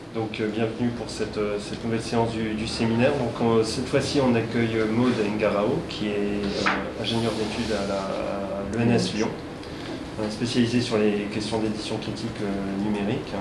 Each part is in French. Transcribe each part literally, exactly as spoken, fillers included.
Donc euh, bienvenue pour cette, euh, cette nouvelle séance du, du séminaire. Donc, euh, cette fois-ci on accueille Maud Ngarao, qui est euh, ingénieure d'études à l'E N S Lyon, euh, spécialisée sur les questions d'édition critique euh, numérique.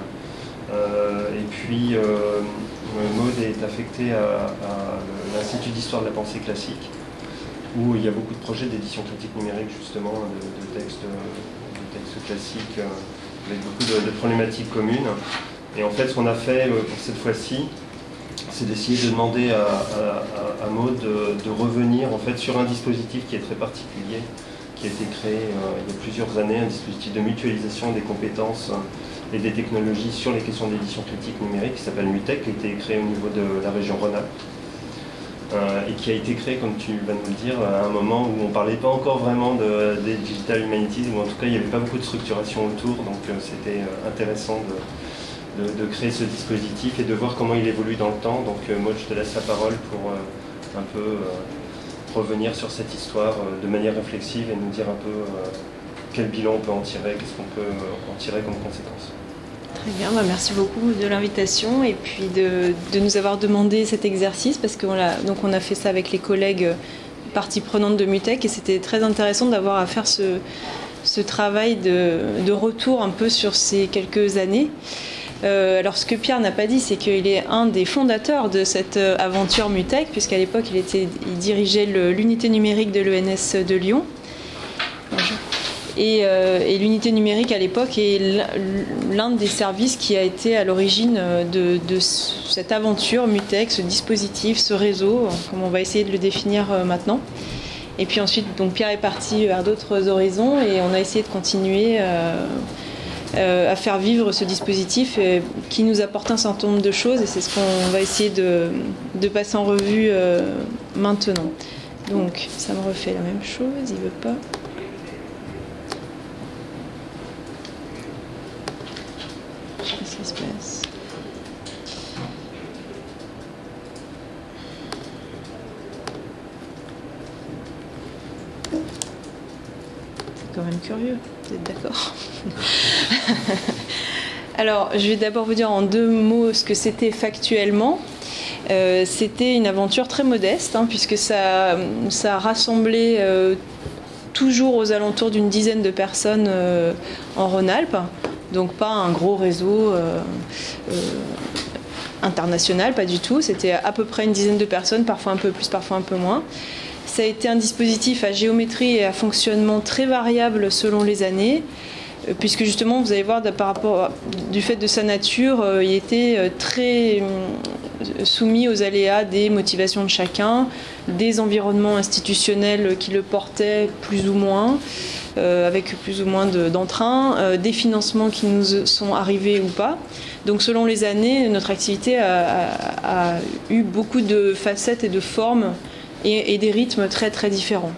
Euh, et puis euh, Maud est affectée à, à l'Institut d'histoire de la pensée classique, où il y a beaucoup de projets d'édition critique numérique justement, de, de, textes, de textes classiques euh, avec beaucoup de, de problématiques communes. Et en fait, ce qu'on a fait pour cette fois-ci, c'est d'essayer de demander à, à, à Maud de, de revenir en fait, sur un dispositif qui est très particulier, qui a été créé euh, il y a plusieurs années, un dispositif de mutualisation des compétences et des technologies sur les questions d'édition critique numérique, qui s'appelle MUTEC, qui a été créé au niveau de la région Rhône-Alpes, euh, et qui a été créé, comme tu vas nous le dire, à un moment où on ne parlait pas encore vraiment de, des digital humanities, ou en tout cas il n'y avait pas beaucoup de structuration autour, donc euh, c'était intéressant de... De, de créer ce dispositif et de voir comment il évolue dans le temps. Donc euh, Maud, je te laisse la parole pour euh, un peu euh, revenir sur cette histoire euh, de manière réflexive et nous dire un peu euh, quel bilan on peut en tirer, qu'est-ce qu'on peut euh, en tirer comme conséquence. Très bien, bah merci beaucoup de l'invitation et puis de, de nous avoir demandé cet exercice, parce qu'on a, donc on a fait ça avec les collègues parties prenantes de MUTEC et c'était très intéressant d'avoir à faire ce, ce travail de, de retour un peu sur ces quelques années. Euh, alors ce que Pierre n'a pas dit, c'est qu'il est un des fondateurs de cette euh, aventure MUTEC, puisqu'à l'époque il, était, il dirigeait l'unité numérique de l'E N S de Lyon. Bonjour. Et, euh, et l'unité numérique à l'époque est l'un des services qui a été à l'origine de, de cette aventure MUTEC, ce dispositif, ce réseau, comme on va essayer de le définir euh, maintenant. Et puis ensuite, donc Pierre est parti vers d'autres horizons et on a essayé de continuer euh, Euh, à faire vivre ce dispositif et, qui nous apporte un certain nombre de choses, et c'est ce qu'on va essayer de, de passer en revue euh, maintenant. Donc ça me refait la même chose, il veut pas. Qu'est-ce qui se passe? C'est quand même curieux, vous êtes d'accord? Alors, je vais d'abord vous dire en deux mots ce que c'était factuellement. Euh, c'était une aventure très modeste, hein, puisque ça, ça a rassemblé euh, toujours aux alentours d'une dizaine de personnes euh, en Rhône-Alpes, donc pas un gros réseau euh, euh, international, pas du tout. C'était à peu près une dizaine de personnes, parfois un peu plus, parfois un peu moins. Ça a été un dispositif à géométrie et à fonctionnement très variable selon les années, puisque justement, vous allez voir, par rapport à, du fait de sa nature, euh, il était très euh, soumis aux aléas des motivations de chacun, des environnements institutionnels qui le portaient plus ou moins, euh, avec plus ou moins d'entrain, de, euh, des financements qui nous sont arrivés ou pas. Donc selon les années, notre activité a, a, a eu beaucoup de facettes et de formes et, et des rythmes très très différents.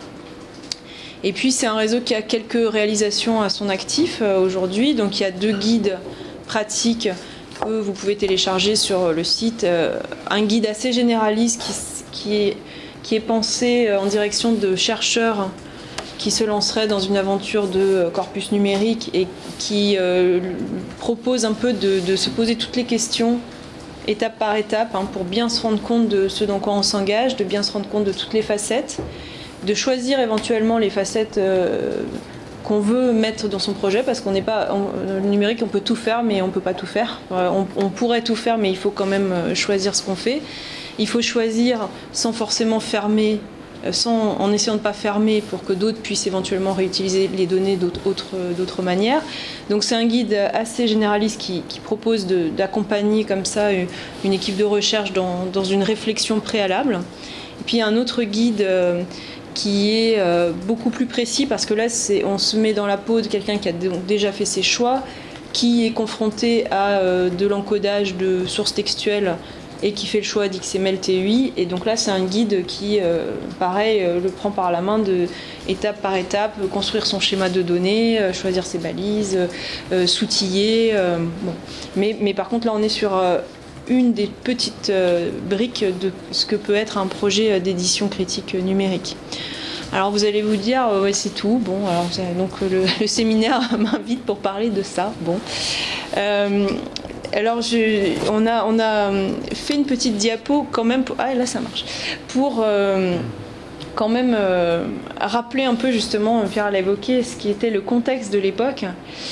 Et puis c'est un réseau qui a quelques réalisations à son actif euh, aujourd'hui. Donc il y a deux guides pratiques que vous pouvez télécharger sur le site. Euh, un guide assez généraliste qui, qui, est, qui est pensé en direction de chercheurs qui se lanceraient dans une aventure de corpus numérique et qui euh, propose un peu de, de se poser toutes les questions étape par étape, hein, pour bien se rendre compte de ce dans quoi on s'engage, de bien se rendre compte de toutes les facettes, de choisir éventuellement les facettes euh, qu'on veut mettre dans son projet, parce qu'on n'est pas en le numérique, on peut tout faire mais on peut pas tout faire. Euh, on, on pourrait tout faire mais il faut quand même choisir ce qu'on fait. Il faut choisir sans forcément fermer, sans, en essayant de ne pas fermer pour que d'autres puissent éventuellement réutiliser les données d'autres manières. Donc c'est un guide assez généraliste qui, qui propose d'accompagner comme ça une équipe de recherche dans, dans une réflexion préalable. Et puis un autre guide euh, qui est euh, beaucoup plus précis, parce que là on se met dans la peau de quelqu'un qui a déjà fait ses choix, qui est confronté à euh, de l'encodage de sources textuelles et qui fait le choix d'X M L T U I. Et donc là c'est un guide qui, euh, pareil, euh, le prend par la main de étape par étape, construire son schéma de données, euh, choisir ses balises, euh, s'outiller. Euh, bon. mais, mais par contre là on est sur euh, une des petites euh, briques de ce que peut être un projet d'édition critique numérique. Alors vous allez vous dire, euh, ouais, c'est tout. Bon, alors donc le, le séminaire m'invite pour parler de ça. Bon, euh, alors je, on, a, on a fait une petite diapo quand même, pour, ah là ça marche, pour euh, quand même euh, rappeler un peu justement, Pierre l'a évoqué, ce qui était le contexte de l'époque.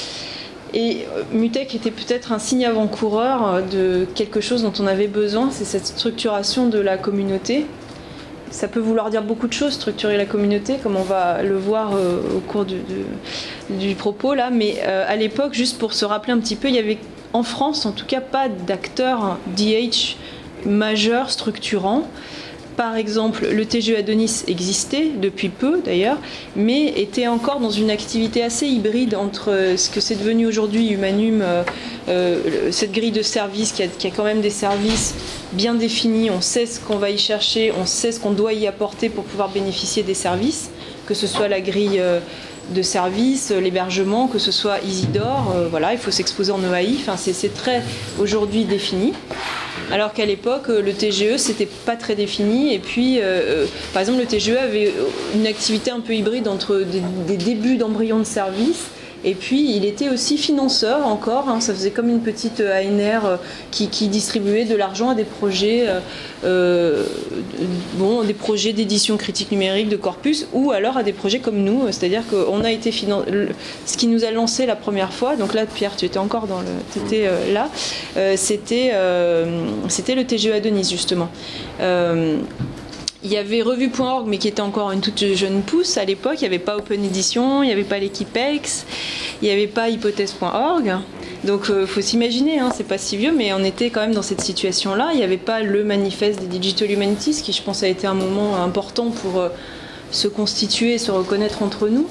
Et Mutech était peut-être un signe avant-coureur de quelque chose dont on avait besoin, c'est cette structuration de la communauté. Ça peut vouloir dire beaucoup de choses, structurer la communauté, comme on va le voir euh, au cours du, du, du propos là. Mais euh, à l'époque, juste pour se rappeler un petit peu, il y avait en France, en tout cas, pas d'acteurs D H majeurs, structurants. Par exemple, le T G E Adonis existait depuis peu d'ailleurs, mais était encore dans une activité assez hybride entre ce que c'est devenu aujourd'hui Humanum, euh, euh, cette grille de services qui a, qui a quand même des services bien définis, on sait ce qu'on va y chercher, on sait ce qu'on doit y apporter pour pouvoir bénéficier des services, que ce soit la grille euh, de services, l'hébergement, que ce soit Isidore, euh, voilà, il faut s'exposer en E A I, enfin, c'est, c'est très aujourd'hui défini. Alors qu'à l'époque, le T G E, c'était pas très défini. Et puis, euh, par exemple, le T G E avait une activité un peu hybride entre des, des débuts d'embryon de service. Et puis, il était aussi financeur encore. Hein, ça faisait comme une petite A N R euh, qui, qui distribuait de l'argent à des projets, euh, euh, bon, des projets d'édition critique numérique de corpus, ou alors à des projets comme nous. C'est-à-dire qu'on a été financé. Ce qui nous a lancé la première fois. Donc là, Pierre, tu étais encore dans le, tu étais euh, là. Euh, c'était, euh, c'était le T G E Adonis justement. Euh, Il y avait revue point org, mais qui était encore une toute jeune pousse à l'époque. Il n'y avait pas Open Edition, il n'y avait pas l'Equipex, il n'y avait pas hypothèse point org. Donc il euh, faut s'imaginer, hein, c'est pas si vieux, mais on était quand même dans cette situation-là. Il n'y avait pas le manifeste des Digital Humanities, qui je pense a été un moment important pour euh, se constituer, se reconnaître entre nous.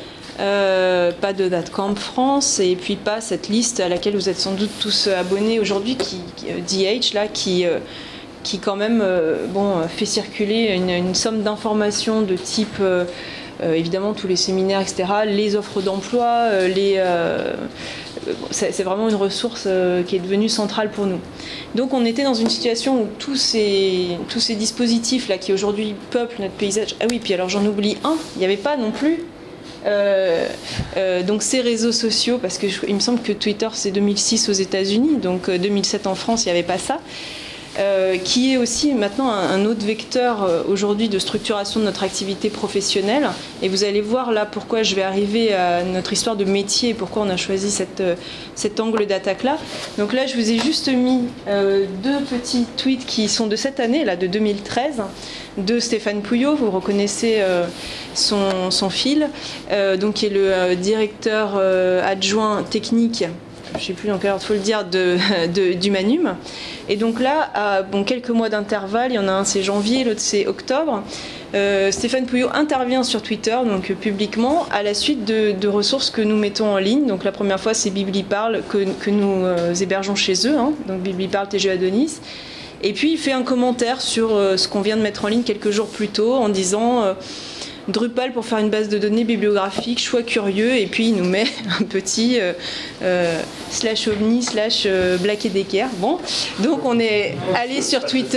Euh, pas de DatCamp France, et puis pas cette liste à laquelle vous êtes sans doute tous abonnés aujourd'hui, qui, qui D H, là, qui... Euh, qui quand même euh, bon, fait circuler une, une somme d'informations de type, euh, euh, évidemment, tous les séminaires, et cetera, les offres d'emploi, euh, les, euh, c'est, c'est vraiment une ressource euh, qui est devenue centrale pour nous. Donc on était dans une situation où tous ces, tous ces dispositifs-là qui aujourd'hui peuplent notre paysage... Ah oui, puis alors j'en oublie un, il n'y avait pas non plus... Euh, euh, donc ces réseaux sociaux, parce qu'il me semble que Twitter c'est deux mille six aux États-Unis, donc euh, deux mille sept en France, il n'y avait pas ça. Euh, qui est aussi maintenant un, un autre vecteur euh, aujourd'hui de structuration de notre activité professionnelle. Et vous allez voir là pourquoi je vais arriver à notre histoire de métier et pourquoi on a choisi cette, euh, cet angle d'attaque-là. Donc là, je vous ai juste mis euh, deux petits tweets qui sont de cette année, là, de deux mille treize, de Stéphane Pouillot, vous reconnaissez euh, son, son fil, euh, donc qui est le euh, directeur euh, adjoint technique, je ne sais plus dans quelle heure il faut le dire, de, de, d'Humanum. Et donc là, à bon, quelques mois d'intervalle, il y en a un c'est janvier, l'autre c'est octobre, euh, Stéphane Pouillot intervient sur Twitter, donc euh, publiquement, à la suite de, de ressources que nous mettons en ligne. Donc la première fois c'est BibliParle que, que nous euh, hébergeons chez eux, hein, donc BibliParle T G E Adonis. Et puis il fait un commentaire sur euh, ce qu'on vient de mettre en ligne quelques jours plus tôt en disant... Euh, Drupal pour faire une base de données bibliographique, choix curieux, et puis il nous met un petit euh, euh, slash ovni slash euh, Black et Decker. Bon, donc on est allé sur Twitter,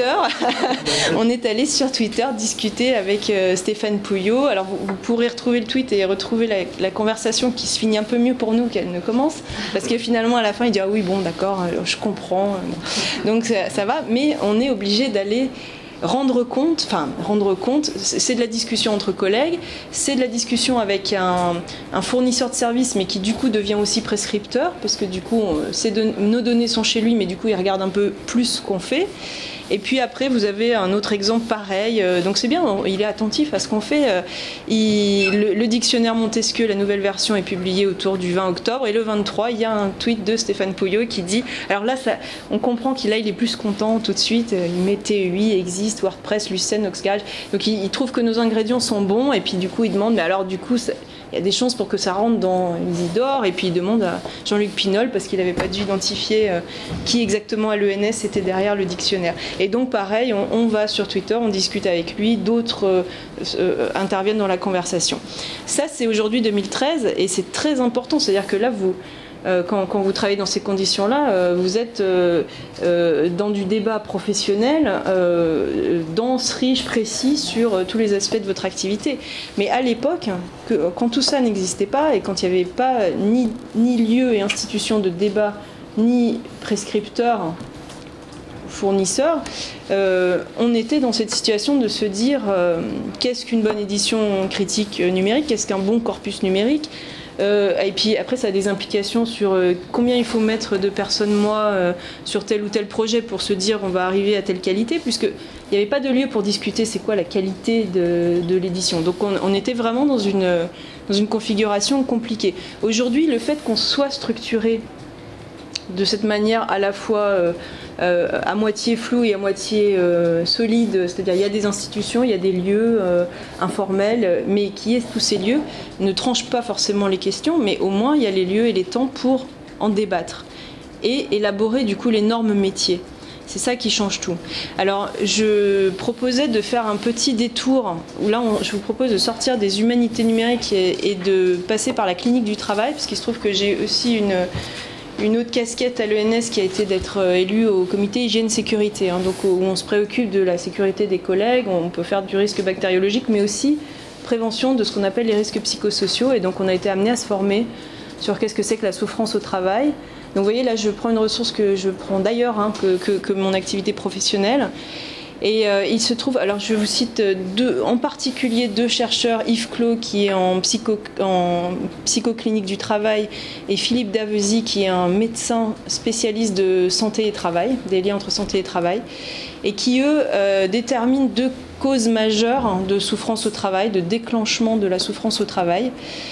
on est allé sur Twitter discuter avec euh, Stéphane Pouillot. Alors vous, vous pourrez retrouver le tweet et retrouver la, la conversation qui se finit un peu mieux pour nous qu'elle ne commence, parce que finalement à la fin il dit ah oui bon d'accord, je comprends, donc ça, ça va, mais on est obligé d'aller rendre compte, enfin rendre compte, c'est de la discussion entre collègues, c'est de la discussion avec un, un fournisseur de services, mais qui du coup devient aussi prescripteur, parce que du coup c'est de, nos données sont chez lui, mais du coup il regarde un peu plus ce qu'on fait. Et puis après, vous avez un autre exemple pareil. Donc c'est bien, il est attentif à ce qu'on fait. Il, le, le dictionnaire Montesquieu, la nouvelle version, est publiée autour du vingt octobre. Et le vingt-trois, il y a un tweet de Stéphane Pouillot qui dit... Alors là, ça, on comprend qu'il là, il est plus content tout de suite. Il met T E I, Exist, WordPress, Lucene, Oxgarage. Donc il, il trouve que nos ingrédients sont bons. Et puis du coup, il demande, mais alors du coup... Ça, il y a des chances pour que ça rentre dans Isidore, et puis il demande à Jean-Luc Pinol, parce qu'il n'avait pas dû identifier euh, qui exactement à l'E N S était derrière le dictionnaire. Et donc pareil, on, on va sur Twitter, on discute avec lui, d'autres euh, euh, interviennent dans la conversation. Ça c'est aujourd'hui deux mille treize, et c'est très important, c'est-à-dire que là vous... Quand, quand vous travaillez dans ces conditions-là, euh, vous êtes euh, euh, dans du débat professionnel, euh, dense, riche, précis sur euh, tous les aspects de votre activité. Mais à l'époque, que, quand tout ça n'existait pas et quand il n'y avait pas ni, ni lieu et institution de débat ni prescripteurs, fournisseurs, euh, on était dans cette situation de se dire euh, qu'est-ce qu'une bonne édition critique numérique, qu'est-ce qu'un bon corpus numérique. Euh, et puis après, ça a des implications sur euh, combien il faut mettre de personnes mois euh, sur tel ou tel projet pour se dire on va arriver à telle qualité, puisqu'il n'y avait pas de lieu pour discuter c'est quoi la qualité de, de l'édition. Donc on, on était vraiment dans une, dans une configuration compliquée. Aujourd'hui, le fait qu'on soit structuré de cette manière à la fois euh, euh, à moitié floue et à moitié euh, solide, c'est-à-dire il y a des institutions, il y a des lieux euh, informels, mais qui est tous ces lieux ne tranchent pas forcément les questions, mais au moins il y a les lieux et les temps pour en débattre et élaborer du coup les normes métiers. C'est ça qui change tout. Alors, je proposais de faire un petit détour, où là, on, je vous propose de sortir des humanités numériques et, et de passer par la clinique du travail, parce qu'il se trouve que j'ai aussi une, une autre casquette à l'E N S qui a été d'être élue au comité hygiène-sécurité, hein, donc où on se préoccupe de la sécurité des collègues, on peut faire du risque bactériologique, mais aussi prévention de ce qu'on appelle les risques psychosociaux, et donc on a été amené à se former sur qu'est-ce que c'est que la souffrance au travail. Donc vous voyez, là, je prends une ressource que je prends d'ailleurs, hein, que, que, que mon activité professionnelle. Et euh, il se trouve, alors je vous cite deux, en particulier deux chercheurs, Yves Clos qui est en, psycho, en psychoclinique du travail et Philippe Davesi qui est un médecin spécialiste de santé et travail, des liens entre santé et travail, et qui eux euh, déterminent deux causes majeures de souffrance au travail, de déclenchement de la souffrance au travail.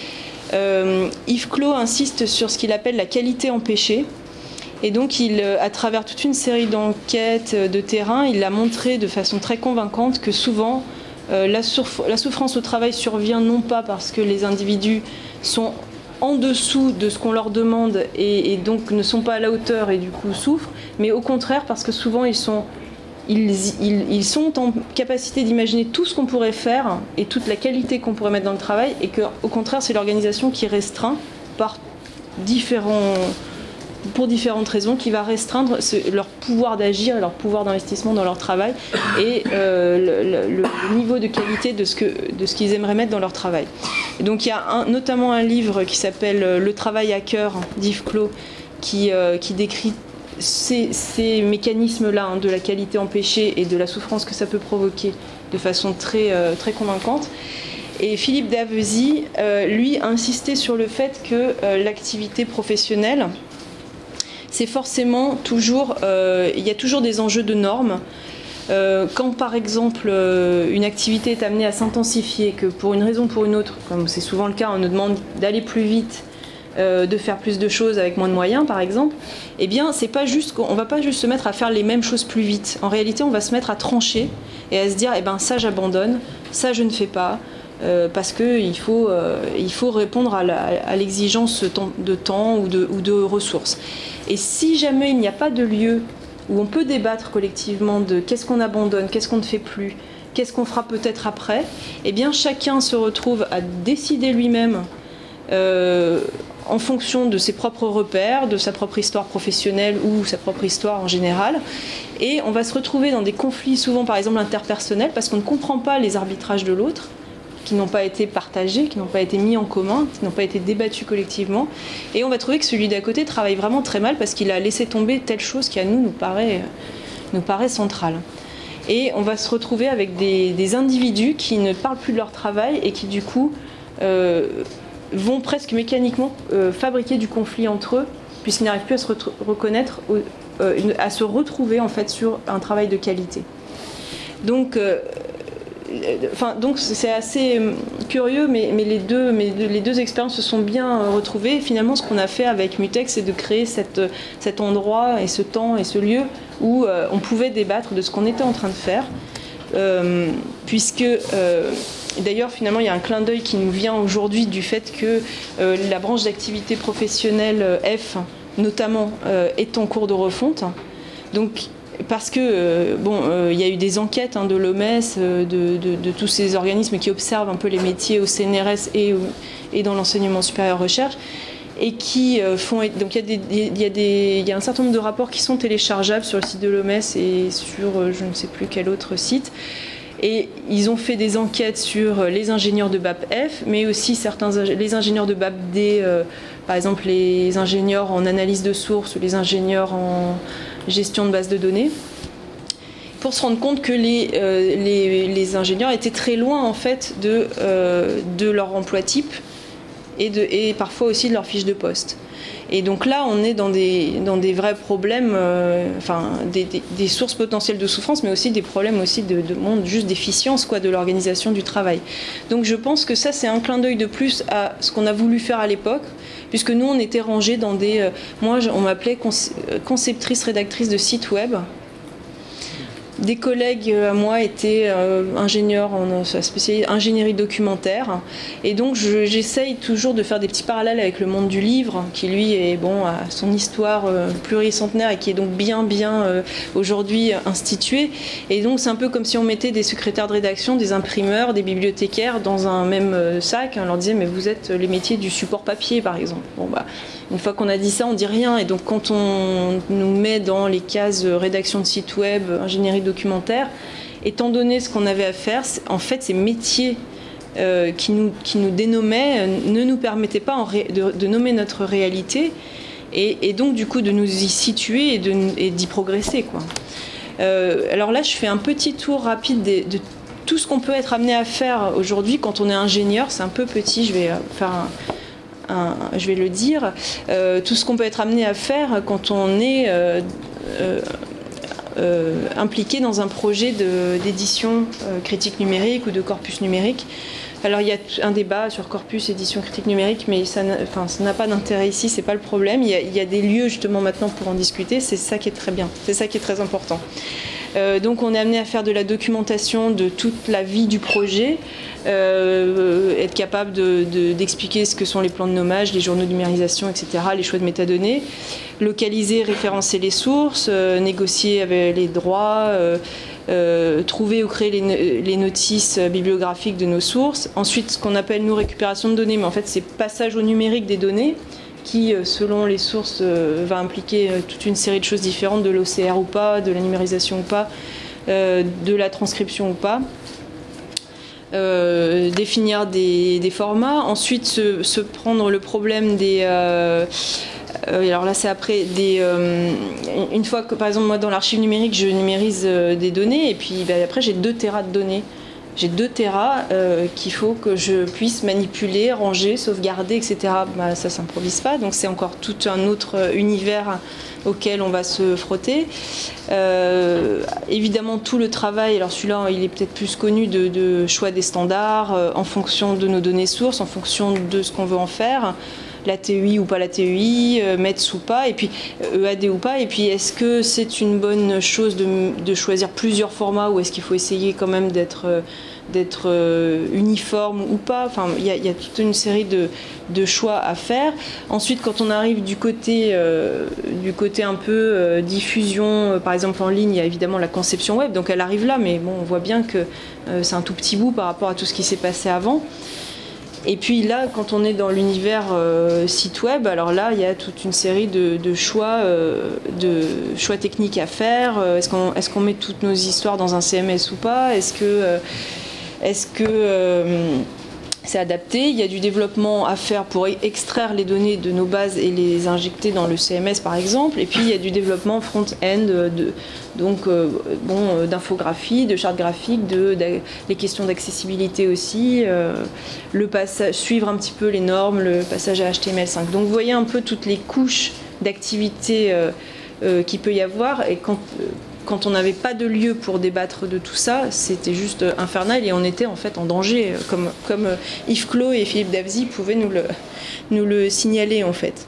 Euh, Yves Clos insiste sur ce qu'il appelle la qualité empêchée. Et donc, il, à travers toute une série d'enquêtes de terrain, il a montré de façon très convaincante que souvent, euh, la, souffr- la souffrance au travail survient non pas parce que les individus sont en dessous de ce qu'on leur demande et, et donc ne sont pas à la hauteur et du coup souffrent, mais au contraire parce que souvent ils sont, ils, ils, ils sont en capacité d'imaginer tout ce qu'on pourrait faire et toute la qualité qu'on pourrait mettre dans le travail, et qu'au contraire c'est l'organisation qui restreint par différents... pour différentes raisons, qui va restreindre ce, leur pouvoir d'agir et leur pouvoir d'investissement dans leur travail et euh, le, le niveau de qualité de ce, que, de ce qu'ils aimeraient mettre dans leur travail. Et donc il y a un, notamment un livre qui s'appelle Le travail à cœur d'Yves Clos qui, euh, qui décrit ces, ces mécanismes-là, hein, de la qualité empêchée et de la souffrance que ça peut provoquer de façon très, euh, très convaincante. Et Philippe Davesi, euh, lui, a insisté sur le fait que euh, l'activité professionnelle, c'est forcément toujours, euh, il y a toujours des enjeux de normes. Euh, quand par exemple euh, une activité est amenée à s'intensifier, que pour une raison ou pour une autre, comme c'est souvent le cas, on nous demande d'aller plus vite, euh, de faire plus de choses avec moins de moyens par exemple, eh bien c'est pas juste, on va pas juste se mettre à faire les mêmes choses plus vite. En réalité on va se mettre à trancher et à se dire, eh ben ça j'abandonne, ça je ne fais pas. Euh, parce qu'il faut, euh, il faut répondre à, la, à l'exigence de temps ou de, ou de ressources. Et si jamais il n'y a pas de lieu où on peut débattre collectivement de qu'est-ce qu'on abandonne, qu'est-ce qu'on ne fait plus, qu'est-ce qu'on fera peut-être après, eh bien chacun se retrouve à décider lui-même euh, en fonction de ses propres repères, de sa propre histoire professionnelle ou sa propre histoire en général. Et on va se retrouver dans des conflits souvent par exemple interpersonnels parce qu'on ne comprend pas les arbitrages de l'autre, qui n'ont pas été partagés, qui n'ont pas été mis en commun, qui n'ont pas été débattus collectivement. Et on va trouver que celui d'à côté travaille vraiment très mal parce qu'il a laissé tomber telle chose qui à nous nous paraît, nous paraît centrale. Et on va se retrouver avec des, des individus qui ne parlent plus de leur travail et qui du coup euh, vont presque mécaniquement euh, fabriquer du conflit entre eux puisqu'ils n'arrivent plus à se re- reconnaître, euh, à se retrouver en fait sur un travail de qualité. Donc euh, Enfin, donc c'est assez curieux, mais, mais, les deux, mais les deux expériences se sont bien retrouvées. Finalement, ce qu'on a fait avec Mutex, c'est de créer cette, cet endroit et ce temps et ce lieu où euh, on pouvait débattre de ce qu'on était en train de faire. Euh, puisque, euh, d'ailleurs, finalement, il y a un clin d'œil qui nous vient aujourd'hui du fait que euh, la branche d'activité professionnelle F, notamment, euh, est en cours de refonte. Donc, parce que euh, bon, euh, il y a eu des enquêtes hein, de l'O M S, euh, de, de, de tous ces organismes qui observent un peu les métiers au C N R S et, et dans l'enseignement supérieur recherche, et qui euh, font. Donc il y a des, il y a des, il y a un certain nombre de rapports qui sont téléchargeables sur le site de l'O M S et sur euh, je ne sais plus quel autre site. Et ils ont fait des enquêtes sur les ingénieurs de B A P F, mais aussi certains, les ingénieurs de B A P D, euh, par exemple les ingénieurs en analyse de sources ou les ingénieurs en gestion de bases de données, pour se rendre compte que les, euh, les, les ingénieurs étaient très loin en fait de, euh, de leur emploi type et, de, et parfois aussi de leur fiche de poste. Et donc là, on est dans des, dans des vrais problèmes, euh, enfin des, des, des sources potentielles de souffrance, mais aussi des problèmes aussi de, de monde juste d'efficience quoi, de l'organisation du travail. Donc je pense que ça, c'est un clin d'œil de plus à ce qu'on a voulu faire à l'époque, puisque nous, on était rangés dans des... Euh, moi, on m'appelait conceptrice, rédactrice de sites web. Des collègues à moi étaient euh, ingénieurs en spécialité ingénierie documentaire, et donc je, j'essaye toujours de faire des petits parallèles avec le monde du livre, qui lui est bon à son histoire euh, pluricentenaire et qui est donc bien bien euh, aujourd'hui institué. Et donc c'est un peu comme si on mettait des secrétaires de rédaction, des imprimeurs, des bibliothécaires dans un même euh, sac. On leur disait mais vous êtes les métiers du support papier par exemple. Bon bah une fois qu'on a dit ça, on dit rien. Et donc quand on nous met dans les cases rédaction de site web, ingénierie documentaire, étant donné ce qu'on avait à faire, en fait ces métiers euh, qui, nous, qui nous dénommaient euh, ne nous permettaient pas en ré, de, de nommer notre réalité et, et donc du coup de nous y situer et, de, et d'y progresser quoi. Euh, alors là je fais un petit tour rapide de, de tout ce qu'on peut être amené à faire aujourd'hui quand on est ingénieur. C'est un peu petit, je vais faire un Un, je vais le dire, euh, tout ce qu'on peut être amené à faire quand on est euh, euh, euh, impliqué dans un projet de, d'édition euh, critique numérique ou de corpus numérique. Alors il y a un débat sur corpus, édition critique numérique, mais ça n'a, enfin, ça n'a pas d'intérêt ici, c'est pas le problème. Il y a, il y a des lieux justement maintenant pour en discuter, c'est ça qui est très bien, c'est ça qui est très important. Euh, donc on est amené à faire de la documentation de toute la vie du projet, euh, être capable de, de, d'expliquer ce que sont les plans de nommage, les journaux de numérisation, et cetera, les choix de métadonnées, localiser, référencer les sources, euh, négocier avec les droits, euh, euh, trouver ou créer les, les notices bibliographiques de nos sources. Ensuite, ce qu'on appelle nous récupération de données, mais en fait c'est passage au numérique des données, qui, selon les sources, euh, va impliquer euh, toute une série de choses différentes, de l'O C R ou pas, de la numérisation ou pas, euh, de la transcription ou pas. Euh, définir des, des formats. Ensuite, se, se prendre le problème des... Euh, euh, alors là, c'est après, des, euh, une fois que, par exemple, moi, dans l'archive numérique, je numérise euh, des données, et puis ben, après, j'ai deux téras de données. J'ai deux téras euh, qu'il faut que je puisse manipuler, ranger, sauvegarder, et cetera. Bah, ça ne s'improvise pas, donc c'est encore tout un autre univers auquel on va se frotter. Euh, évidemment, tout le travail, alors celui-là, il est peut-être plus connu, de, de choix des standards, euh, en fonction de nos données sources, en fonction de ce qu'on veut en faire. La T E I ou pas la T E I, euh, M E T S ou pas, et puis E A D ou pas, et puis est-ce que c'est une bonne chose de, de choisir plusieurs formats, ou est-ce qu'il faut essayer quand même d'être, d'être euh, uniforme ou pas. Enfin, il y a, y a toute une série de, de choix à faire. Ensuite, quand on arrive du côté, euh, du côté un peu euh, diffusion, euh, par exemple en ligne, il y a évidemment la conception web, donc elle arrive là, mais bon, on voit bien que euh, c'est un tout petit bout par rapport à tout ce qui s'est passé avant. Et puis là, quand on est dans l'univers euh, site web, alors là, il y a toute une série de, de choix, euh, de choix techniques à faire. Est-ce qu'on, est-ce qu'on met toutes nos histoires dans un C M S ou pas ? Est-ce que, euh, est-ce que euh, c'est adapté ? Il y a du développement à faire pour extraire les données de nos bases et les injecter dans le C M S, par exemple. Et puis il y a du développement front-end, de, donc euh, bon, d'infographie, de charte graphique, de, de les questions d'accessibilité aussi, euh, le passage, suivre un petit peu les normes, le passage à H T M L cinq. Donc vous voyez un peu toutes les couches d'activité euh, euh, qu'il peut y avoir, et quand euh, Quand on n'avait pas de lieu pour débattre de tout ça, c'était juste infernal, et on était en fait en danger, comme, comme Yves Clos et Philippe Davzy pouvaient nous le, nous le signaler en fait.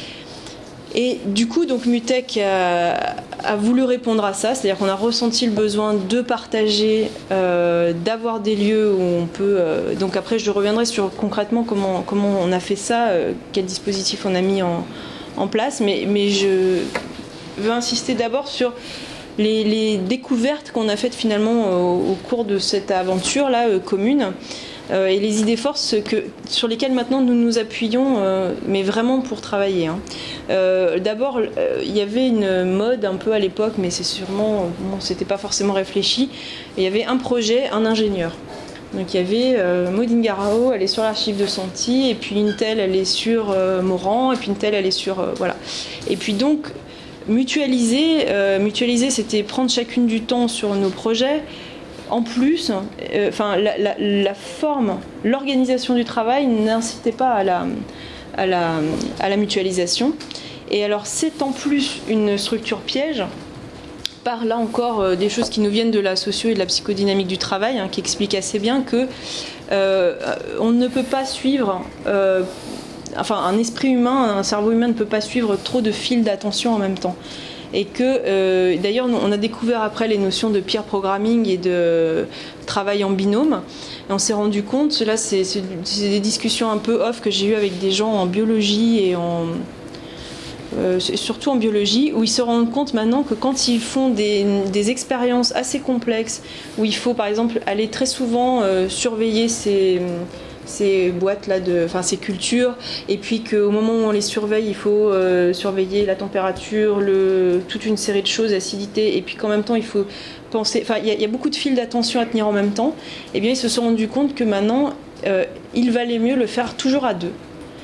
Et du coup, donc Mutech a, a voulu répondre à ça, c'est-à-dire qu'on a ressenti le besoin de partager, euh, d'avoir des lieux où on peut... Euh, donc après, je reviendrai sur concrètement comment, comment on a fait ça, euh, quel dispositif on a mis en, en place, mais, mais je veux insister d'abord sur les, les découvertes qu'on a faites finalement au, au cours de cette aventure-là euh, commune. Euh, et les idées forces que, sur lesquelles maintenant nous nous appuyons, euh, mais vraiment pour travailler. Hein. Euh, D'abord, euh, il y avait une mode un peu à l'époque, mais c'est sûrement, bon, c'était pas forcément réfléchi. Il y avait un projet, un ingénieur. Donc il y avait euh, Maud Ingarao, elle est sur l'archive de Santi, et puis une telle, elle est sur euh, Morand, et puis une telle, elle est sur... Euh, voilà. Et puis donc, mutualiser, euh, mutualiser, c'était prendre chacune du temps sur nos projets. En plus, euh, enfin, la, la, la forme, l'organisation du travail n'incitait pas à la, à, la, à la mutualisation. Et alors, c'est en plus une structure piège, par là encore euh, des choses qui nous viennent de la socio et de la psychodynamique du travail, hein, qui expliquent assez bien que euh, on ne peut pas suivre, euh, enfin, un esprit humain, un cerveau humain ne peut pas suivre trop de fils d'attention en même temps. Et que, euh, d'ailleurs, on a découvert après les notions de peer programming et de travail en binôme. Et on s'est rendu compte, là, c'est, c'est, c'est des discussions un peu off que j'ai eues avec des gens en biologie et en... Euh, surtout en biologie, où ils se rendent compte maintenant que quand ils font des, des expériences assez complexes, où il faut par exemple aller très souvent euh, surveiller ces, ces boîtes-là, de, enfin ces cultures, et puis qu'au moment où on les surveille, il faut euh, surveiller la température, le, toute une série de choses, l'acidité, et puis qu'en même temps il faut penser, enfin il y, y a beaucoup de fils d'attention à tenir en même temps, et bien ils se sont rendus compte que maintenant euh, il valait mieux le faire toujours à deux.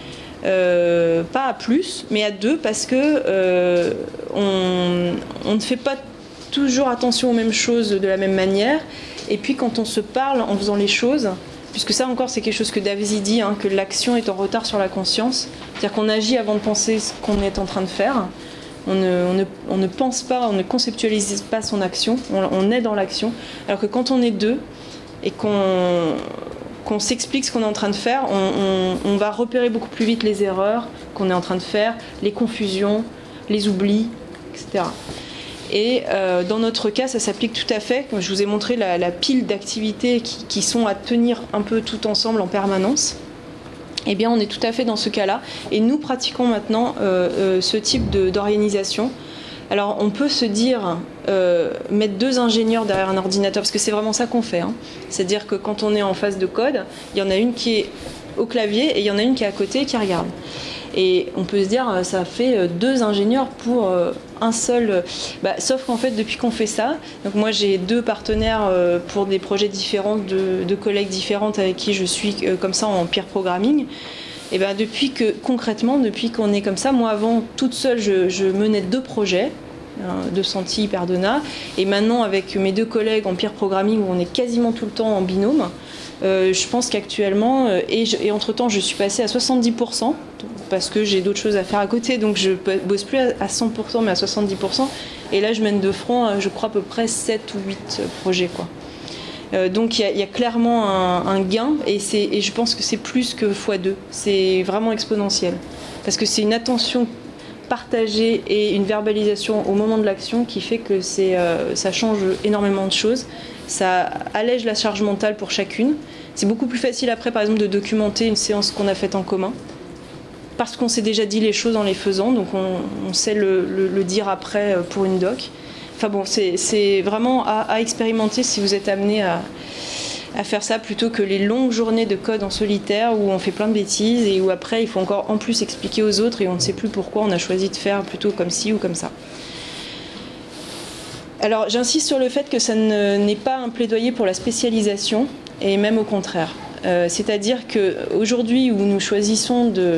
Euh, pas à plus, mais à deux, parce que euh, on, on ne fait pas toujours attention aux mêmes choses de la même manière, et puis quand on se parle en faisant les choses, puisque ça encore c'est quelque chose que Davies dit, hein, que l'action est en retard sur la conscience, c'est-à-dire qu'on agit avant de penser ce qu'on est en train de faire, on ne, on ne, on ne pense pas, on ne conceptualise pas son action, on, on est dans l'action, alors que quand on est deux et qu'on qu'on s'explique ce qu'on est en train de faire, on, on, on va repérer beaucoup plus vite les erreurs qu'on est en train de faire, les confusions, les oublis, et cetera. Et euh, dans notre cas, ça s'applique tout à fait. Comme je vous ai montré la, la pile d'activités qui, qui sont à tenir un peu tout ensemble en permanence. Eh bien, on est tout à fait dans ce cas-là. Et nous pratiquons maintenant euh, euh, ce type de, d'organisation. Alors, on peut se dire, euh, mettre deux ingénieurs derrière un ordinateur, parce que c'est vraiment ça qu'on fait. Hein. C'est-à-dire que quand on est en phase de code, il y en a une qui est au clavier et il y en a une qui est à côté et qui regarde. Et on peut se dire, ça fait deux ingénieurs pour un seul... Bah, sauf qu'en fait, depuis qu'on fait ça, donc moi j'ai deux partenaires pour des projets différents, de, de collègues différentes avec qui je suis comme ça en peer programming. Et ben depuis que, concrètement, depuis qu'on est comme ça, moi avant, toute seule, je, je menais deux projets, hein, de Santi, Hyperdona, et maintenant avec mes deux collègues en peer programming, où on est quasiment tout le temps en binôme, euh, je pense qu'actuellement, euh, et, et entre-temps, je suis passée à soixante-dix pour cent, parce que j'ai d'autres choses à faire à côté, donc je bosse plus à cent pour cent, mais à soixante-dix pour cent, et là je mène de front, je crois, à peu près sept ou huit projets, quoi. Euh, donc il y, y a clairement un, un gain, et, c'est, et je pense que c'est plus que fois deux, c'est vraiment exponentiel, parce que c'est une attention partagée et une verbalisation au moment de l'action qui fait que c'est, euh, ça change énormément de choses, ça allège la charge mentale pour chacune, c'est beaucoup plus facile après par exemple de documenter une séance qu'on a faite en commun, parce qu'on s'est déjà dit les choses en les faisant, donc on, on sait le, le, le dire après pour une doc. Enfin bon, c'est, c'est vraiment à, à expérimenter si vous êtes amené à, à faire ça, plutôt que les longues journées de code en solitaire où on fait plein de bêtises et où après il faut encore en plus expliquer aux autres et on ne sait plus pourquoi on a choisi de faire plutôt comme ci ou comme ça. Alors j'insiste sur le fait que ça ne, n'est pas un plaidoyer pour la spécialisation, et même au contraire. Euh, c'est-à-dire qu'aujourd'hui où nous choisissons de...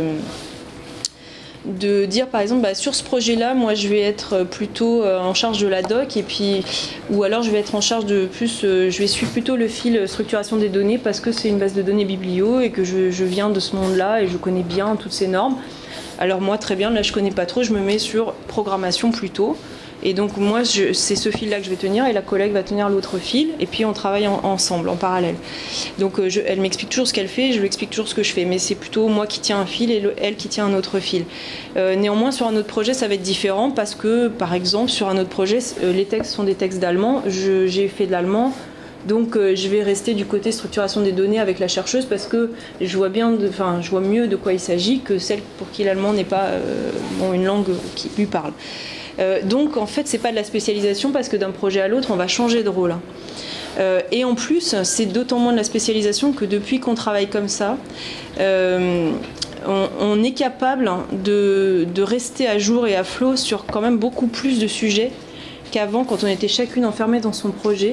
de dire par exemple bah, sur ce projet-là, moi je vais être plutôt euh, en charge de la doc, et puis ou alors je vais être en charge de plus, euh, je vais suivre plutôt le fil structuration des données parce que c'est une base de données biblio et que je, je viens de ce monde-là et je connais bien toutes ces normes. Alors moi très bien, là je connais pas trop, je me mets sur programmation plutôt. Et donc moi, je, c'est ce fil-là que je vais tenir et la collègue va tenir l'autre fil et puis on travaille en, ensemble, en parallèle. Donc je, elle m'explique toujours ce qu'elle fait, je lui explique toujours ce que je fais, mais c'est plutôt moi qui tiens un fil et le, elle qui tient un autre fil. Euh, néanmoins, sur un autre projet, ça va être différent parce que, par exemple, sur un autre projet, les textes sont des textes d'allemand, je, j'ai fait de l'allemand. Donc euh, je vais rester du côté structuration des données avec la chercheuse parce que je vois bien, de, enfin je vois mieux de quoi il s'agit que celle pour qui l'allemand n'est pas euh, bon, une langue qui lui parle. Euh, donc en fait c'est pas de la spécialisation parce que d'un projet à l'autre on va changer de rôle. Hein. Euh, et en plus c'est d'autant moins de la spécialisation que depuis qu'on travaille comme ça, euh, on, on est capable de, de rester à jour et à flot sur quand même beaucoup plus de sujets qu'avant quand on était chacune enfermée dans son projet.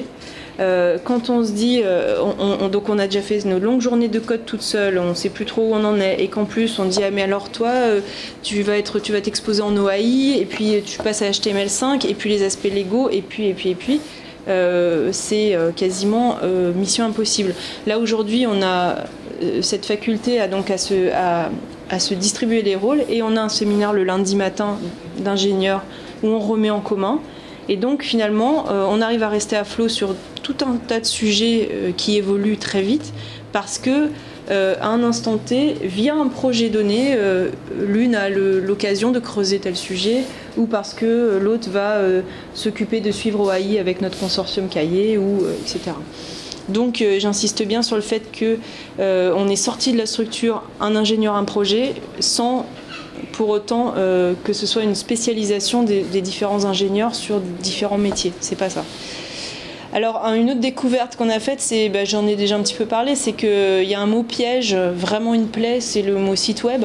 Euh, quand on se dit, euh, on, on, donc on a déjà fait nos longues journées de code toute seule, on ne sait plus trop où on en est, et qu'en plus on dit ah mais alors toi euh, tu vas être, tu vas t'exposer en O A I, et puis tu passes à H T M L cinq, et puis les aspects légaux, et puis et puis et puis, euh, c'est euh, quasiment euh, mission impossible. Là aujourd'hui on a euh, cette faculté à donc à se à, à se distribuer les rôles, et on a un séminaire le lundi matin d'ingénieurs où on remet en commun. Et donc finalement, euh, on arrive à rester à flot sur tout un tas de sujets euh, qui évoluent très vite parce que euh, à un instant T, via un projet donné, euh, l'une a le, l'occasion de creuser tel sujet ou parce que l'autre va euh, s'occuper de suivre O A I avec notre consortium cahier ou euh, et cetera. Donc euh, j'insiste bien sur le fait que euh, on est sorti de la structure un ingénieur, un projet sans pour autant euh, que ce soit une spécialisation des, des différents ingénieurs sur différents métiers. C'est pas ça. Alors, une autre découverte qu'on a faite, c'est, ben, j'en ai déjà un petit peu parlé, c'est qu'il y a un mot piège, vraiment une plaie, c'est le mot site web.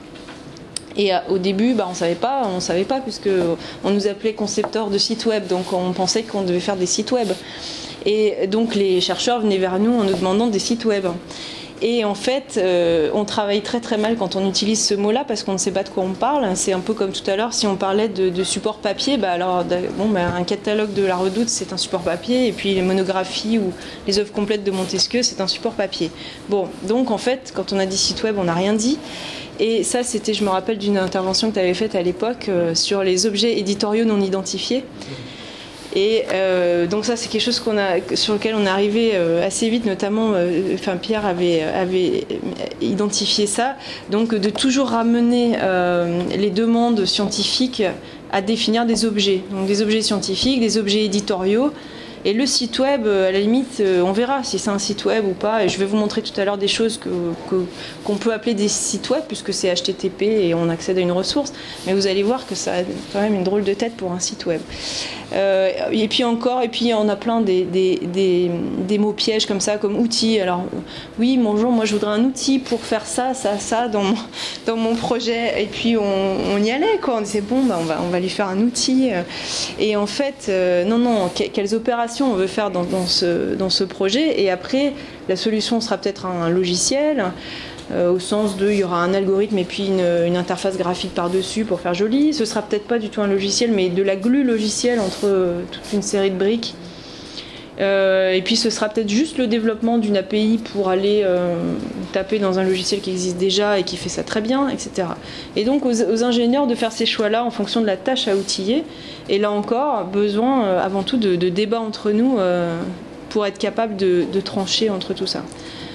Et euh, au début, ben, on savait pas, on savait pas, puisque on nous appelait concepteurs de sites web, donc on pensait qu'on devait faire des sites web. Et donc les chercheurs venaient vers nous en nous demandant des sites web. Et en fait, euh, on travaille très très mal quand on utilise ce mot-là parce qu'on ne sait pas de quoi on parle. C'est un peu comme tout à l'heure, si on parlait de, de support papier, bah alors, bon, bah, un catalogue de la Redoute, c'est un support papier, et puis les monographies ou les œuvres complètes de Montesquieu, c'est un support papier. Bon, donc en fait, quand on a dit site web, on n'a rien dit. Et ça, c'était, je me rappelle d'une intervention que tu avais faite à l'époque euh, sur les objets éditoriaux non identifiés. Et euh, donc ça c'est quelque chose qu'on a, sur lequel on est arrivé euh, assez vite, notamment euh, enfin, Pierre avait, avait identifié ça, donc de toujours ramener euh, les demandes scientifiques à définir des objets, donc des objets scientifiques, des objets éditoriaux. Et le site web, à la limite, on verra si c'est un site web ou pas. Et je vais vous montrer tout à l'heure des choses que, que, qu'on peut appeler des sites web, puisque c'est H T T P et on accède à une ressource. Mais vous allez voir que ça a quand même une drôle de tête pour un site web. Euh, et puis encore, et puis on a plein des, des, des, des mots pièges comme ça, comme outils. Alors oui, bonjour, moi je voudrais un outil pour faire ça, ça, ça dans mon, dans mon projet. Et puis on, on y allait, quoi. On disait bon, bah, on va, on va lui faire un outil. Et en fait, euh, non, non, que, quelles opérations on veut faire dans, dans, ce, dans ce projet. Et après, la solution sera peut-être un, un logiciel. Euh, au sens de, il y aura un algorithme et puis une, une interface graphique par-dessus pour faire joli. Ce sera peut-être pas du tout un logiciel, mais de la glue logicielle entre euh, toute une série de briques. Euh, et puis ce sera peut-être juste le développement d'une A P I pour aller euh, taper dans un logiciel qui existe déjà et qui fait ça très bien, et cetera. Et donc aux, aux ingénieurs de faire ces choix-là en fonction de la tâche à outiller. Et là encore, besoin euh, avant tout de, de débat entre nous euh, pour être capable de, de trancher entre tout ça.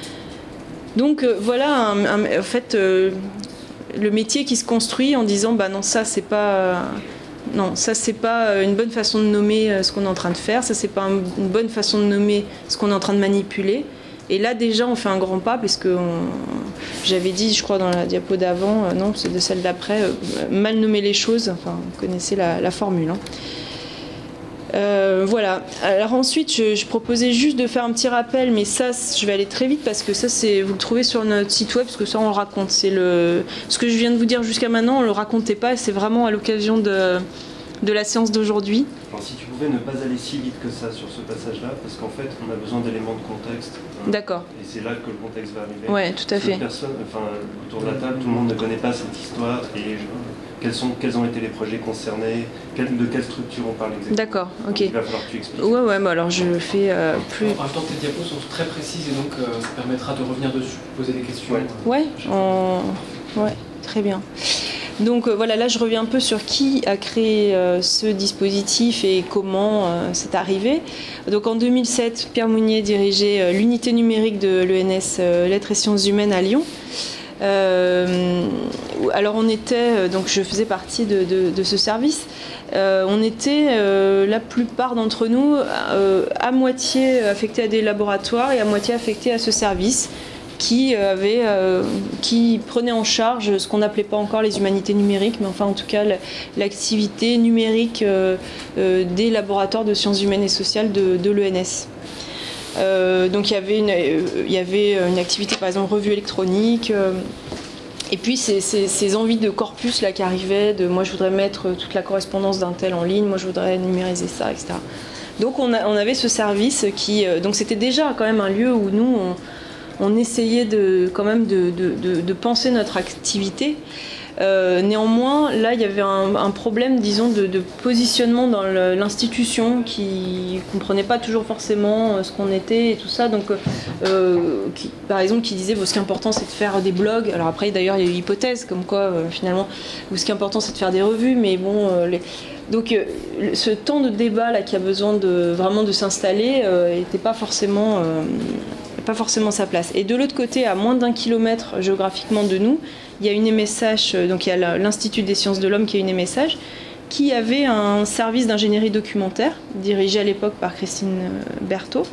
Donc euh, voilà, un, un, en fait, euh, le métier qui se construit en disant bah non, ça c'est pas, euh, non, ça c'est pas une bonne façon de nommer euh, ce qu'on est en train de faire, ça c'est pas un, une bonne façon de nommer ce qu'on est en train de manipuler. Et là déjà on fait un grand pas parce que on, j'avais dit, je crois dans la diapo d'avant, euh, non c'est de celle d'après, euh, mal nommer les choses. Enfin, vous connaissez la, la formule. Hein. Euh, voilà. Alors ensuite, je, je proposais juste de faire un petit rappel, mais ça, je vais aller très vite parce que ça, c'est, vous le trouvez sur notre site web, parce que ça, on le raconte. C'est le, ce que je viens de vous dire jusqu'à maintenant, on le racontait pas. C'est vraiment à l'occasion de, de la séance d'aujourd'hui. Alors, si tu pouvais ne pas aller si vite que ça sur ce passage-là, parce qu'en fait, on a besoin d'éléments de contexte. Hein, D'accord. Et c'est là que le contexte va arriver. Ouais, tout à fait. Personne, enfin, autour de la table, tout le monde ne connaît pas cette histoire et je, Quels, sont, quels ont été les projets concernés, quel, de quelle structure on parle exactement. D'accord, ok. Donc, il va falloir que tu expliques. Ouais, ouais, bah alors je le fais euh, plus. En même temps, tes diapos sont très précises et donc euh, ça permettra de revenir dessus, poser des questions. Ouais, euh, ouais, on... ouais, très bien. Donc euh, voilà, là je reviens un peu sur qui a créé euh, ce dispositif et comment euh, c'est arrivé. Donc en deux mille sept, Pierre Mounier dirigeait euh, l'unité numérique de l'E N S euh, Lettres et Sciences Humaines à Lyon. Euh, alors on était, donc je faisais partie de, de, de ce service, euh, on était euh, la plupart d'entre nous euh, à moitié affectés à des laboratoires et à moitié affectés à ce service qui, avait, euh, qui prenait en charge ce qu'on n'appelait pas encore les humanités numériques, mais enfin en tout cas l'activité numérique euh, euh, des laboratoires de sciences humaines et sociales de, de l'E N S. Euh, donc il y avait une, euh, il y avait une activité par exemple revue électronique euh, Et puis ces, ces, ces envies de corpus là, qui arrivaient, de moi je voudrais mettre toute la correspondance d'un tel en ligne, moi je voudrais numériser ça, et cetera. Donc on, a, on avait ce service qui... Donc c'était déjà quand même un lieu où nous, on, on essayait de, quand même de, de, de, de penser notre activité. Euh, néanmoins, là, il y avait un, un problème, disons, de, de positionnement dans l'institution qui ne comprenait pas toujours forcément ce qu'on était et tout ça. Donc, euh, qui, par exemple, qui disait bon, ce qui est important, c'est de faire des blogs. Alors après, d'ailleurs, il y a eu l'hypothèse comme quoi, euh, finalement, ce qui est important, c'est de faire des revues. Mais bon, euh, les... donc, euh, ce temps de débat là, qui a besoin de vraiment de s'installer, n'était euh, pas forcément, euh, pas forcément sa place. Et de l'autre côté, à moins d'un kilomètre géographiquement de nous, il y a une M S H, donc il y a l'Institut des sciences de l'homme qui a une M S H, qui avait un service d'ingénierie documentaire, dirigé à l'époque par Christine Berthaud.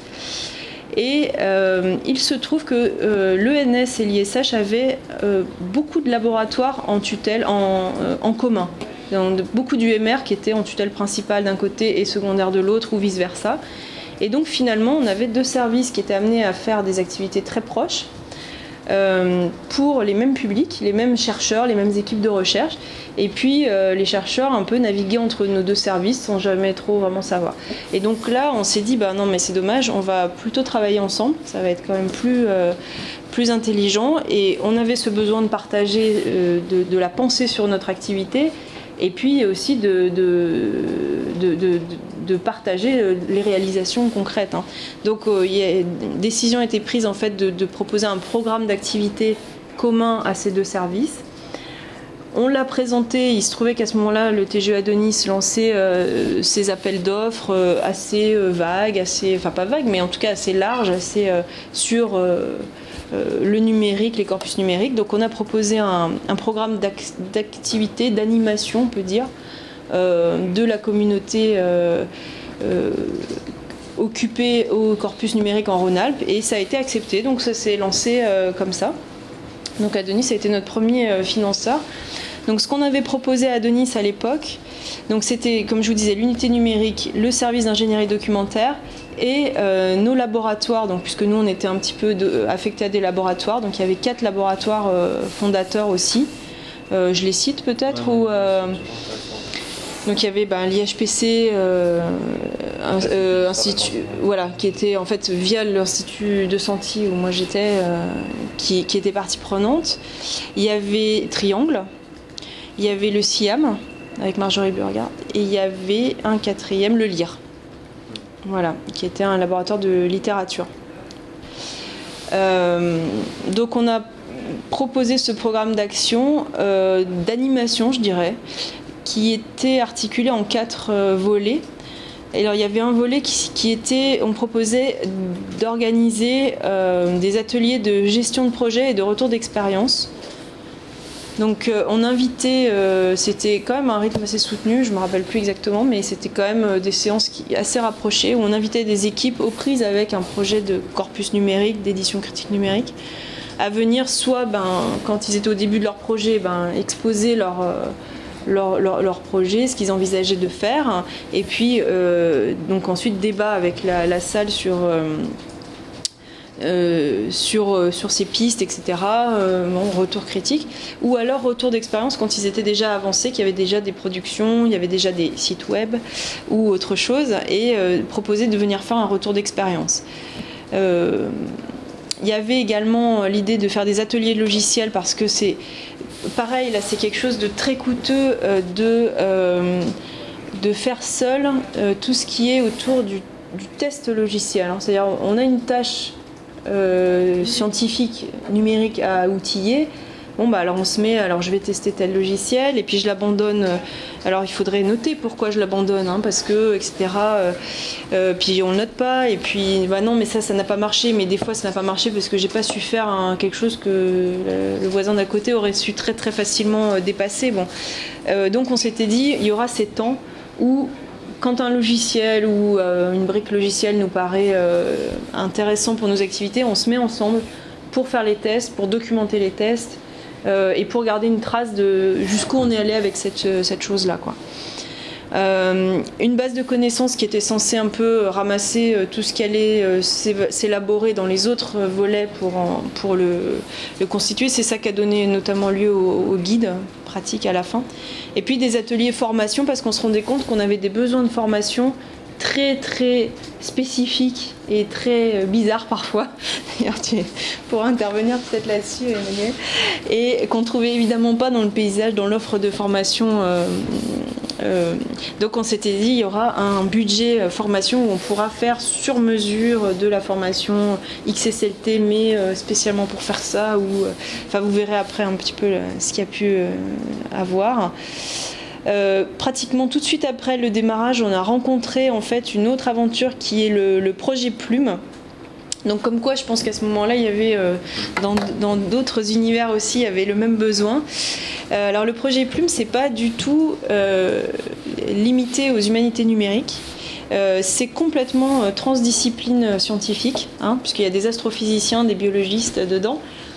Et euh, il se trouve que euh, l'E N S et l'I S H avaient euh, beaucoup de laboratoires en tutelle, en, euh, en commun. Donc, beaucoup d'U M R qui étaient en tutelle principale d'un côté et secondaire de l'autre, ou vice-versa. Et donc finalement, on avait deux services qui étaient amenés à faire des activités très proches, Euh, pour les mêmes publics, les mêmes chercheurs, les mêmes équipes de recherche, et puis euh, les chercheurs un peu naviguaient entre nos deux services sans jamais trop vraiment savoir. Et donc là, on s'est dit, bah non mais c'est dommage, on va plutôt travailler ensemble, ça va être quand même plus, euh, plus intelligent, et on avait ce besoin de partager, euh, de, de la pensée sur notre activité, et puis aussi de, de, de, de, de partager les réalisations concrètes. Hein. Donc euh, il y a, une décision a été prise en fait, de, de proposer un programme d'activité commun à ces deux services. On l'a présenté, il se trouvait qu'à ce moment-là, le T G E Adonis lançait euh, ses appels d'offres euh, assez euh, vagues, assez, enfin pas vagues, mais en tout cas assez larges, assez euh, sur... Euh, Euh, le numérique, les corpus numériques. Donc on a proposé un, un programme d'activité, d'animation, on peut dire, euh, de la communauté euh, euh, occupée au corpus numérique en Rhône-Alpes, et ça a été accepté, donc ça s'est lancé euh, comme ça. Donc Adonis a été notre premier euh, financeur. Donc ce qu'on avait proposé à Adonis à l'époque, donc c'était, comme je vous disais, l'unité numérique, le service d'ingénierie documentaire et euh, nos laboratoires, donc, puisque nous on était un petit peu de, affectés à des laboratoires, donc il y avait quatre laboratoires euh, fondateurs aussi. Euh, je les cite peut-être ouais, ou, euh, donc il y avait ben, l'I H P C, euh, un, euh, institut, voilà, qui était en fait via l'Institut de Santi où moi j'étais, euh, qui, qui était partie prenante. Il y avait Triangle. Il y avait le C I A M avec Marjorie Burgard, et il y avait un quatrième, le L I R, voilà, qui était un laboratoire de littérature. Euh, donc on a proposé ce programme d'action, euh, d'animation je dirais, qui était articulé en quatre euh, volets. Et alors il y avait un volet qui, qui était, on proposait d'organiser euh, des ateliers de gestion de projet et de retour d'expérience. Donc euh, on invitait, euh, c'était quand même un rythme assez soutenu, je ne me rappelle plus exactement, mais c'était quand même euh, des séances qui, assez rapprochées, où on invitait des équipes aux prises avec un projet de corpus numérique, d'édition critique numérique, à venir soit, ben, quand ils étaient au début de leur projet, ben, exposer leur, euh, leur, leur, leur projet, ce qu'ils envisageaient de faire, et puis euh, donc ensuite débat avec la, la salle sur... Euh, Euh, sur, euh, sur ces pistes, et cetera, euh, bon, retour critique, ou alors retour d'expérience quand ils étaient déjà avancés, qu'il y avait déjà des productions, il y avait déjà des sites web ou autre chose, et euh, proposer de venir faire un retour d'expérience. Euh, il y avait également l'idée de faire des ateliers de logiciels, parce que c'est pareil, là c'est quelque chose de très coûteux euh, de, euh, de faire seul euh, tout ce qui est autour du, du test logiciel. C'est-à-dire on a une tâche Euh, scientifique numérique à outiller. Bon bah alors on se met, alors je vais tester tel logiciel et puis je l'abandonne. Alors il faudrait noter pourquoi je l'abandonne, hein, parce que et cetera. Euh, euh, puis on le note pas et puis bah non mais ça ça n'a pas marché, mais des fois ça n'a pas marché parce que j'ai pas su faire hein, quelque chose que le, le voisin d'à côté aurait su très très facilement euh, dépasser. Bon, euh, donc on s'était dit il y aura ces temps où quand un logiciel ou euh, une brique logicielle nous paraît euh, intéressant pour nos activités, on se met ensemble pour faire les tests, pour documenter les tests euh, et pour garder une trace de jusqu'où on est allé avec cette, cette chose-là, quoi. Euh, une base de connaissances qui était censée un peu ramasser euh, tout ce qui allait euh, s'élaborer dans les autres volets pour, en, pour le, le constituer. C'est ça qui a donné notamment lieu au, au guide pratique à la fin. Et puis des ateliers formation, parce qu'on se rendait compte qu'on avait des besoins de formation très très spécifiques et très bizarres parfois. D'ailleurs, tu pourras intervenir peut-être là-dessus, Emmanuel. Et qu'on ne trouvait évidemment pas dans le paysage, dans l'offre de formation. Euh, Euh, donc on s'était dit il y aura un budget formation où on pourra faire sur mesure de la formation X S L T, mais euh, spécialement pour faire ça, ou enfin euh, vous verrez après un petit peu euh, ce qu'il y a pu euh, avoir. Euh, pratiquement tout de suite après le démarrage, on a rencontré en fait une autre aventure qui est le, le projet Plume. Donc comme quoi je pense qu'à ce moment-là il y avait euh, dans, dans d'autres univers aussi il y avait le même besoin. Euh, alors le projet Plume c'est pas du tout euh, limité aux humanités numériques. Euh, c'est complètement euh, transdiscipline scientifique, hein, puisqu'il y a des astrophysiciens, des biologistes dedans.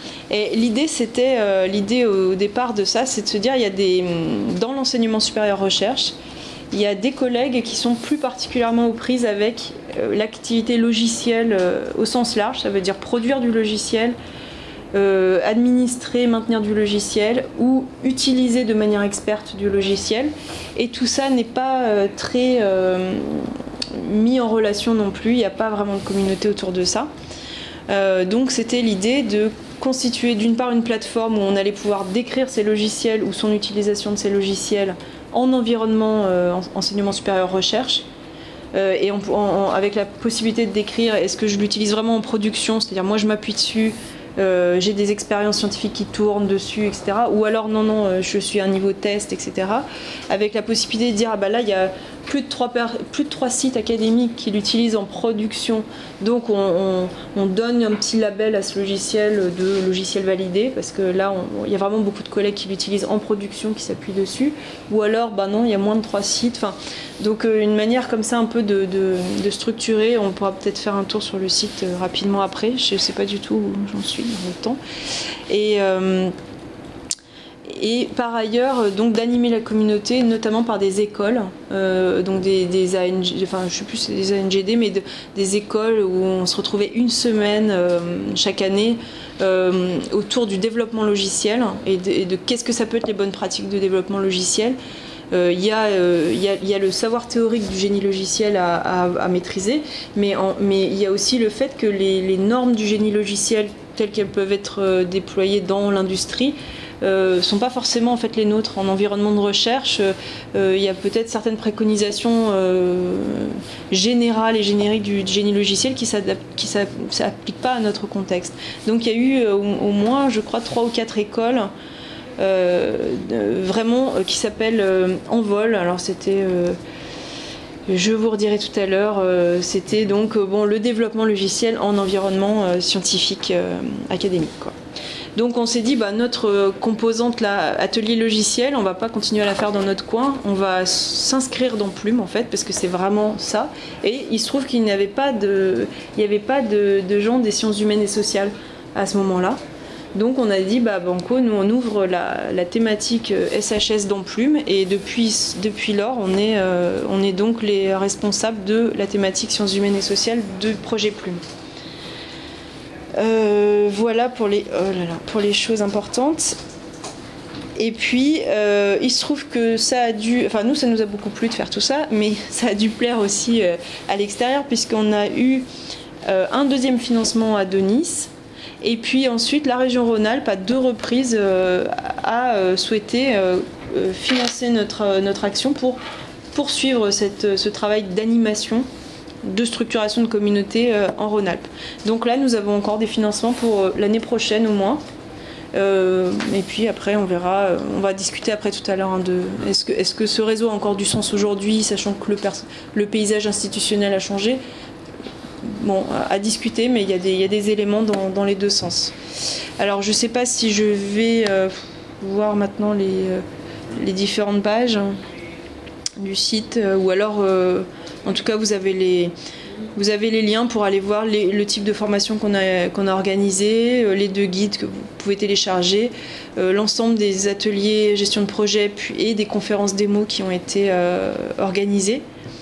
Et l'idée c'était euh, l'idée au départ de ça, c'est de se dire il y a des dans l'enseignement supérieur recherche. Il y a des collègues qui sont plus particulièrement aux prises avec euh, l'activité logicielle euh, au sens large, ça veut dire produire du logiciel, euh, administrer, maintenir du logiciel ou utiliser de manière experte du logiciel. Et tout ça n'est pas euh, très euh, mis en relation non plus, il n'y a pas vraiment de communauté autour de ça. Euh, donc c'était l'idée de constituer d'une part une plateforme où on allait pouvoir décrire ces logiciels ou son utilisation de ces logiciels en environnement euh, enseignement supérieur recherche euh, et en, en, avec la possibilité de décrire est-ce que je l'utilise vraiment en production, c'est-à-dire moi je m'appuie dessus, euh, j'ai des expériences scientifiques qui tournent dessus, et cetera. Ou alors non, non, euh, je suis à un niveau test, et cetera. Avec la possibilité de dire ah bah là il y a plus de trois, plus de trois sites académiques qui l'utilisent en production, donc on, on, on donne un petit label à ce logiciel de logiciel validé, parce que là il y a vraiment beaucoup de collègues qui l'utilisent en production, qui s'appuient dessus, ou alors bah non, il y a moins de trois sites. Enfin, donc euh, une manière comme ça un peu de, de, de structurer. On pourra peut-être faire un tour sur le site euh, rapidement après, je ne sais pas du tout où j'en suis dans le temps. Et euh, Et par ailleurs, donc d'animer la communauté, notamment par des écoles, euh, donc des, des A N G, enfin je sais plus si c'est des A N G D, mais de, des écoles où on se retrouvait une semaine euh, chaque année euh, autour du développement logiciel et de, et de qu'est-ce que ça peut être les bonnes pratiques de développement logiciel. Il euh, y, euh, y, y a le savoir théorique du génie logiciel à, à, à maîtriser, mais il y a aussi le fait que les, les normes du génie logiciel telles qu'elles peuvent être euh, déployées dans l'industrie ne euh, sont pas forcément en fait les nôtres. En environnement de recherche, il euh, y a peut-être certaines préconisations euh, générales et génériques du, du génie logiciel qui ne s'appliquent pas à notre contexte. Donc il y a eu euh, au, au moins, je crois, trois ou quatre écoles euh, vraiment euh, qui s'appellent euh, Envol. Alors c'était... Euh, je vous redirai tout à l'heure, euh, c'était donc euh, bon, le développement logiciel en environnement euh, scientifique euh, académique, quoi. Donc on s'est dit, bah, notre composante là, atelier logiciel, on ne va pas continuer à la faire dans notre coin, on va s'inscrire dans Plume en fait, parce que c'est vraiment ça. Et il se trouve qu'il n'y avait pas de, il n'y avait pas de, de gens des sciences humaines et sociales à ce moment-là. Donc on a dit, bah, banco, nous on ouvre la, la thématique S H S dans Plume, et depuis, depuis lors on est, euh, on est donc les responsables de la thématique sciences humaines et sociales du projet Plume. Euh, voilà pour les, oh là là, pour les choses importantes. Et puis euh, il se trouve que ça a dû, enfin nous ça nous a beaucoup plu de faire tout ça, mais ça a dû plaire aussi euh, à l'extérieur, puisqu'on a eu euh, un deuxième financement à Denis. Et puis ensuite, la région Rhône-Alpes, à deux reprises, euh, a euh, souhaité euh, financer notre, notre action pour poursuivre cette, ce travail d'animation, de structuration de communauté euh, en Rhône-Alpes. Donc là, nous avons encore des financements pour euh, l'année prochaine au moins. Euh, et puis après, on verra, on va discuter après tout à l'heure hein, de est-ce que, est-ce que ce réseau a encore du sens aujourd'hui, sachant que le, pers- le paysage institutionnel a changé. Bon, à discuter, mais il y a des, il y a des éléments dans, dans les deux sens. Alors, je ne sais pas si je vais euh, voir maintenant les, euh, les différentes pages du site, euh, ou alors, euh, en tout cas, vous avez les, Vous avez les liens pour aller voir les, le type de formation qu'on a, qu'on a organisé, les deux guides que vous pouvez télécharger, euh, l'ensemble des ateliers gestion de projet puis, et des conférences démo qui ont été euh, organisées.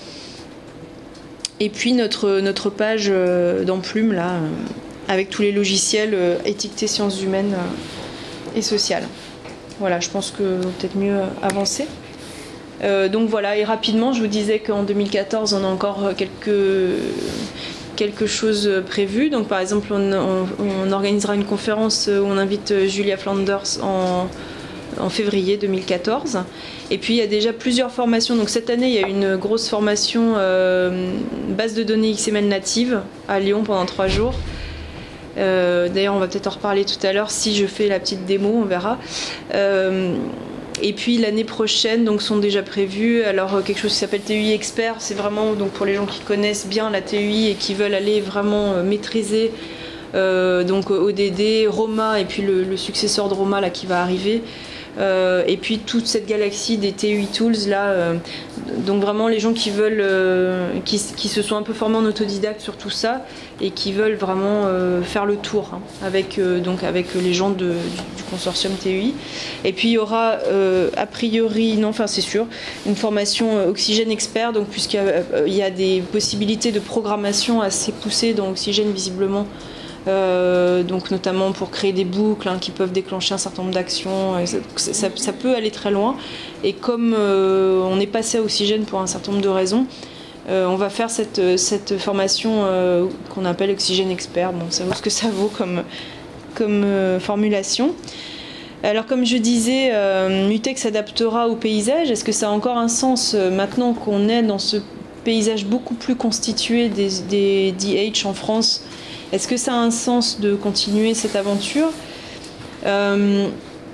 Et puis notre, notre page euh, dans Plume, là, euh, avec tous les logiciels euh, étiquetés sciences humaines euh, et sociales. Voilà, je pense que peut-être mieux avancer. Euh, donc voilà, et rapidement, je vous disais qu'en deux mille quatorze, on a encore quelques, quelque chose prévu. Donc par exemple, on, on, on organisera une conférence où on invite Julia Flanders en, en février deux mille quatorze. Et puis il y a déjà plusieurs formations. Donc cette année, il y a une grosse formation euh, base de données X M L native à Lyon pendant trois jours. Euh, D'ailleurs, on va peut-être en reparler tout à l'heure si je fais la petite démo, on verra. Euh, et puis l'année prochaine, donc sont déjà prévus. Alors quelque chose qui s'appelle T U I Expert, c'est vraiment donc pour les gens qui connaissent bien la T U I et qui veulent aller vraiment euh, maîtriser euh, donc O D D, Roma et puis le, le successeur de Roma là qui va arriver. Euh, et puis toute cette galaxie des T U I Tools là, euh, donc vraiment les gens qui veulent, euh, qui, qui se sont un peu formés en autodidacte sur tout ça et qui veulent vraiment euh, faire le tour hein, avec, euh, donc avec les gens de, du, du consortium T U I. Et puis il y aura euh, a priori, non enfin c'est sûr, une formation euh, Oxygène Expert, donc puisqu'il y a, euh, il y a des possibilités de programmation assez poussées dans Oxygène visiblement. Euh, donc notamment pour créer des boucles hein, qui peuvent déclencher un certain nombre d'actions, ça, ça, ça peut aller très loin et comme euh, on est passé à Oxygène pour un certain nombre de raisons, euh, on va faire cette, cette formation euh, qu'on appelle Oxygène Expert. Bon, ça vaut ce que ça vaut comme, comme euh, formulation. Alors comme je disais, euh, Mutech s'adaptera au paysage. Est-ce que ça a encore un sens euh, maintenant qu'on est dans ce paysage beaucoup plus constitué des, des D H en France? Est-ce que ça a un sens de continuer cette aventure? euh,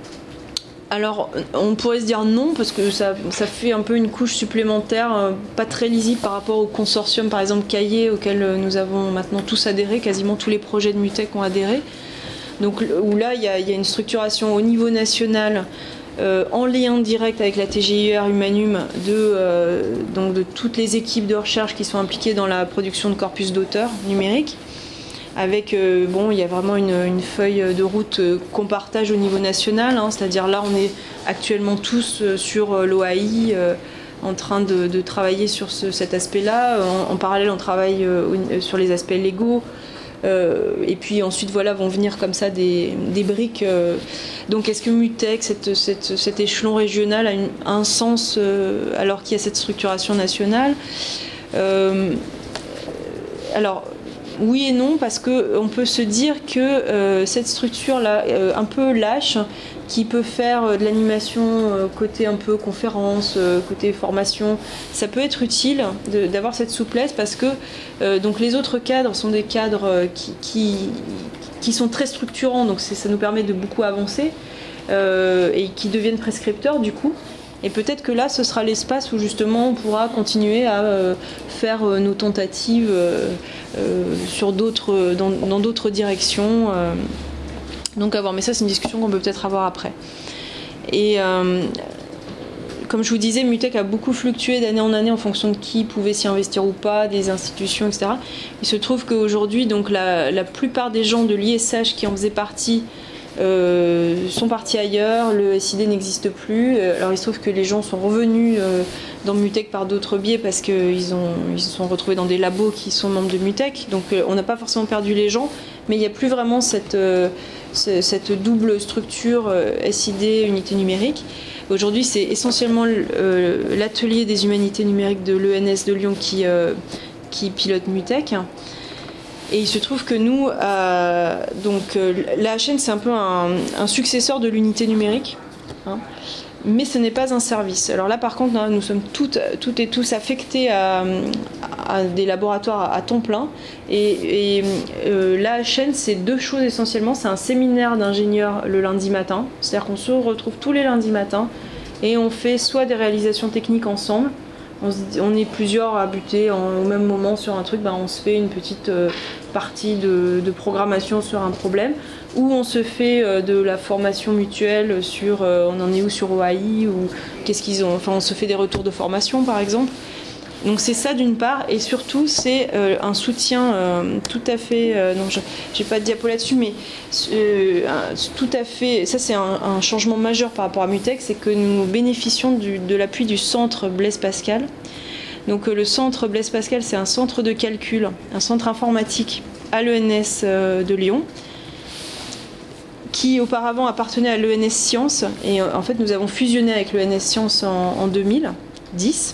Alors, on pourrait se dire non, parce que ça, ça fait un peu une couche supplémentaire, euh, pas très lisible par rapport au consortium, par exemple, Cahier, auquel nous avons maintenant tous adhéré, quasiment tous les projets de Mutech ont adhéré. Donc, où là, il y a, il y a une structuration au niveau national, euh, en lien direct avec la T G I E R Humanum, de, euh, donc de toutes les équipes de recherche qui sont impliquées dans la production de corpus d'auteurs numériques. Avec, euh, bon, il y a vraiment une, une feuille de route euh, qu'on partage au niveau national, hein, c'est-à-dire là on est actuellement tous euh, sur euh, l'O A I euh, en train de, de travailler sur ce, cet aspect-là. En, en parallèle on travaille euh, sur les aspects légaux euh, et puis ensuite voilà vont venir comme ça des, des briques. Euh. Donc est-ce que Mutech, cette, cette, cet échelon régional a une, un sens euh, alors qu'il y a cette structuration nationale? euh, Alors oui et non, parce qu'on peut se dire que euh, cette structure-là, euh, un peu lâche, qui peut faire euh, de l'animation euh, côté un peu conférence, euh, côté formation, ça peut être utile d'avoir cette souplesse parce que euh, donc les autres cadres sont des cadres euh, qui, qui, qui sont très structurants, donc ça nous permet de beaucoup avancer euh, et qui deviennent prescripteurs du coup. Et peut-être que là, ce sera l'espace où justement on pourra continuer à euh, faire euh, nos tentatives euh, euh, sur d'autres, dans, dans d'autres directions. Euh. Donc à voir, mais ça c'est une discussion qu'on peut peut-être avoir après. Et euh, comme je vous disais, Mutech a beaucoup fluctué d'année en année en fonction de qui pouvait s'y investir ou pas, des institutions, et cetera. Il se trouve qu'aujourd'hui, donc la, la plupart des gens de l'I S H qui en faisaient partie Euh, sont partis ailleurs, le S I D n'existe plus. Alors il se trouve que les gens sont revenus euh, dans Mutech par d'autres biais parce qu'ils ont, ils se sont retrouvés dans des labos qui sont membres de Mutech. Donc euh, on n'a pas forcément perdu les gens, mais il n'y a plus vraiment cette, euh, cette double structure euh, S I D, unité numérique. Aujourd'hui c'est essentiellement euh, l'atelier des humanités numériques de l'E N S de Lyon qui, euh, qui pilote Mutech. Et il se trouve que nous, euh, donc euh, l'A H N c'est un peu un, un successeur de l'unité numérique, hein, mais ce n'est pas un service. Alors là par contre, hein, nous sommes toutes, toutes et tous affectés à, à des laboratoires à, à temps plein. Et, et euh, l'A H N c'est deux choses essentiellement. C'est un séminaire d'ingénieurs le lundi matin, c'est-à-dire qu'on se retrouve tous les lundis matins et on fait soit des réalisations techniques ensemble. On, se, on est plusieurs à buter en, au même moment sur un truc, ben on se fait une petite euh, partie de, de programmation sur un problème, ou on se fait euh, de la formation mutuelle sur euh, on en est où sur O A I, ou qu'est-ce qu'ils ont, enfin on se fait des retours de formation par exemple. Donc c'est ça d'une part, et surtout c'est euh, un soutien euh, tout à fait, euh, non je n'ai pas de diapo là-dessus, mais euh, un, tout à fait, ça c'est un, un changement majeur par rapport à Mutech, c'est que nous bénéficions du, de l'appui du centre Blaise Pascal. Donc euh, le centre Blaise Pascal, c'est un centre de calcul, un centre informatique à l'E N S euh, de Lyon, qui auparavant appartenait à l'E N S Sciences, et euh, en fait nous avons fusionné avec l'E N S Sciences en, en deux mille dix.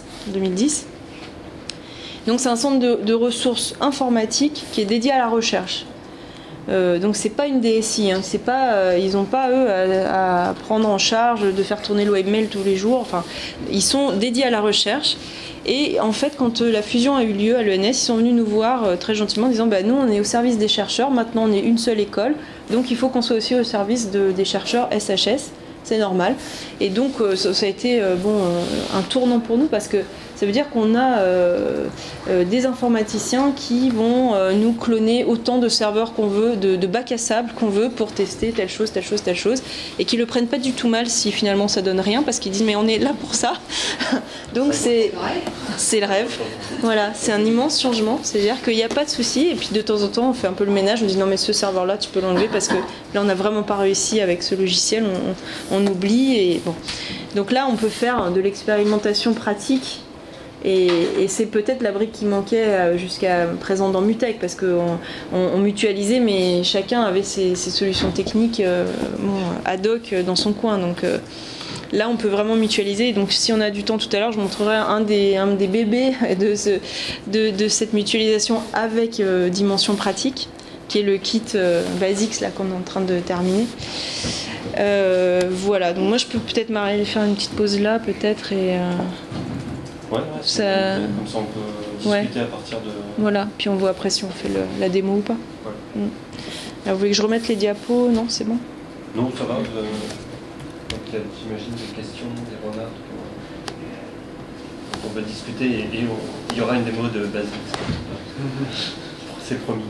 Donc c'est un centre de, de ressources informatiques qui est dédié à la recherche. Euh, donc c'est pas une D S I, hein, c'est pas, euh, ils n'ont pas eux à, à prendre en charge de faire tourner le webmail tous les jours. Enfin, ils sont dédiés à la recherche. Et en fait, quand euh, la fusion a eu lieu à l'E N S, ils sont venus nous voir euh, très gentiment en disant bah, nous on est au service des chercheurs, maintenant on est une seule école, donc il faut qu'on soit aussi au service de, des chercheurs S H S. C'est normal. Et donc euh, ça, ça a été euh, bon, euh, un tournant pour nous parce que ça veut dire qu'on a euh, euh, des informaticiens qui vont euh, nous cloner autant de serveurs qu'on veut, de, de bacs à sable qu'on veut pour tester telle chose, telle chose, telle chose, et qui le prennent pas du tout mal si finalement ça donne rien parce qu'ils disent mais on est là pour ça. Donc c'est c'est le rêve. Voilà, c'est un immense changement. C'est-à-dire qu'il n'y a pas de souci et puis de temps en temps on fait un peu le ménage, on dit non mais ce serveur-là tu peux l'enlever parce que là on n'a vraiment pas réussi avec ce logiciel, on, on oublie et bon. Donc là on peut faire de l'expérimentation pratique. Et, et c'est peut-être la brique qui manquait jusqu'à présent dans Mutech parce qu'on on, on mutualisait mais chacun avait ses, ses solutions techniques euh, bon, ad hoc dans son coin. Donc euh, là on peut vraiment mutualiser. Donc si on a du temps tout à l'heure, je montrerai un des, un des bébés de, ce, de, de cette mutualisation avec euh, dimension pratique, qui est le kit euh, Basics là qu'on est en train de terminer. Euh, voilà, donc moi je peux peut-être m'arrêter faire une petite pause là peut-être et... Euh... Ouais, ouais, ça... comme ça on peut discuter ouais. à partir de... Voilà, puis on voit après si on fait le, la démo ou pas. Ouais. Mm. Alors, vous voulez que je remette les diapos? Non, c'est bon? Non, ça va. Euh... J'imagine des questions, des remarques. Donc on va discuter et, et on... il y aura une démo de Basics. C'est promis.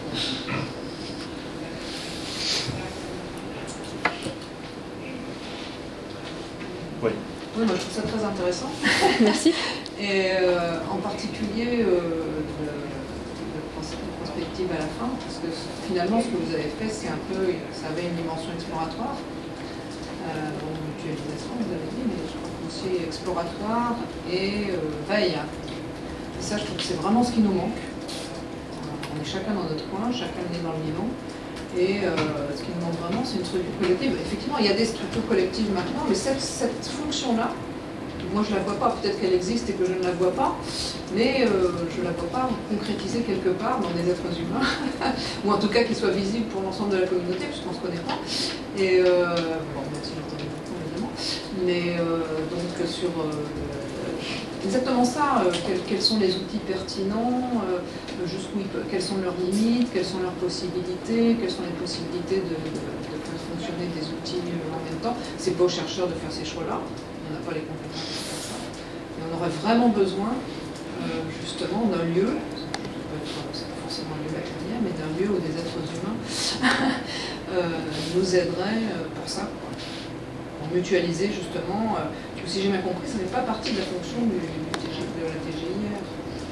Oui. Oui, moi je trouve ça très intéressant. Merci. Et euh, en particulier euh, le, le principe de prospective à la fin, parce que finalement ce que vous avez fait, c'est un peu, ça avait une dimension exploratoire, euh, en mutualisation, vous avez dit, mais je crois aussi exploratoire et euh, veille. Et ça, je trouve que c'est vraiment ce qui nous manque. On est chacun dans notre coin, chacun est dans le vivant. Et euh, ce qui nous manque vraiment, c'est une structure collective. Effectivement, il y a des structures collectives maintenant, mais cette, cette fonction-là, moi je ne la vois pas, peut-être qu'elle existe et que je ne la vois pas, mais euh, je ne la vois pas concrétisée quelque part dans des êtres humains, ou en tout cas qu'il soit visible pour l'ensemble de la communauté, puisqu'on ne se connaît pas. Et, euh, bon, même si j'entends évidemment, mais euh, donc sur... Euh, exactement ça, euh, quels, quels sont les outils pertinents, euh, jusqu'où ils peuvent, quelles sont leurs limites, quelles sont leurs possibilités, quelles sont les possibilités de, de, de faire fonctionner des outils en même temps. C'est pas aux chercheurs de faire ces choix-là, on n'a pas les compétences pour faire ça. Et on aurait vraiment besoin, euh, justement, d'un lieu, c'est pas forcément un lieu matériel, mais d'un lieu où des êtres humains euh, nous aideraient pour ça, quoi. Pour mutualiser, justement. Euh, Si j'ai bien compris, ça n'est pas partie de la fonction du, du T G, de la T G I R.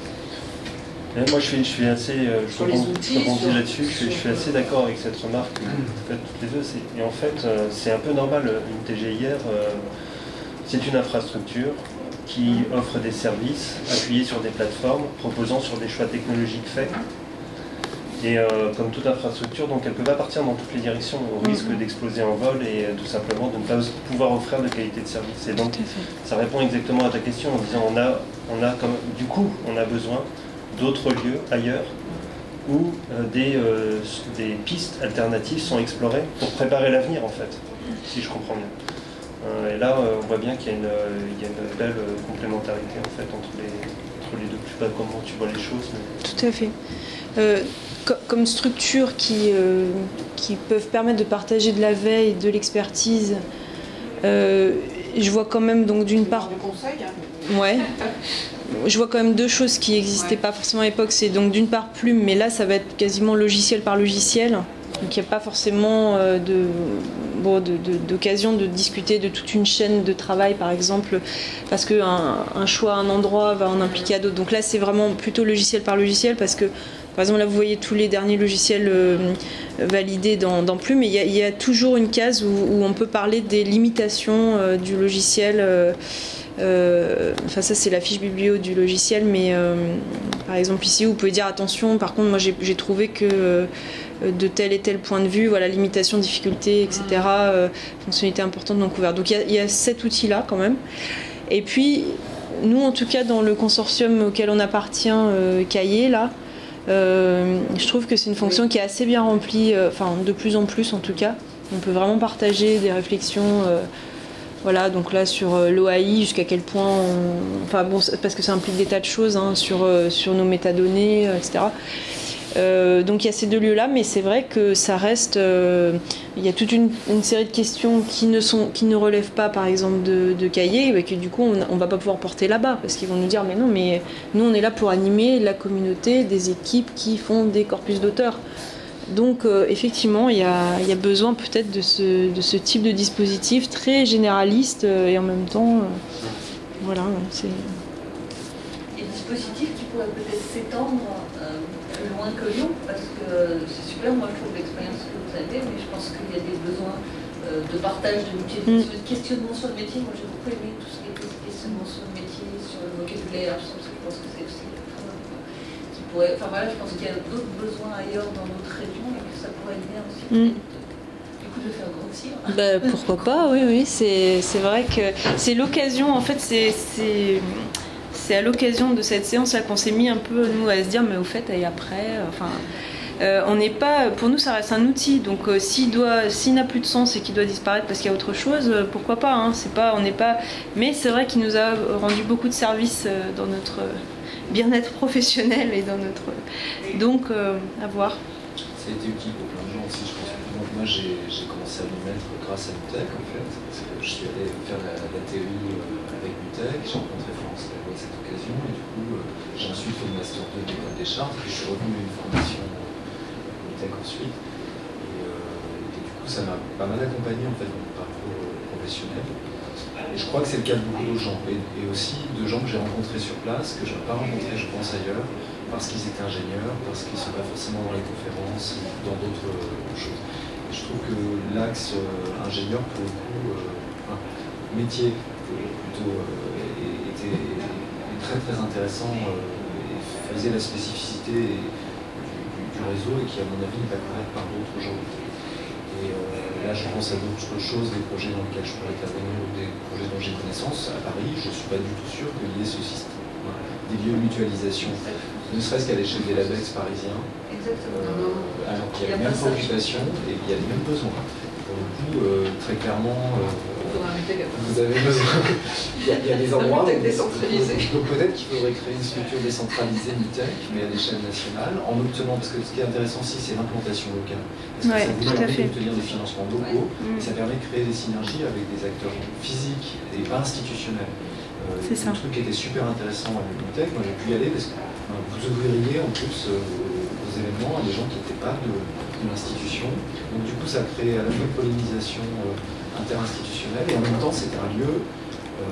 Et moi, je suis, je suis assez, euh, je rebondis là-dessus. Je, je suis assez d'accord avec cette remarque que vous faites toutes les deux. Et en fait, euh, c'est un peu normal. Une T G I R, euh, c'est une infrastructure qui offre des services appuyés sur des plateformes, proposant sur des choix technologiques faits. Et euh, comme toute infrastructure, donc elle ne peut pas partir dans toutes les directions au risque mmh. d'exploser en vol et euh, tout simplement de ne pas pouvoir offrir de qualité de service. Et donc ça répond exactement à ta question en disant on a, on a comme, du coup on a besoin d'autres lieux ailleurs où euh, des, euh, des pistes alternatives sont explorées pour préparer l'avenir en fait, si je comprends bien. Euh, et là euh, on voit bien qu'il y a une, euh, il y a une belle euh, complémentarité en fait entre les, entre les deux. Je ne sais pas comment tu vois les choses. Mais... Tout à fait. Euh, comme structures qui, euh, qui peuvent permettre de partager de la veille, de l'expertise, euh, je vois quand même donc d'une part... Du conseil, hein. Ouais. Je vois quand même deux choses qui n'existaient ouais. pas forcément à l'époque. C'est donc d'une part Plume, mais là ça va être quasiment logiciel par logiciel. Donc il n'y a pas forcément euh, de... bon, de, de, d'occasion de discuter de toute une chaîne de travail, par exemple, parce qu'un un choix à un endroit va en impliquer à d'autres. Donc là, c'est vraiment plutôt logiciel par logiciel, parce que, par exemple, là, vous voyez tous les derniers logiciels euh, validés dans, dans Plume, mais il y, y a toujours une case où, où on peut parler des limitations euh, du logiciel. Euh, euh, enfin, ça, c'est la fiche biblio du logiciel, mais euh, par exemple, ici, vous pouvez dire attention, par contre, moi, j'ai, j'ai trouvé que euh, de tel et tel point de vue, voilà, limitation, difficulté, et cetera, euh, fonctionnalité importante non couverte. Donc, il y, y a cet outil-là, quand même. Et puis, nous, en tout cas, dans le consortium auquel on appartient, euh, Cahiers, là, Euh, je trouve que c'est une fonction qui est assez bien remplie, euh, enfin de plus en plus en tout cas. On peut vraiment partager des réflexions, euh, voilà, donc là sur euh, l'O A I, jusqu'à quel point, on, enfin bon, parce que ça implique des tas de choses hein, sur, euh, sur nos métadonnées, euh, et cetera. Euh, donc il y a ces deux lieux-là, mais c'est vrai que ça reste, euh, il y a toute une, une série de questions qui ne, sont, qui ne relèvent pas par exemple de, de Cahiers, et que du coup on ne va pas pouvoir porter là-bas, parce qu'ils vont nous dire mais non, mais nous on est là pour animer la communauté des équipes qui font des corpus d'auteurs. Donc euh, effectivement il y a, il y a besoin peut-être de ce, de ce type de dispositif très généraliste euh, et en même temps, euh, voilà, c'est... Et dispositif qui pourrait peut-être s'étendre euh, plus loin que Lyon, parce que c'est super, moi je trouve l'expérience que vous avez, mais je pense qu'il y a des besoins euh, de partage, de mutualisation, mm. de questionnement sur le métier. Moi j'ai beaucoup aimé tout ce qui était questionnement sur le métier, sur le vocabulaire, je pense que c'est aussi très important. Qui pourrait, enfin voilà, je pense qu'il y a d'autres besoins ailleurs dans notre région et que ça pourrait être bien aussi. Mm. Du coup, de faire grossir. Bah, pourquoi pas, oui, oui, c'est, c'est vrai que c'est l'occasion, en fait, c'est... c'est... C'est à l'occasion de cette séance-là qu'on s'est mis un peu, nous, à se dire, mais au fait, et après, enfin, euh, on n'est pas, pour nous, ça reste un outil. Donc, euh, s'il doit, s'il n'a plus de sens et qu'il doit disparaître parce qu'il y a autre chose, euh, pourquoi pas, hein, c'est pas, on n'est pas. Mais c'est vrai qu'il nous a rendu beaucoup de services euh, dans notre bien-être professionnel et dans notre. Donc, euh, à voir. Ça a été utile pour plein de gens aussi, je pense. Donc, moi, j'ai, j'ai commencé à m'y mettre grâce à Mutech, en fait. Parce que je suis allé faire la, la théorie avec Mutech, j'ai rencontré Florence Lavoie à cette occasion, et du coup, euh, j'ai ensuite fait le Master deux de l'École des Chartes, puis je suis revenu à une formation Mutech ensuite. Et, euh, et du coup, ça m'a pas mal accompagné en fait, dans mon parcours euh, professionnel. Et je crois que c'est le cas de beaucoup d'autres gens, et, et aussi de gens que j'ai rencontrés sur place, que je n'ai pas rencontrés, je pense, ailleurs, parce qu'ils étaient ingénieurs, parce qu'ils ne sont pas forcément dans les conférences, dans d'autres euh, choses. Et je trouve que l'axe euh, ingénieur, pour le coup, euh, un métier plutôt, euh, était, était très très intéressant euh, et faisait la spécificité du, du, du réseau et qui, à mon avis, n'est pas couverte par d'autres aujourd'hui. Et euh, là, je pense à d'autres choses, des projets dans lesquels je pourrais intervenir ou des projets dont j'ai connaissance. À Paris, je ne suis pas du tout sûr qu'il y ait ce système, voilà, des lieux de mutualisation, ne serait-ce qu'à l'échelle des LABEX parisiens, euh, alors qu'il y a les mêmes préoccupations et il y a les mêmes besoins. Pour le coup, euh, très clairement, euh, vous avez besoin. il, y a, il y a des endroits où, donc peut-être qu'il faudrait créer une structure décentralisée Mutech, mais à l'échelle nationale, en obtenant, parce que ce qui est intéressant aussi, c'est l'implantation locale. Parce que ouais, ça vous permet d'obtenir des financements locaux, ouais. Et ça permet de créer des synergies avec des acteurs physiques et pas institutionnels. Euh, c'est ça. Un truc qui était super intéressant avec Mutech, moi j'ai pu y aller parce que euh, vous ouvririez en plus euh, vos événements à des gens qui n'étaient pas de, de l'institution. Donc du coup ça crée à la fois une pollinisation euh, interinstitutionnelle et en même temps c'est un lieu euh,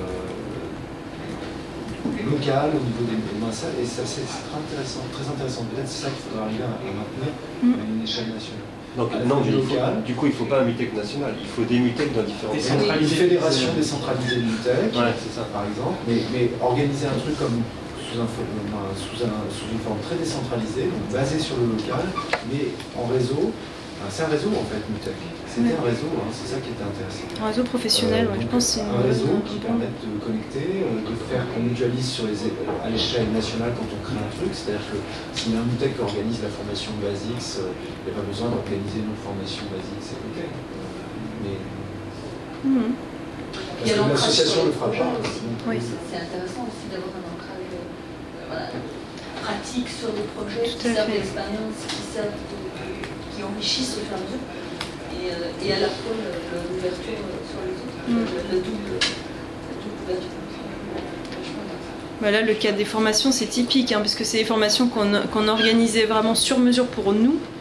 local au niveau des salles et ça c'est très intéressant, très intéressant. Peut-être c'est ça qu'il faudra arriver à, à maintenir mm. à une échelle nationale. Donc, non, du, local. Du coup, il ne faut pas un Mutech national, il faut des Mutech dans différents pays. Une fédération décentralisée de Mutech, ouais, c'est ça. Par exemple, mais, mais organiser un truc comme sous, un, sous, un, sous une forme très décentralisée, donc basé sur le local, mais en réseau. C'est un réseau en fait, Mutech. C'était ouais. un réseau, hein, c'est ça qui était intéressant. Un réseau professionnel, euh, ouais, je pense que c'est un réseau qui permet de connecter, de faire qu'on mutualise sur les, à l'échelle nationale quand on crée un truc. C'est-à-dire que s'il y a un Mutech qui organise la formation Basics, il n'y a pas besoin d'organiser une formation Basics à côté. Mais mmh. parce que l'association le fera pas. Oui. C'est intéressant aussi d'avoir un ancrage euh, voilà, pratique sur des projets qui servent d'expérience, qui servent de, qui enrichissent au fur et à mesure. Et, euh, et à la fois l'ouverture sur les autres, mmh. le, le double, la double ouverture. Voilà, le cas des formations, c'est typique, hein, parce que c'est des formations qu'on qu'on organisait vraiment sur mesure pour nous.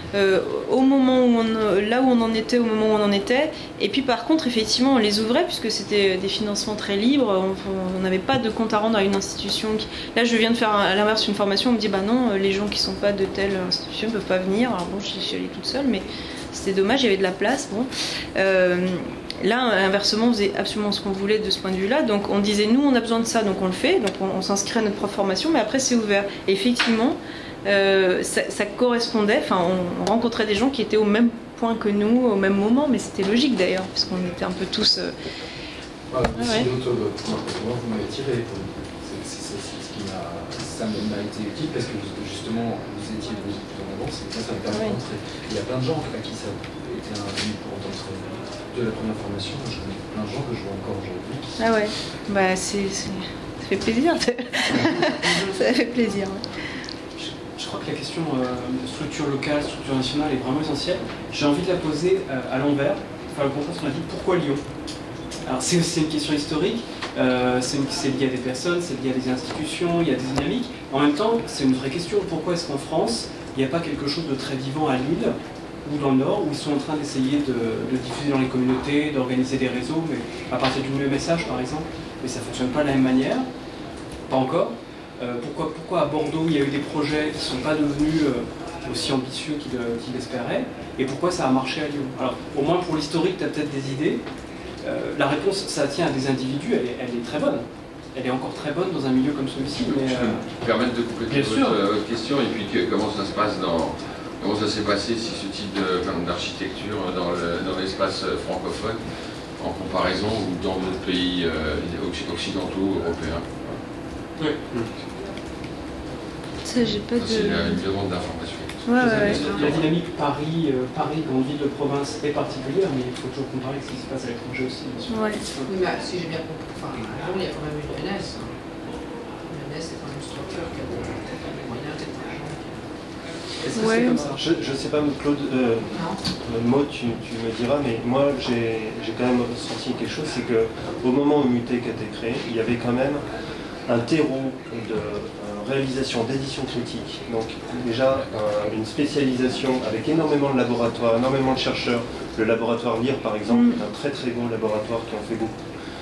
euh, au moment où on, là où on en était, au moment où on en était. Et puis par contre, effectivement, on les ouvrait puisque c'était des financements très libres. On n'avait pas de compte à rendre à une institution. Qui... Là, je viens de faire à l'inverse une formation. On me dit, bah non, les gens qui sont pas de telle institution ne peuvent pas venir. Alors bon, je suis allée toute seule, mais c'était dommage. Il y avait de la place. Bon. Euh, Là, inversement, on faisait absolument ce qu'on voulait de ce point de vue-là. Donc, on disait, nous, on a besoin de ça, donc on le fait. Donc, on, on s'inscrit à notre propre formation, mais après, c'est ouvert. Et effectivement, euh, ça, ça correspondait. Enfin, on, on rencontrait des gens qui étaient au même point que nous, au même moment, mais c'était logique d'ailleurs, parce qu'on était un peu tous. Euh... Voilà, Ah ouais. Moi, vous m'avez tiré. C'est ce qui m'a, ça m'a été utile parce que justement, vous étiez beaucoup plus en avance. Et ça, ça me permet de montrer. Il y a plein de gens à qui ça a été un but pour entendre de la première formation. Je connais plein de gens que je vois encore aujourd'hui. Ah ouais, bah c'est, c'est... ça fait plaisir. Ça fait plaisir. Ouais. Je, je crois que la question euh, structure locale, structure nationale est vraiment essentielle. J'ai envie de la poser euh, à l'envers. Enfin, le contraste, on a dit pourquoi Lyon? Alors c'est aussi une question historique. Euh, c'est, une, c'est lié à des personnes, c'est lié à des institutions, il y a des dynamiques. En même temps, c'est une vraie question. Pourquoi est-ce qu'en France, il n'y a pas quelque chose de très vivant à Lille ou dans le Nord, où ils sont en train d'essayer de, de diffuser dans les communautés, d'organiser des réseaux, mais à partir du même message par exemple, mais ça ne fonctionne pas de la même manière, pas encore. Euh, pourquoi, pourquoi à Bordeaux il y a eu des projets qui ne sont pas devenus euh, aussi ambitieux qu'ils, qu'ils espéraient, et pourquoi ça a marché à Lyon? Alors au moins pour l'historique, tu as peut-être des idées. Euh, la réponse, ça tient à des individus, elle est, elle est très bonne. Elle est encore très bonne dans un milieu comme celui-ci. Mais, je peux euh... me permettre de compléter votre, votre question, et puis que, comment ça se passe dans... Comment ça s'est passé si ce type de, d'architecture dans, le, dans l'espace francophone en comparaison ou dans d'autres pays euh, occidentaux, européens? Oui. Ça, j'ai pas de... C'est la, une demande d'information. Ouais, ouais, ouais. La dynamique Paris, euh, Paris, grande ville de province est particulière, mais il faut toujours comparer avec ce qui se passe à l'étranger aussi. Bien sûr. Ouais. Oui, mais si j'ai bien compris, enfin, à Lyon, il y a quand même une U N S. Hein. L'U N S est quand même une structure qui a des moyens d'être argent. Est-ce que Ouais. c'est comme ça? Je, je sais pas, Claude, euh, Maud, tu, tu me diras, mais moi j'ai, j'ai quand même ressenti quelque chose, c'est qu'au moment où Mutech a été créé, il y avait quand même un terreau de euh, réalisation d'édition critique, donc déjà euh, une spécialisation avec énormément de laboratoires, énormément de chercheurs. Le laboratoire Lire par exemple, Mm. est un très très gros laboratoire qui en fait beaucoup,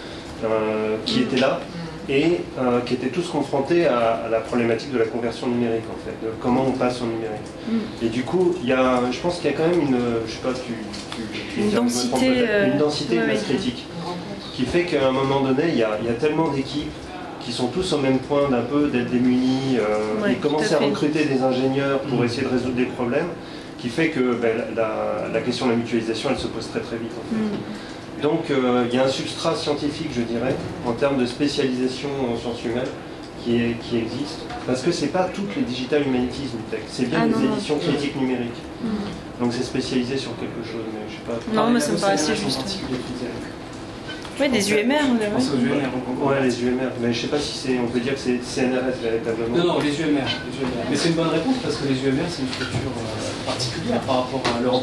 euh, qui était là. Et euh, qui étaient tous confrontés à, à la problématique de la conversion numérique en fait, de comment on passe au numérique. Mm. Et du coup, il y a, je pense qu'il y a quand même une, je sais pas, tu, tu, tu Une dire, je me densité, trompe peut-être, euh, une densité de ouais, masse ouais. critique, qui fait qu'à un moment donné, il y a, il y a tellement d'équipes qui sont tous au même point d'un peu d'être démunis, euh, Ouais, ils commencent tout à à fait. recruter des ingénieurs pour Mm. essayer de résoudre des problèmes, qui fait que ben, la, la question de la mutualisation, elle se pose très très vite en fait. Mm. Donc euh, il y a un substrat scientifique, je dirais, en termes de spécialisation en sciences humaines qui, est, qui existe. Parce que c'est pas toutes les digital humanities, Mutech, c'est bien Ah, les non, non. éditions critiques numériques. Mm. Donc c'est spécialisé sur quelque chose, mais je sais pas. Non, mais ça me Paris, paraissait Laos, en juste. particulier, tu disais. Ouais, des U M R, on Je pense aux U M R. on- Ouais, les U M R, mais je sais pas si c'est, on peut dire que c'est C N R S véritablement. Non, non, les U M R. Les U M R. Mais c'est une bonne réponse parce que les U M R, c'est une structure euh, particulière par rapport à l'Europe.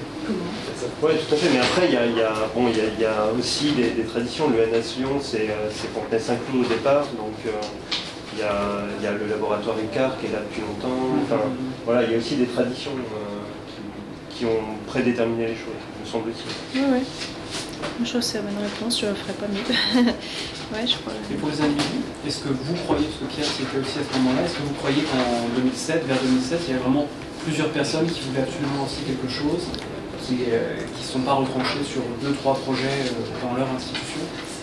Oui, tout à fait, mais après, il y a, il y a, bon, il y a, il y a aussi des, des traditions. Le N S Lyon, c'est, euh, c'est Fontenay-Saint-Cloud au départ, donc euh, il, y a, il y a le laboratoire Icare qui est là depuis longtemps. Enfin, voilà, il y a aussi des traditions euh, qui, qui ont prédéterminé les choses, me semble-t-il. Ouais, ouais. Je trouve que c'est la bonne réponse, je ne ferai pas mieux. Ouais, je crois. Et pour les individus, est-ce que vous croyez, parce que Pierre c'était aussi à ce moment-là, est-ce que vous croyez qu'en deux mille sept, vers deux mille sept, il y avait vraiment plusieurs personnes qui voulaient absolument lancer quelque chose, qui ne euh, qui sont pas retranchées sur deux, trois projets euh, dans leur institution?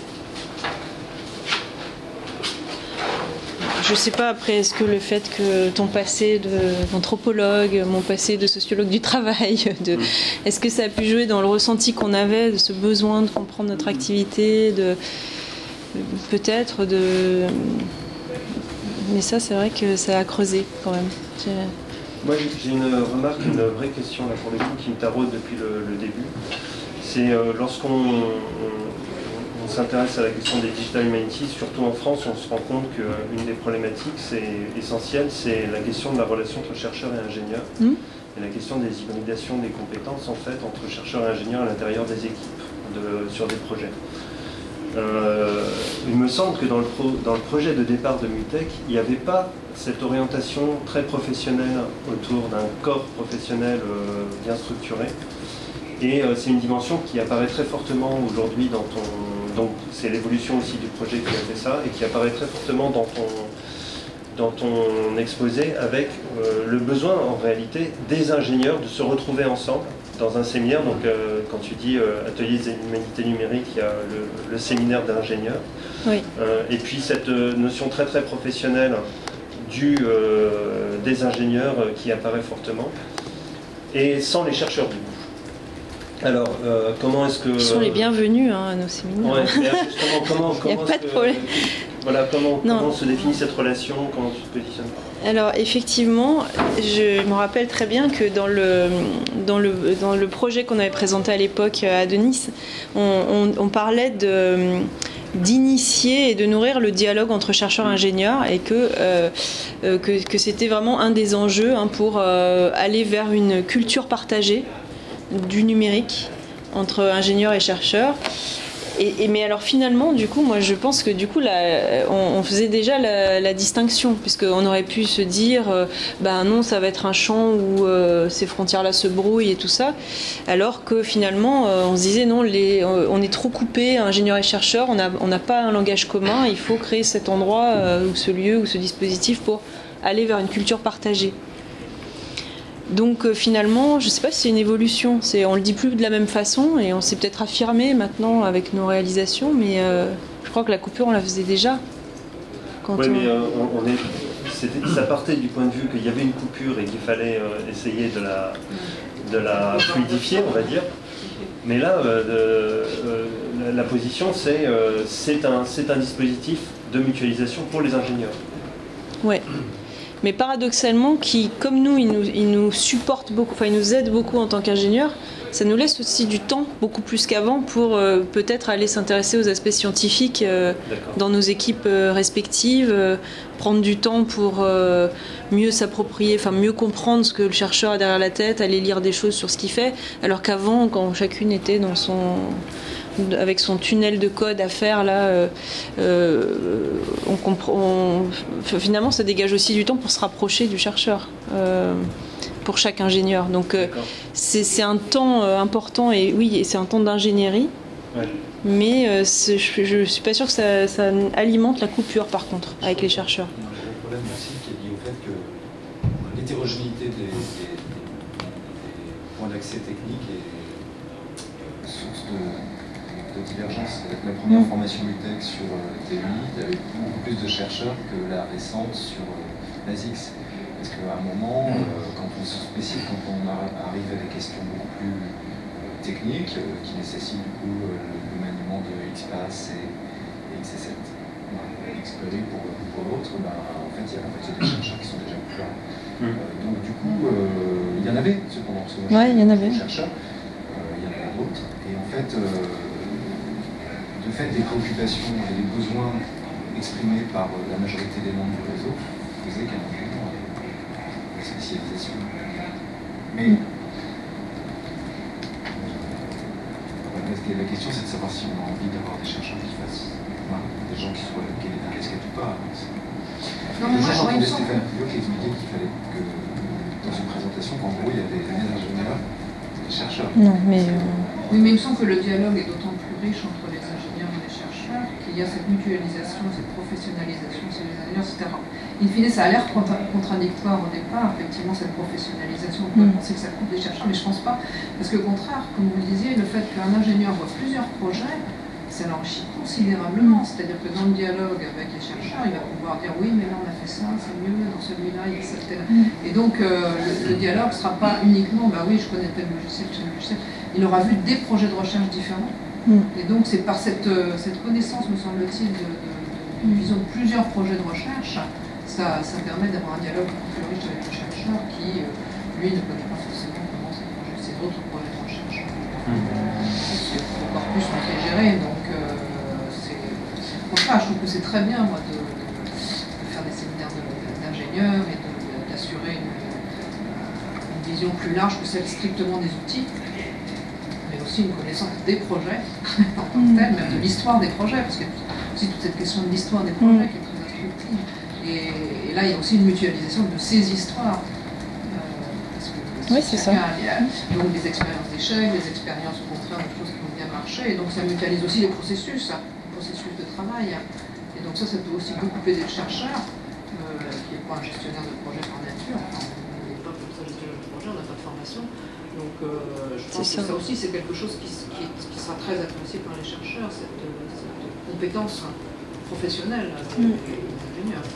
Je sais pas après, est-ce que le fait que ton passé de- d'anthropologue, mon passé de sociologue du travail, de, est-ce que ça a pu jouer dans le ressenti qu'on avait de ce besoin de comprendre notre activité, de peut-être de. Mais ça, c'est vrai que ça a creusé quand même. J'ai- Moi, j'ai j'ai une remarque, une vraie question là pour le coup qui me taraude depuis le, le début. C'est euh, lorsqu'on on, on s'intéresse à la question des digital humanities, surtout en France, on se rend compte qu'une des problématiques c'est essentielle, c'est la question de la relation entre chercheurs et ingénieurs, Mm. et la question des hybridations des compétences en fait entre chercheurs et ingénieurs à l'intérieur des équipes de, sur des projets. euh, il me semble que dans le, pro, dans le projet de départ de Mutech, il n'y avait pas cette orientation très professionnelle autour d'un corps professionnel euh, bien structuré. Et euh, c'est une dimension qui apparaît très fortement aujourd'hui dans ton... Donc c'est l'évolution aussi du projet qui a fait ça, et qui apparaît très fortement dans ton, dans ton exposé, avec euh, le besoin en réalité des ingénieurs de se retrouver ensemble dans un séminaire. Donc euh, quand tu dis euh, atelier des humanités numériques, il y a le, le séminaire d'ingénieurs. Oui. Euh, et puis cette euh, notion très très professionnelle du, euh, des ingénieurs euh, qui apparaît fortement, et sans les chercheurs du coup. Alors, euh, comment est-ce que... Ils sont les bienvenus hein, à nos séminaires. Ouais, justement, comment, comment, il n'y a pas de problème. Que, voilà, comment, comment se définit cette relation, comment tu te positionnes? Alors effectivement, je me rappelle très bien que dans le, dans le, dans le projet qu'on avait présenté à l'époque à Denis, on, on, on parlait de... d'initier et de nourrir le dialogue entre chercheurs et ingénieurs, et que, euh, que, que c'était vraiment un des enjeux hein, pour euh, aller vers une culture partagée du numérique entre ingénieurs et chercheurs. Et, et, mais alors finalement, du coup, moi je pense que du coup, là, on, on faisait déjà la, la distinction, puisqu'on aurait pu se dire, euh, ben non, ça va être un champ où euh, ces frontières-là se brouillent et tout ça, alors que finalement, euh, on se disait non, les, euh, on est trop coupés, ingénieurs et chercheurs, on n'a on n'a pas un langage commun, il faut créer cet endroit, euh, ou ce lieu, ou ce dispositif pour aller vers une culture partagée. Donc euh, finalement, je ne sais pas si c'est une évolution, c'est, on ne le dit plus de la même façon, et on s'est peut-être affirmé maintenant avec nos réalisations, mais euh, je crois que la coupure, on la faisait déjà. Oui, on... mais euh, on, on est, ça partait du point de vue qu'il y avait une coupure et qu'il fallait euh, essayer de la, de la fluidifier, on va dire. Mais là, euh, de, euh, la, la position, c'est euh, c'est un, c'est un dispositif de mutualisation pour les ingénieurs. Ouais. Mais paradoxalement, qui, comme nous, il nous, il nous supporte beaucoup, enfin, il nous aide beaucoup en tant qu'ingénieurs, ça nous laisse aussi du temps, beaucoup plus qu'avant, pour euh, peut-être aller s'intéresser aux aspects scientifiques euh, dans nos équipes euh, respectives, euh, prendre du temps pour euh, mieux s'approprier, enfin mieux comprendre ce que le chercheur a derrière la tête, aller lire des choses sur ce qu'il fait, alors qu'avant, quand chacune était dans son... avec son tunnel de code à faire là, euh, euh, on comprend, on, finalement ça dégage aussi du temps pour se rapprocher du chercheur, euh, pour chaque ingénieur. Donc euh, c'est un temps euh, important, et oui, c'est un temps d'ingénierie, ouais. Mais euh, je ne suis pas sûre que ça, ça alimente la coupure par contre avec les chercheurs. Il y a un problème aussi qui est lié au fait que l'hétérogénéité des, des, des, des points d'accès techniques est source de de divergence. La première mmh. formation Mutech sur euh, T U I, il y avait beaucoup plus de chercheurs que la récente sur euh, l'ASICS. Parce qu'à un moment, euh, quand on se spécifie, quand on arrive à des questions beaucoup plus euh, techniques, euh, qui nécessitent du coup euh, le maniement de X P A S et, et X S sept, X P R I pour, pour l'autre, ben, en fait, il y a, en fait, y a des chercheurs qui sont déjà plus là. Mmh. Euh, donc du coup, euh, il y en avait cependant. Ce ouais, il y en avait. Chercheurs, euh, il y en avait d'autres. Et en fait, euh, le fait des préoccupations et des besoins exprimés par la majorité des membres du réseau faisait qu'à un moment, la spécialisation. Mais la question, c'est de savoir si on a envie d'avoir des chercheurs qui fassent, enfin, des gens qui soient qui aient des casquettes ou pas. Non, mais moi, j'ai entendu Stéphane Puyot qui expliquait qu'il fallait que, dans une présentation, qu'en gros, il y avait des ingénieurs et des chercheurs. Non, mais... Oui, mais il me semble que le dialogue est d'autant plus riche entre les ingénieurs et les chercheurs qu'il y a cette mutualisation, cette professionnalisation chez les ingénieurs, et cetera. In fine, ça a l'air contra contradictoire au départ, effectivement, cette professionnalisation. On peut mm. penser que ça coupe des chercheurs, mais je ne pense pas. Parce que, au contraire, comme vous le disiez, le fait qu'un ingénieur voit plusieurs projets, ça l'enrichit considérablement. C'est-à-dire que dans le dialogue avec les chercheurs, il va pouvoir dire oui, mais là on a fait ça, c'est mieux, dans celui-là, il y a ça, tel. Et donc, euh, le, le dialogue ne sera pas uniquement, bah oui, je connais tel logiciel, tel logiciel. Il aura vu des projets de recherche différents. Mm. Et donc, c'est par cette, cette connaissance, me semble-t-il, de, de, de, de plusieurs projets de recherche, ça, ça permet d'avoir un dialogue plus riche avec le chercheur qui, euh, lui, ne connaît pas forcément comment ces, projets, ces autres projets de recherche. Mm. Encore plus sont fait gérer. Donc, euh, c'est. Enfin, je trouve que c'est très bien, moi, de, de, de faire des séminaires d'ingénieurs et d'assurer une, une vision plus large que celle strictement des outils. aussi une connaissance des projets, en tant que tel, même de l'histoire des projets, parce qu'il y a aussi toute cette question de l'histoire des projets qui est très instructive. Et, et là, il y a aussi une mutualisation de ces histoires. Oui, c'est ça. Il y a donc des expériences d'échec, des expériences au contraire de choses qui ont bien marché, et donc ça mutualise aussi les processus, les processus de travail. Et donc ça, ça peut aussi beaucoup aider le chercheur, euh, qui n'est pas un gestionnaire de projet par nature. Enfin, on n'est pas comme ça gestionnaire de projet, on n'a pas de formation. Donc euh, je pense que ça aussi, c'est quelque chose qui, qui, qui sera très apprécié par les chercheurs, cette, cette compétence professionnelle des, mm. des ingénieurs.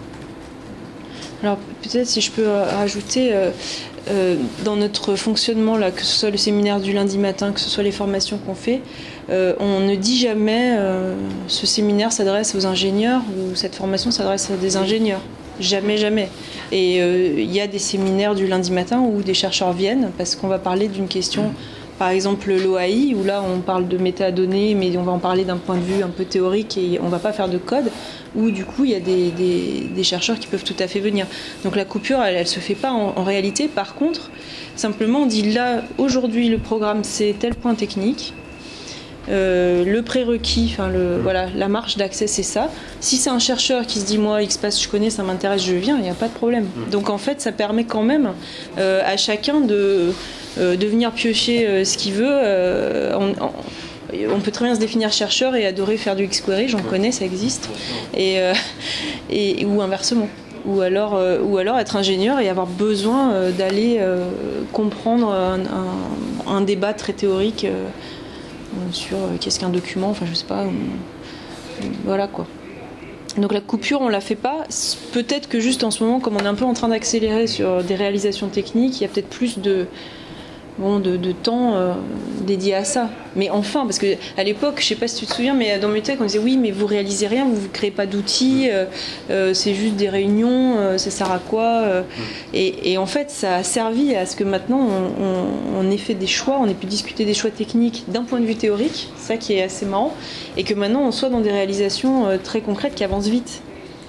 Alors peut-être si je peux rajouter, euh, euh, dans notre fonctionnement, là, que ce soit le séminaire du lundi matin, que ce soit les formations qu'on fait, euh, on ne dit jamais euh, ce séminaire s'adresse aux ingénieurs ou cette formation s'adresse à des ingénieurs. Jamais, jamais. Et il euh, y a des séminaires du lundi matin où des chercheurs viennent parce qu'on va parler d'une question, par exemple l'O A I, où là on parle de métadonnées, mais on va en parler d'un point de vue un peu théorique et on ne va pas faire de code, où du coup il y a des, des, des chercheurs qui peuvent tout à fait venir. Donc la coupure, elle ne se fait pas en, en réalité. Par contre, simplement on dit là, aujourd'hui le programme c'est tel point technique, Euh, le prérequis, enfin le, mmh. voilà, la marge d'accès c'est ça. Si c'est un chercheur qui se dit moi XPath je connais, ça m'intéresse, je viens, il n'y a pas de problème. Mmh. Donc en fait ça permet quand même euh, à chacun de, euh, de venir piocher euh, ce qu'il veut. Euh, on, on, on peut très bien se définir chercheur et adorer faire du X-Query, j'en connais, ça existe. Et, euh, et, ou inversement. Ou alors, euh, ou alors être ingénieur et avoir besoin euh, d'aller euh, comprendre un, un, un débat très théorique euh, sur euh, qu'est-ce qu'un document, enfin je sais pas, euh, voilà quoi. Donc la coupure on la fait pas, peut-être que juste en ce moment comme on est un peu en train d'accélérer sur des réalisations techniques, il y a peut-être plus de, bon, de, de temps euh, dédié à ça. Mais enfin, parce qu'à l'époque, je sais pas si tu te souviens, mais dans Mutech on disait oui mais vous réalisez rien, vous ne créez pas d'outils, euh, euh, c'est juste des réunions, euh, ça sert à quoi euh, et, et en fait ça a servi à ce que maintenant on, on, on ait fait des choix, on ait pu discuter des choix techniques d'un point de vue théorique, ça qui est assez marrant, et que maintenant on soit dans des réalisations euh, très concrètes qui avancent vite.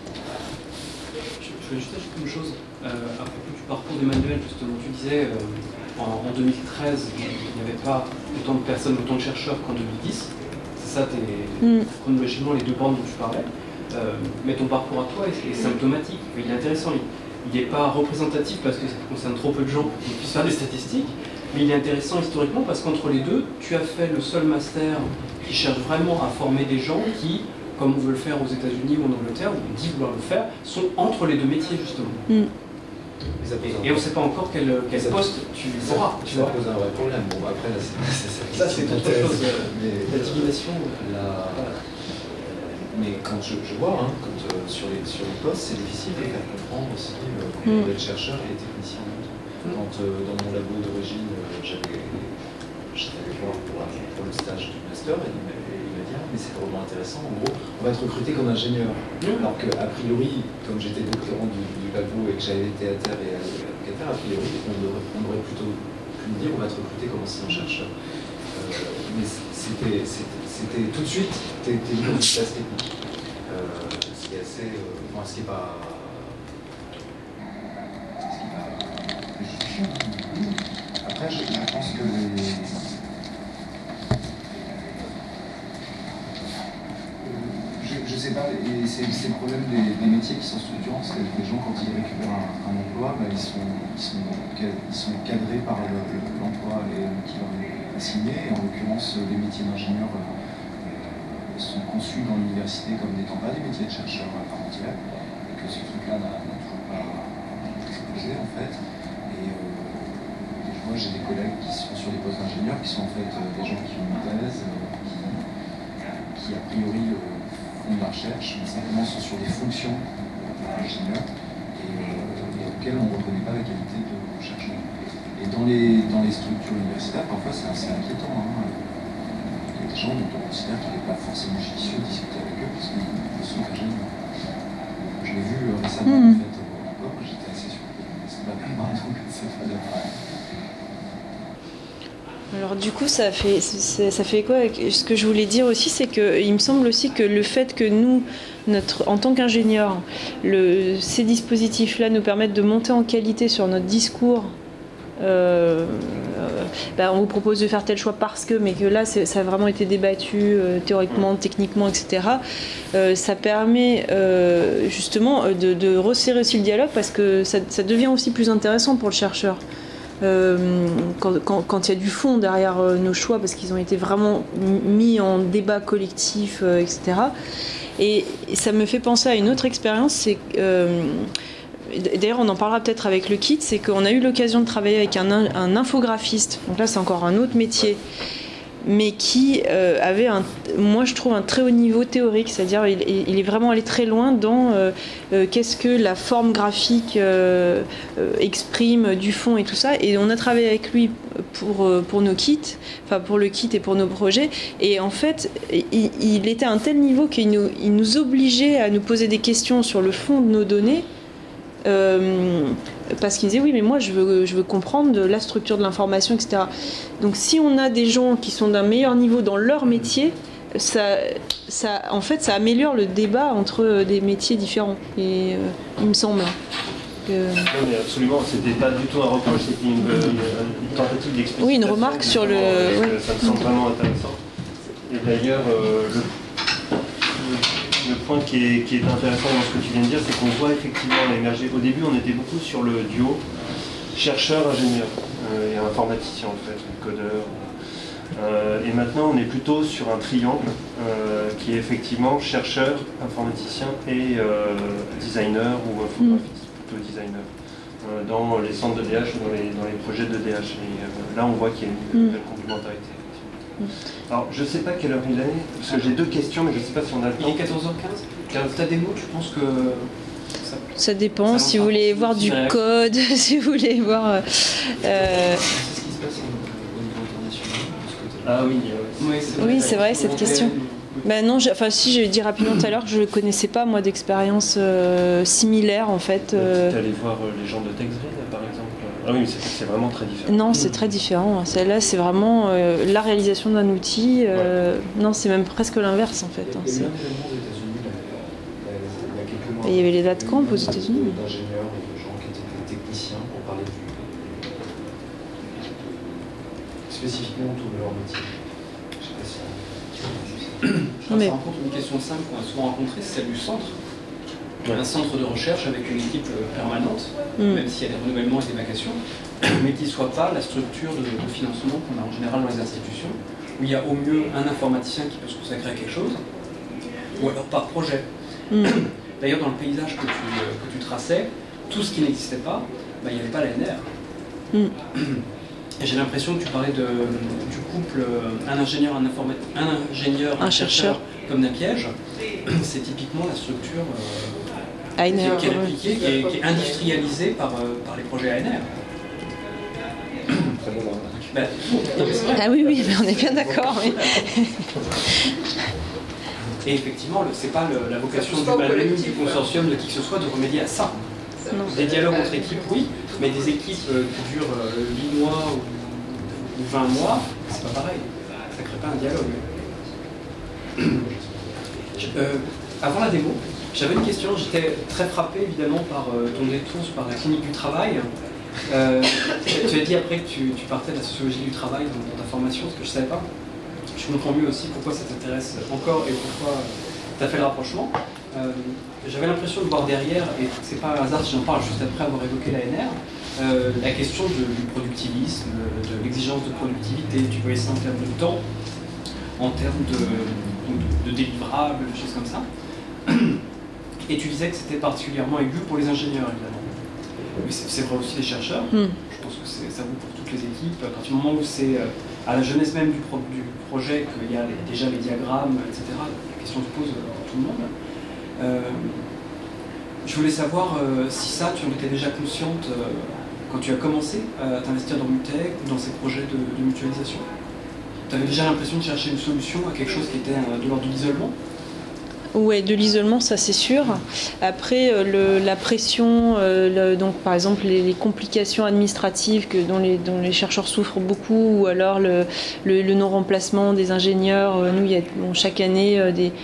Je, je voulais juste ajouter une chose euh, à propos du parcours d'Emmanuel, justement tu disais euh, en, en deux mille treize il n'y avait pas autant de personnes, autant de chercheurs qu'en deux mille dix. C'est ça, tes, mm. chronologiquement, les deux bandes dont tu parlais. Euh, mais ton parcours à toi est, est symptomatique. Il est intéressant. Il n'est pas représentatif parce que ça concerne trop peu de gens qui puissent faire des statistiques. Mais il est intéressant historiquement parce qu'entre les deux, tu as fait le seul master qui cherche vraiment à former des gens qui, comme on veut le faire aux États-Unis ou en Angleterre, ou on dit vouloir le faire, sont entre les deux métiers justement. Mm. Et, et on ne sait pas encore quel, quel poste tu auras. Tu vas poser un vrai problème. Bon, après, là, ça, c'est autre chose. La divination. La... Mais quand je, je vois, hein, quand, euh, sur, les, sur les postes, c'est difficile de faire comprendre aussi euh, qu'on peut être chercheur et technicien. Quand euh, dans mon labo d'origine, euh, j'avais voir pour, pour le stage du master, et il m'a dit ah, mais c'est vraiment intéressant. En gros, on va te recruter comme ingénieur. Alors qu'a priori, comme j'étais doctorant du, du labo et que j'avais été à terre et allocataire, a priori, on aurait, on aurait plutôt pu me dire on va te recruter comme enseignant chercheur. Euh, mais c'était tout de suite, t'es mis dans une classe technique. Euh, ce qui est assez. Euh, enfin, ce qui n'est pas. Après, je, je pense que les. Je ne sais pas, c'est le problème des, des métiers qui sont structurants, c'est que les gens, quand ils récupèrent un, un emploi, bah, ils, sont, ils, sont, ils sont cadrés par l'emploi le, le, qui leur est assigné. Et en l'occurrence, les métiers d'ingénieur euh, sont conçus dans l'université comme n'étant pas des métiers de chercheurs à part entière, et que ce truc-là n'a toujours pas explosé en fait. Et euh, moi, j'ai des collègues qui sont sur des postes d'ingénieurs, qui sont en fait euh, des gens qui ont une thèse, euh, qui, qui a priori euh, font de la recherche, mais simplement sont sur des fonctions d'ingénieurs et, euh, et auxquelles on ne reconnaît pas la qualité de chercheur. Et dans les, dans les structures universitaires, parfois c'est assez inquiétant. Hein. Il y a des gens dont on considère qu'il n'est pas forcément judicieux de discuter avec eux parce qu'ils sont ingénieurs. Je l'ai vu récemment mmh. en fait encore, j'étais assez surpris. C'est pas bien, donc c'est pas bien. Alors du coup, ça fait, ça fait quoi? Ce que je voulais dire aussi, c'est qu'il me semble aussi que le fait que nous, notre, en tant qu'ingénieurs, ces dispositifs-là nous permettent de monter en qualité sur notre discours, euh, bah, on vous propose de faire tel choix parce que, mais que là ça a vraiment été débattu euh, théoriquement, techniquement, et cetera. Euh, ça permet euh, justement de, de resserrer aussi le dialogue parce que ça, ça devient aussi plus intéressant pour le chercheur. Euh, quand, quand, quand il y a du fond derrière euh, nos choix, parce qu'ils ont été vraiment mis en débat collectif, euh, et cetera. Et, et ça me fait penser à une autre expérience, c'est euh, d'ailleurs on en parlera peut-être avec le kit, c'est qu'on a eu l'occasion de travailler avec un, un infographiste, donc là c'est encore un autre métier, mais qui euh, avait, un, moi je trouve, un très haut niveau théorique, c'est-à-dire il, il est vraiment allé très loin dans euh, euh, qu'est-ce que la forme graphique euh, euh, exprime du fond et tout ça, et on a travaillé avec lui pour, euh, pour nos kits, enfin pour le kit et pour nos projets, et en fait il, il était à un tel niveau qu'il nous, il nous obligeait à nous poser des questions sur le fond de nos données. Euh, parce qu'il disait oui mais moi je veux, je veux comprendre de la structure de l'information, et cetera. Donc si on a des gens qui sont d'un meilleur niveau dans leur métier, ça, ça, en fait ça améliore le débat entre des métiers différents, et euh, il me semble que... Non mais absolument, c'était pas du tout un reproche, c'était une, une, une tentative d'explication. Oui, une remarque sur le... Oui. Ouais. Ça me semble vraiment intéressant. Et d'ailleurs euh, le Le point qui est, qui est intéressant dans ce que tu viens de dire, c'est qu'on voit effectivement émerger. Au début, on était beaucoup sur le duo chercheur-ingénieur euh, et informaticien en fait, codeur. Euh, et maintenant, on est plutôt sur un triangle euh, qui est effectivement chercheur, informaticien et euh, designer ou infographiste, mm. plutôt designer, euh, dans les centres de D H ou dans les, dans les projets de D H. Et euh, là, on voit qu'il y a une mm. belle complémentarité. Alors, je ne sais pas quelle heure il est, parce que j'ai deux questions, mais je ne sais pas si on a le temps. Il est quatorze heures quinze. Ta démo, tu penses que... Ça, ça dépend, ça si vous voulez voir du code, si vous voulez voir... Euh, c'est ce qui se passe au niveau international. Ah oui, oui, c'est vrai, oui, c'est vrai cette question. Ben non, enfin si, j'ai dit rapidement tout à l'heure que je ne connaissais pas, moi, d'expérience euh, similaire, en fait. Euh... Tu es allé voir les gens de TextGrid, par exemple? Ah oui, c'est vraiment très différent. Non, c'est très différent. Celle-là, c'est vraiment euh, la réalisation d'un outil. Euh, ouais. Non, c'est même presque l'inverse, en fait. Il y a, hein, il y a eu un événement aux États-Unis il y a quelques mois. Et il y avait les datecamp aux États-Unis. D'ingénieurs et de gens qui étaient des techniciens pour parler du... spécifiquement autour de leur métier. Je sais pas si... Je crois que ça rencontre une question simple qu'on a souvent rencontrée, c'est celle du centre. Ouais. Un centre de recherche avec une équipe permanente, mm. même s'il y a des renouvellements et des vacations, mais qui ne soit pas la structure de, de financement qu'on a en général dans les institutions, où il y a au mieux un informaticien qui peut se consacrer à quelque chose, ou alors par projet. Mm. D'ailleurs, dans le paysage que tu, que tu traçais, tout ce qui n'existait pas, bah, il n'y avait pas la N R. Mm. Et j'ai l'impression que tu parlais de, du couple un ingénieur, un, un, ingénieur, un, un chercheur, chercheur comme Napiège. C'est typiquement la structure euh, qui, est, qui, est appliquée, qui, est, qui est industrialisée par, euh, par les projets A N R. Ben, ah oui, oui, mais on est bien d'accord. Oui. Et effectivement, ce n'est pas le, la vocation du manuel, du consortium, de qui que ce soit, de remédier à ça. Non. Des dialogues entre équipes, oui, mais des équipes euh, qui durent euh, huit mois ou, ou vingt mois, c'est pas pareil. Ça ne crée pas un dialogue. Euh, avant la démo, j'avais une question. J'étais très frappé évidemment par euh, ton détour par la clinique du travail. Euh, tu as dit après que tu, tu partais de la sociologie du travail dans, dans ta formation, ce que je ne savais pas. Je comprends mieux aussi pourquoi ça t'intéresse encore et pourquoi tu as fait le rapprochement. Euh, J'avais l'impression de voir derrière, et c'est pas un hasard si j'en parle juste après avoir évoqué l'A N R, euh, la question de, du productivisme, de l'exigence de productivité. Tu voyais ça en termes de temps, en termes de, de, de délivrables, de choses comme ça. Et tu disais que c'était particulièrement aigu pour les ingénieurs, évidemment. Mais c'est vrai aussi les chercheurs. Mm. Je pense que ça vaut pour toutes les équipes. À partir du moment où c'est à la jeunesse même du, pro, du projet qu'il y a les, déjà les diagrammes, et cetera, la question se pose pour tout le monde. Euh, je voulais savoir euh, si ça, tu en étais déjà consciente euh, quand tu as commencé à t'investir dans Mutech ou dans ces projets de, de mutualisation. Tu avais déjà l'impression de chercher une solution à quelque chose qui était euh, de l'ordre de l'isolement? Oui, de l'isolement, ça c'est sûr. Après, euh, le, la pression, euh, le, donc par exemple les, les complications administratives que, dont, les, dont les chercheurs souffrent beaucoup, ou alors le, le, le non-remplacement des ingénieurs. Euh, nous, il y a bon, chaque année euh, des...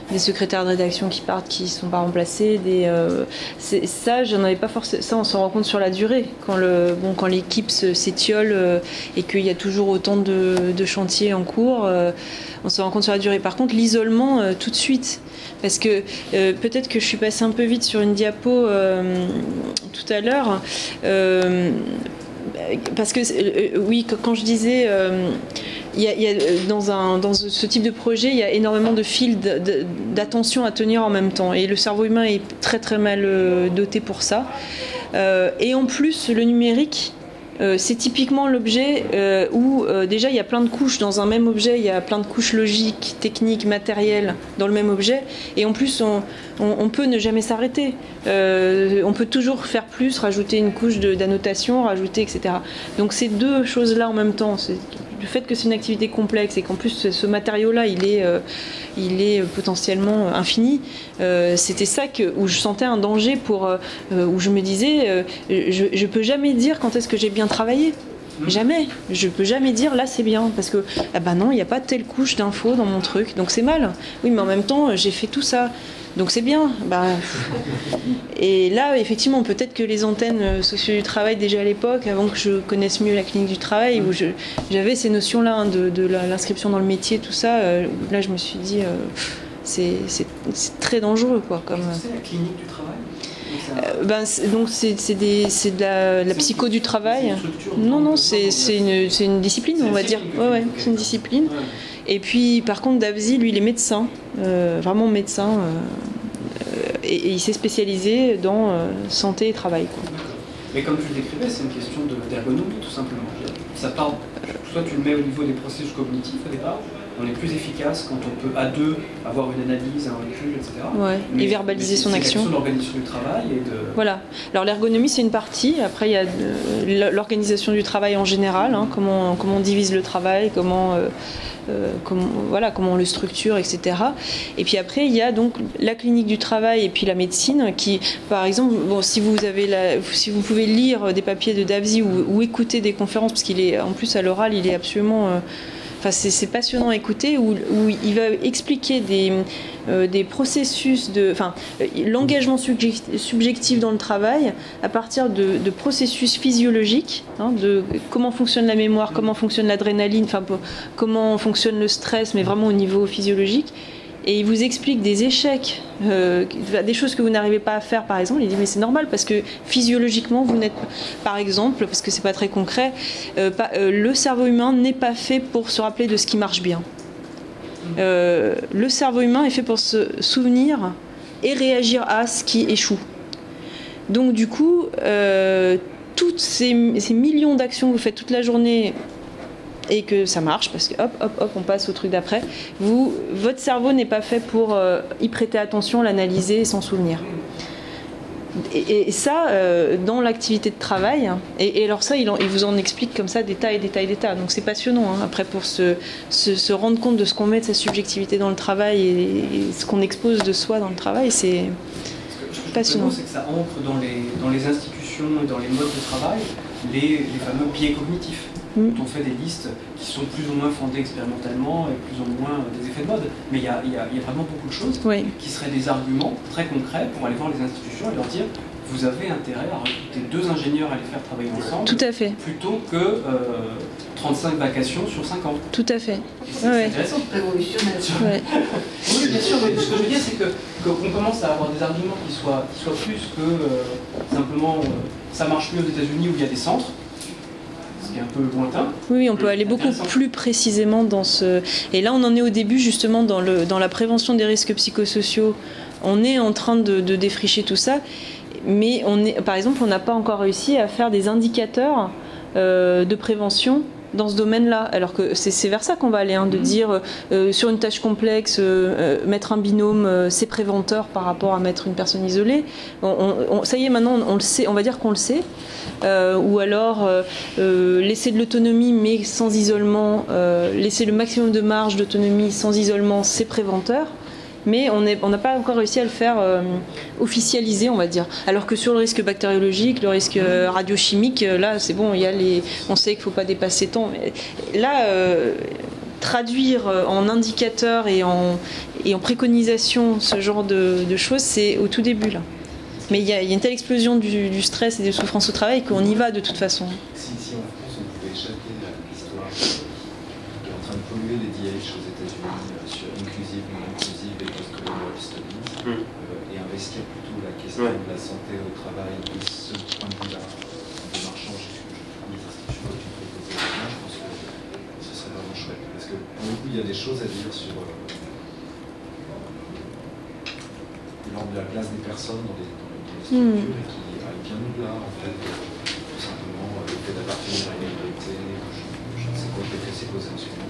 des secrétaires de rédaction qui partent, qui ne sont pas remplacés. Des, euh, ça, j'en avais pas forcément. Ça, on s'en rend compte sur la durée. Quand, le, bon, quand l'équipe s'étiole euh, et qu'il y a toujours autant de, de chantiers en cours, euh, on se rend compte sur la durée. Par contre, l'isolement, euh, tout de suite. Parce que euh, peut-être que je suis passée un peu vite sur une diapo euh, tout à l'heure. Euh, parce que, euh, oui, quand je disais. Euh, Il y a, il y a, dans, un, dans ce type de projet, il y a énormément de fils d'attention à tenir en même temps. Et le cerveau humain est très très mal doté pour ça. Euh, et en plus, le numérique, euh, c'est typiquement l'objet euh, où euh, déjà il y a plein de couches dans un même objet, il y a plein de couches logiques, techniques, matérielles dans le même objet. Et en plus, on, on, on peut ne jamais s'arrêter. Euh, on peut toujours faire plus, rajouter une couche d'annotation, rajouter, et cetera. Donc ces deux choses-là en même temps, c'est le fait que c'est une activité complexe et qu'en plus ce matériau-là, il est, euh, il est potentiellement infini, euh, c'était ça que, où je sentais un danger, pour, euh, où je me disais, euh, je ne peux jamais dire quand est-ce que j'ai bien travaillé. Jamais. Je peux jamais dire là c'est bien, parce que ah bah non, il n'y a pas telle couche d'infos dans mon truc, donc c'est mal. Oui, mais en même temps, j'ai fait tout ça. Donc c'est bien. Bah, et là, effectivement, peut-être que les antennes sociaux du travail, déjà à l'époque, avant que je connaisse mieux la clinique du travail, où j'avais ces notions-là hein, de, de l'inscription dans le métier, tout ça, euh, là je me suis dit, euh, c'est très dangereux. Quoi, comme, c'est la clinique du travail? Euh, ben, donc c'est de la, la psycho du travail. Non, non, c'est une, une discipline, on va dire. Ouais, ouais, c'est une discipline. Et puis, par contre, Davzi, lui, il est médecin, euh, vraiment médecin, euh, et, et il s'est spécialisé dans euh, santé et travail. Quoi. Mais comme tu le décrivais, c'est une question d'ergonomie, tout simplement. Ça part, soit tu le mets au niveau des processus cognitifs au départ, on est plus efficace quand on peut à deux avoir une analyse, un recul, et cetera. Ouais, mais, et verbaliser son action. C'est l'organisation du travail et de... Voilà. Alors l'ergonomie c'est une partie. Après il y a l'organisation du travail en général, hein, comment, comment on divise le travail, comment, euh, euh, comment, voilà, comment on le structure, et cetera. Et puis après il y a donc la clinique du travail et puis la médecine qui, par exemple, bon, si vous avez la, si vous pouvez lire des papiers de Davzi ou, ou écouter des conférences, parce qu'il est en plus à l'oral, il est absolument euh, Enfin, c'est passionnant à écouter, où, où il va expliquer des, euh, des processus de, enfin, l'engagement subjectif dans le travail à partir de, de processus physiologiques, hein, de comment fonctionne la mémoire, comment fonctionne l'adrénaline, enfin, comment fonctionne le stress, mais vraiment au niveau physiologique. Et il vous explique des échecs, euh, des choses que vous n'arrivez pas à faire, par exemple. Il dit mais c'est normal parce que physiologiquement vous n'êtes, par exemple, parce que c'est pas très concret, euh, pas, euh, le cerveau humain n'est pas fait pour se rappeler de ce qui marche bien. Euh, le cerveau humain est fait pour se souvenir et réagir à ce qui échoue. Donc du coup, euh, toutes ces, ces millions d'actions que vous faites toute la journée, et que ça marche, parce que hop, hop, hop, on passe au truc d'après. Vous, votre cerveau n'est pas fait pour euh, y prêter attention, l'analyser et s'en souvenir. Et, et ça, euh, dans l'activité de travail, et, et alors ça, il, en, il vous en explique comme ça des tas et des tas et des tas. Donc c'est passionnant, hein, après, pour se, se, se rendre compte de ce qu'on met de sa subjectivité dans le travail et, et ce qu'on expose de soi dans le travail, c'est passionnant. Ce que c'est que ça ancre dans les, dans les institutions et dans les modes de travail les, les fameux biais cognitifs. Mm. On fait des listes qui sont plus ou moins fondées expérimentalement et plus ou moins des effets de mode. Mais il y a, y, a, y a vraiment beaucoup de choses oui. qui seraient des arguments très concrets pour aller voir les institutions et leur dire vous avez intérêt à recruter deux ingénieurs à les faire travailler ensemble. Tout à fait. Plutôt que euh, trente-cinq vacations sur cinq ans. Tout à fait. C'est ouais. intéressant. Révolutionnaire. Ouais. Oui, bien sûr, mais ce que je veux dire, c'est qu'on que commence à avoir des arguments qui soient, qui soient plus que euh, simplement euh, ça marche mieux aux États-Unis où il y a des centres. Qui est un peu lointain. Oui, on peut aller beaucoup plus précisément dans ce... Et là, on en est au début, justement, dans, le, dans la prévention des risques psychosociaux. On est en train de, de défricher tout ça, mais on est, par exemple, on n'a pas encore réussi à faire des indicateurs euh, de prévention dans ce domaine-là, alors que c'est vers ça qu'on va aller, hein, de dire euh, sur une tâche complexe, euh, mettre un binôme, euh, c'est préventeur par rapport à mettre une personne isolée. On, on, ça y est, maintenant on, on le sait, on va dire qu'on le sait, euh, ou alors euh, euh, laisser de l'autonomie mais sans isolement, euh, laisser le maximum de marge d'autonomie sans isolement, c'est préventeur. Mais on n'a pas encore réussi à le faire euh, officialiser, on va dire. Alors que sur le risque bactériologique, le risque euh, radiochimique, là, c'est bon, il y a les, on sait qu'il ne faut pas dépasser tant. Mais là, euh, traduire en indicateurs et en, et en préconisation ce genre de, de choses, c'est au tout début là. Mais il y, y a une telle explosion du, du stress et des souffrances au travail qu'on y va de toute façon. Si, si en France on pouvait échapper à l'histoire qui est en train de polluer les D H aux États-Unis euh, sur inclusive, non inclusive et post-colonial studies, mm. euh, et investir plutôt la question ouais. de la santé au travail de ce point de vue-là, de marchand, je trouve les institutions qui proposent, je pense que ce serait vraiment chouette. Parce que pour le coup, il y a des choses à dire sur euh, la place des personnes dans les structure mmh. et qui aille bien au-delà en fait, euh, tout simplement euh, le fait d'appartenir à une minorité, je, je ne sais quoi qui fait s'est posé en ce moment.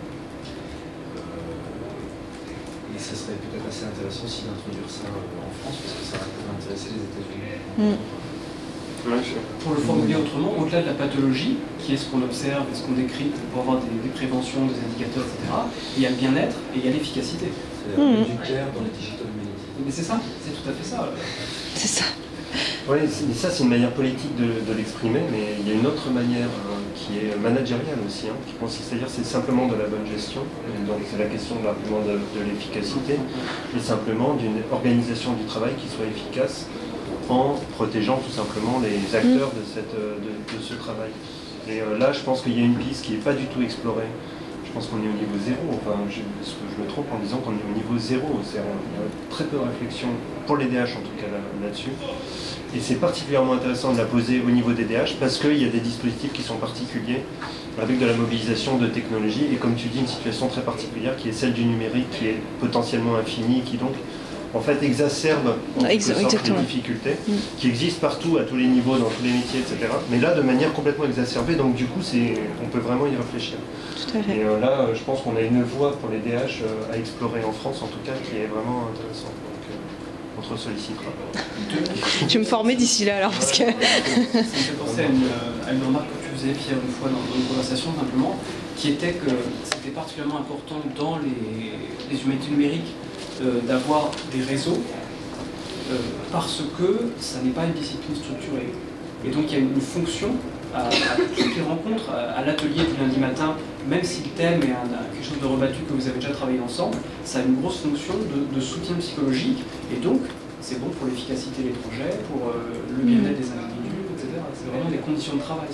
Euh, et ça serait peut-être assez intéressant aussi d'introduire ça euh, en France parce que ça pourrait intéresser les États-Unis. Mmh. Ouais, pour le formuler autrement, au-delà de la pathologie, qui est ce qu'on observe et ce qu'on décrit pour avoir des, des préventions, des indicateurs, et cetera, il y a le bien-être et il y a l'efficacité. C'est mmh. du care dans les digital humanities. Mais c'est ça, c'est tout à fait ça. C'est ça. Oui, ça c'est une manière politique de, de l'exprimer, mais il y a une autre manière hein, qui est managériale aussi, hein, qui consiste à dire c'est simplement de la bonne gestion, et donc c'est la question de l'argument de, de l'efficacité, et simplement d'une organisation du travail qui soit efficace en protégeant tout simplement les acteurs de, cette, de, de ce travail. Et euh, là je pense qu'il y a une piste qui n'est pas du tout explorée. Je pense qu'on est au niveau zéro, enfin, je, est-ce que je me trompe en disant qu'on est au niveau zéro, c'est-à-dire il y a très peu de réflexion, pour les D H en tout cas là, là-dessus, et c'est particulièrement intéressant de la poser au niveau des D H parce qu'il y a des dispositifs qui sont particuliers, avec de la mobilisation de technologies, et comme tu dis, une situation très particulière qui est celle du numérique, qui est potentiellement infinie, qui donc en fait exacerbe en quelque sorte les difficultés mm. qui existent partout, à tous les niveaux, dans tous les métiers, et cetera. Mais là, de manière complètement exacerbée, donc du coup, c'est, on peut vraiment y réfléchir. Tout à fait. Et euh, là, je pense qu'on a une voie pour les D H euh, à explorer en France, en tout cas, qui est vraiment intéressante. Donc, euh, on te sollicitera. Tu vais me former d'ici là, alors, parce que... Ça me fait penser à une, à une remarque que tu faisais, Pierre, une fois dans, dans une conversation, simplement, qui était que c'était particulièrement important dans les, les humanités numériques Euh, d'avoir des réseaux euh, parce que ça n'est pas une discipline structurée. Et donc il y a une fonction à, à toutes les rencontres, à, à l'atelier du lundi matin, même si le thème est un, quelque chose de rebattu que vous avez déjà travaillé ensemble, ça a une grosse fonction de, de soutien psychologique et donc c'est bon pour l'efficacité des projets, pour euh, le bien-être des individus, et cetera. C'est vraiment des conditions de travail.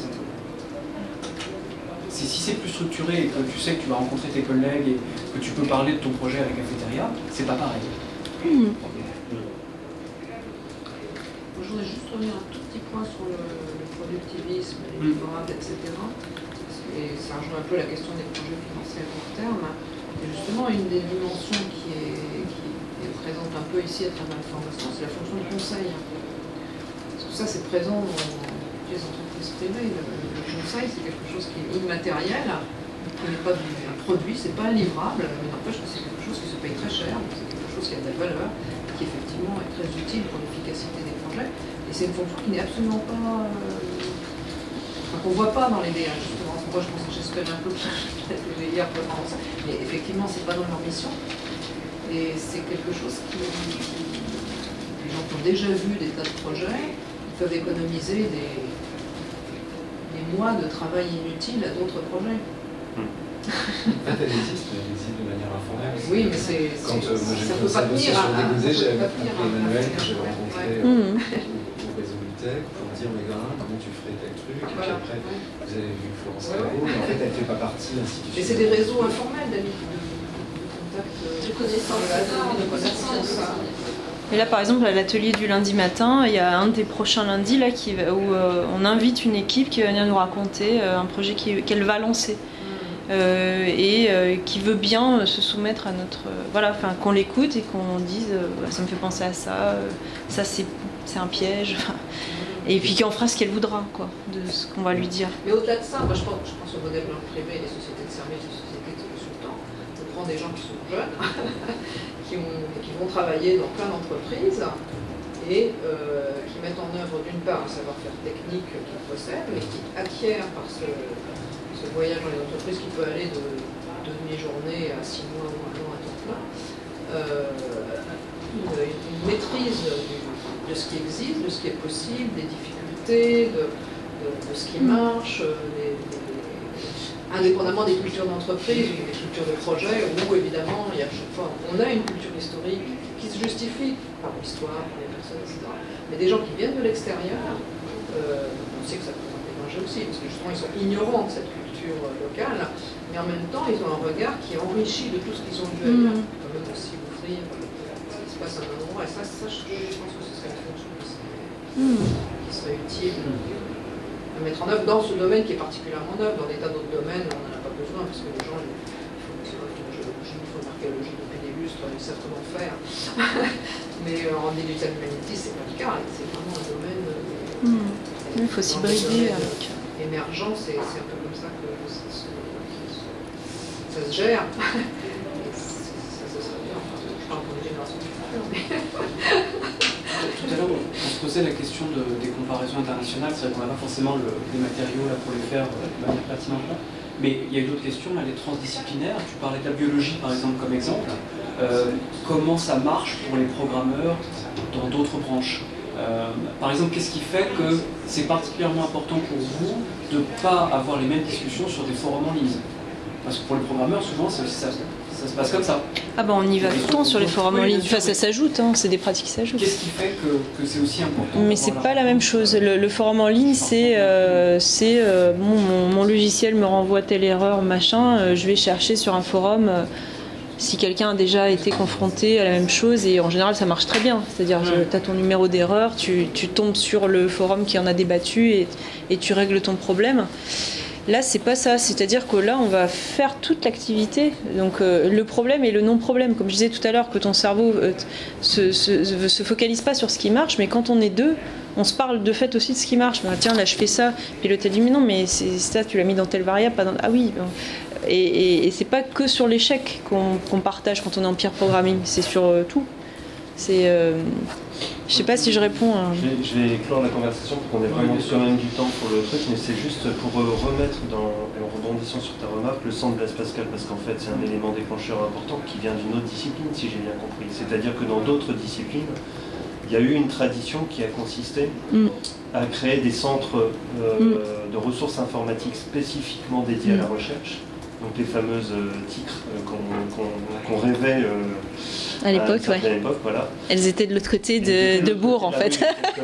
Si c'est plus structuré et que tu sais que tu vas rencontrer tes collègues et que tu peux parler de ton projet à la cafétéria, c'est pas pareil. Mmh. Moi, je voudrais juste revenir un tout petit point sur le, le productivisme, les livrables, et cetera. Et ça rejoint un peu la question des projets financés à court terme. Et justement, une des dimensions qui est, qui est présente un peu ici à travers la formation, c'est la fonction de conseil. Parce que ça, c'est présent dans les entreprises privées. Le conseil, c'est quelque chose qui est immatériel, qui n'est pas un produit, c'est pas un livrable, mais n'empêche que c'est quelque chose qui se paye très cher, c'est quelque chose qui a de la valeur, qui effectivement est très utile pour l'efficacité des projets. Et c'est une fonction qui n'est absolument pas... Euh, enfin, qu'on ne voit pas dans les D H, justement. Moi, je pense que j'espère un peu peut-être que les D H commencent, mais effectivement, c'est pas dans leur mission. Et c'est quelque chose qui... Les gens qui ont déjà vu des tas de projets, ils peuvent économiser des... mois de travail inutile à d'autres projets. Mmh. En fait, elle existe, elle existe de manière informelle. Oui, mais c'est... Quand euh, moi j'ai commencé à bosser sur Dégouzé, j'avais appelé Emmanuel que j'avais rencontré euh, mmh. au, au réseau Lutec pour dire, mais gars, comment tu ferais tel truc, et puis après, vous avez vu Florence Caro, mais en fait, elle ne fait pas partie de l'institution. Mais c'est des réseaux informels, David, de contact, de connaissances. Et là, par exemple, à l'atelier du lundi matin, il y a un des prochains lundis là, qui, où euh, on invite une équipe qui va venir nous raconter euh, un projet qui, qu'elle va lancer euh, et euh, qui veut bien euh, se soumettre à notre... Euh, voilà, enfin, qu'on l'écoute et qu'on dise euh, ça me fait penser à ça, euh, ça c'est, c'est un piège. Et puis qu'on fera ce qu'elle voudra, quoi, de ce qu'on va lui dire. Mais au-delà de ça, moi, je, pense, je pense au modèle dans le privé, les sociétés de services, les sociétés de consultants. On prend des gens qui sont jeunes, qui, ont, qui vont travailler dans plein d'entreprises et euh, qui mettent en œuvre d'une part un savoir-faire technique qu'ils possèdent, mais qui acquièrent par ce, ce voyage dans les entreprises qui peut aller de deux demi-journées à six mois ou un an à temps plein, euh, une, une maîtrise du de ce qui existe, de ce qui est possible, des difficultés, de, de, de ce qui marche, les, les, indépendamment des cultures d'entreprise ou des cultures de projet, où évidemment, il y a chaque fois, on a une culture historique qui se justifie par l'histoire, par les personnes, et cetera. Mais des gens qui viennent de l'extérieur, euh, on sait que ça peut déranger aussi, parce que justement, ils sont ignorants de cette culture locale, mais en même temps, ils ont un regard qui est enrichi de tout ce qu'ils ont vu ailleurs. Mmh. Quand même aussi offrir ce qui se passe à un endroit, et ça, ça je pense que ce serait une fonction qui serait, mmh. qui serait utile à mettre en œuvre dans ce domaine qui est particulièrement neuf. Dans des tas d'autres domaines, on n'en a pas besoin, parce que les gens, il faut géologie, il faut l'archéologie depuis des lustres, ils savent comment faire. Mais en digital humanity, c'est pas le cas, c'est vraiment un domaine. Mmh. Il faut s'hybrider avec. Émergent, c'est un peu comme ça que ça se, ça se gère. Et ça, ça serait bien. Enfin, je parle pour les générations futures. Tout à l'heure, on se posait la question de, des comparaisons internationales. C'est vrai qu'on n'a pas forcément le, les matériaux là, pour les faire de manière pertinente. Mais il y a eu d'autres questions, elle est transdisciplinaire. Tu parlais de la biologie, par exemple, comme exemple. Euh, comment ça marche pour les programmeurs dans d'autres branches? Euh, par exemple, qu'est-ce qui fait que c'est particulièrement important pour vous de ne pas avoir les mêmes discussions sur des forums en ligne? Parce que pour les programmeurs, souvent, ça, ça, ça se passe comme ça. Ah ben on y va tout le temps sur les forums en ligne. Enfin, ça s'ajoute, hein, c'est des pratiques qui s'ajoutent. Qu'est-ce qui fait que, que c'est aussi important? Mais c'est pas la même chose. Le, le forum en ligne, c'est euh, euh, bon, mon, mon logiciel me renvoie telle erreur, machin. Euh, je vais chercher sur un forum. Euh, si quelqu'un a déjà été confronté à la même chose, et en général ça marche très bien, c'est-à-dire mmh. tu as ton numéro d'erreur, tu, tu tombes sur le forum qui en a débattu et, et tu règles ton problème. Là c'est pas ça, c'est-à-dire que là on va faire toute l'activité, donc euh, le problème et le non-problème, comme je disais tout à l'heure, que ton cerveau euh, se, se, se focalise pas sur ce qui marche, mais quand on est deux, on se parle de fait aussi de ce qui marche. Ben, tiens là je fais ça, puis l'autre dit mais non mais c'est ça tu l'as mis dans telle variable, pas dans... ah oui ben... Et, et, et c'est pas que sur l'échec qu'on qu'on partage quand on est en peer programming, c'est sur euh, tout. C'est, euh, je sais pas si je réponds. À... Je, vais, je vais clore la conversation pour qu'on ait vraiment quand même du temps pour le truc, mais c'est juste pour remettre, dans, en rebondissant sur ta remarque, le centre Blaise Pascal, parce qu'en fait c'est un élément déclencheur important qui vient d'une autre discipline, si j'ai bien compris. C'est-à-dire que dans d'autres disciplines, il y a eu une tradition qui a consisté mm. à créer des centres euh, mm. de ressources informatiques spécifiquement dédiés mm. à la recherche. Donc les fameuses euh, titres euh, qu'on qu'on, qu'on rêvait euh, à l'époque, ouais. Voilà. Elles étaient de l'autre côté de, de Bourg, en fait.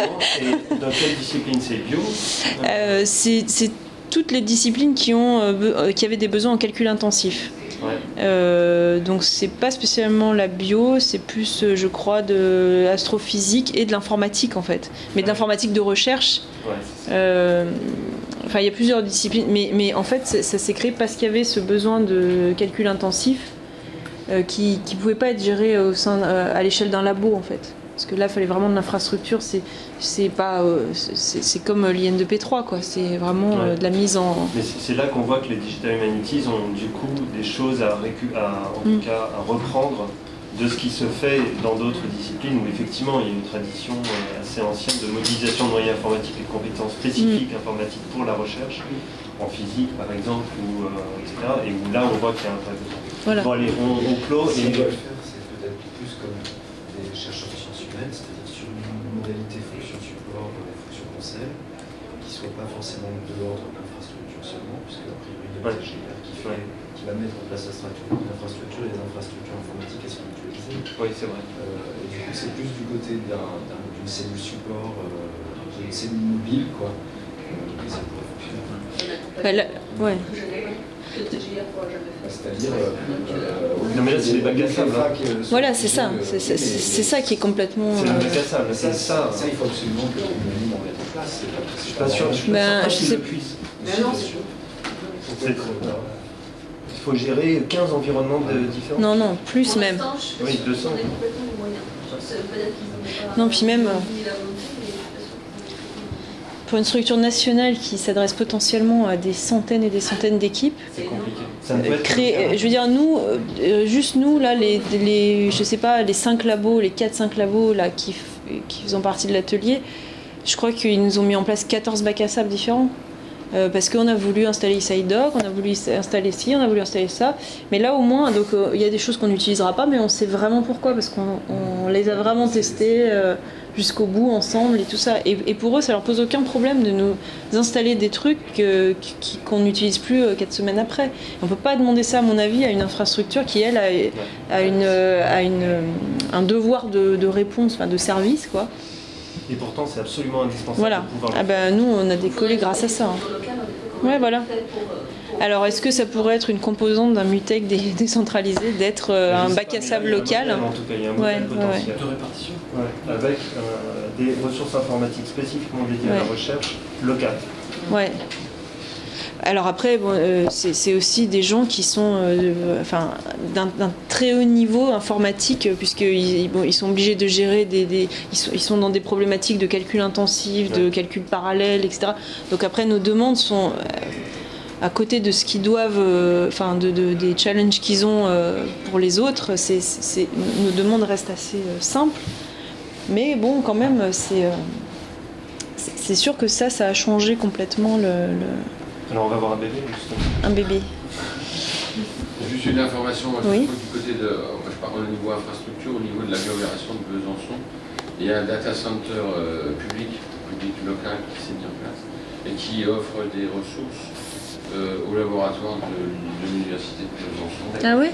Et dans quelle discipline c'est bio euh, C'est toutes les disciplines qui, ont, euh, qui avaient des besoins en calcul intensif. Ouais. Euh, donc c'est pas spécialement la bio, c'est plus, je crois, de l'astrophysique et de l'informatique, en fait. Mais de l'informatique de recherche. Ouais, euh, Enfin, il y a plusieurs disciplines, mais, mais en fait, ça s'est créé parce qu'il y avait ce besoin de calcul intensif euh, qui ne pouvait pas être géré au sein, euh, à l'échelle d'un labo, en fait. Parce que là, il fallait vraiment de l'infrastructure. C'est pas, euh, c'est comme l'I N deux P trois, quoi. C'est vraiment euh, de la mise en... Mais c'est là qu'on voit que les Digital Humanities ont du coup des choses à, récu à en mm. tout cas, à reprendre de ce qui se fait dans d'autres disciplines où effectivement il y a une tradition assez ancienne de modélisation de moyens informatiques et de compétences spécifiques mmh. informatiques pour la recherche, en physique par exemple, ou, euh, et cetera. Et où là on voit qu'il y a un vrai besoin. Voilà. Bon allez, on, on clôt. Ce qu'on doit faire, c'est peut-être plus comme des chercheurs de sciences humaines, c'est-à-dire sur une modalité fonction support, fonction conseil, qui ne soit pas forcément de l'ordre de l'infrastructure seulement, puisque a priori il y a ouais. un G R qui fait... qui va mettre en place l'infrastructure et les infrastructures informatiques à se mutualiser. Oui, c'est vrai. Euh, et du coup, c'est plus du côté d'une un, cellule support, euh, d'une cellule mobile, quoi, euh, que ça pourrait fonctionner. Bah, là, ouais. C'est-à-dire... Euh, euh, non mais là, c'est les bacs à sable. Hein. Voilà, c'est ça. C'est ça qui est complètement... C'est les bacs à sable, c'est ça. Ça, il faut absolument que l'humanisme en mette en place. Je suis pas sûr, je suis ben, pas sûr qu'ils le puissent. Mais non, c'est sûr. Il faut gérer quinze environnements de différents. Non, non, plus même. Oui, deux cents. Non, puis même pour une structure nationale qui s'adresse potentiellement à des centaines et des centaines d'équipes. C'est compliqué. Ça ne peut être créer, je veux dire, nous, euh, juste nous, là, les, les, je sais pas, les cinq labos, les quatre cinq labos là, qui, qui font partie de l'atelier, je crois qu'ils nous ont mis en place quatorze bacs à sable différents. Euh, parce qu'on a voulu installer ESIDoc, on a voulu installer ci, on a voulu installer ça. Mais là au moins, donc il euh, y a des choses qu'on n'utilisera pas, mais on sait vraiment pourquoi, parce qu'on on les a vraiment testées euh, jusqu'au bout ensemble et tout ça. Et, et pour eux, ça leur pose aucun problème de nous installer des trucs euh, qui, qu'on n'utilise plus euh, quatre semaines après. On peut pas demander ça, à mon avis, à une infrastructure qui elle a, a, une, a une, un devoir de, de réponse, enfin de service, quoi. Et pourtant, c'est absolument indispensable voilà. de pouvoir. Ah ben, nous, on a décollé grâce à ça. Hein. Ouais, voilà. Alors, est-ce que ça pourrait être une composante d'un MUTEC dé décentralisé, d'être euh, un bac à sable local? En tout cas, il y a un modèle ouais, potentiel. De répartition. Ouais, avec euh, des ressources informatiques spécifiquement dédiées ouais. à la recherche locale. Ouais. Alors après, bon, euh, c'est aussi des gens qui sont euh, enfin, d'un très haut niveau informatique, puisqu'ils bon, ils sont obligés de gérer des... des ils, sont, ils sont dans des problématiques de calcul intensif, de ouais. calcul parallèle, et cetera. Donc après, nos demandes sont... Euh, à côté de ce qu'ils doivent, euh, enfin de, de, des challenges qu'ils ont euh, pour les autres, c'est, c'est, nos demandes restent assez euh, simples. Mais bon, quand même, c'est euh, c'est sûr que ça, ça a changé complètement le... le... Alors on va voir un bébé, justement. Un bébé. Juste une information, moi, oui. du côté de, moi, je parle au niveau infrastructure, au niveau de l'agglomération de Besançon, il y a un data center euh, public, public local qui s'est mis en place et qui offre des ressources euh, au laboratoire de, de l'université de Besançon. Ah oui.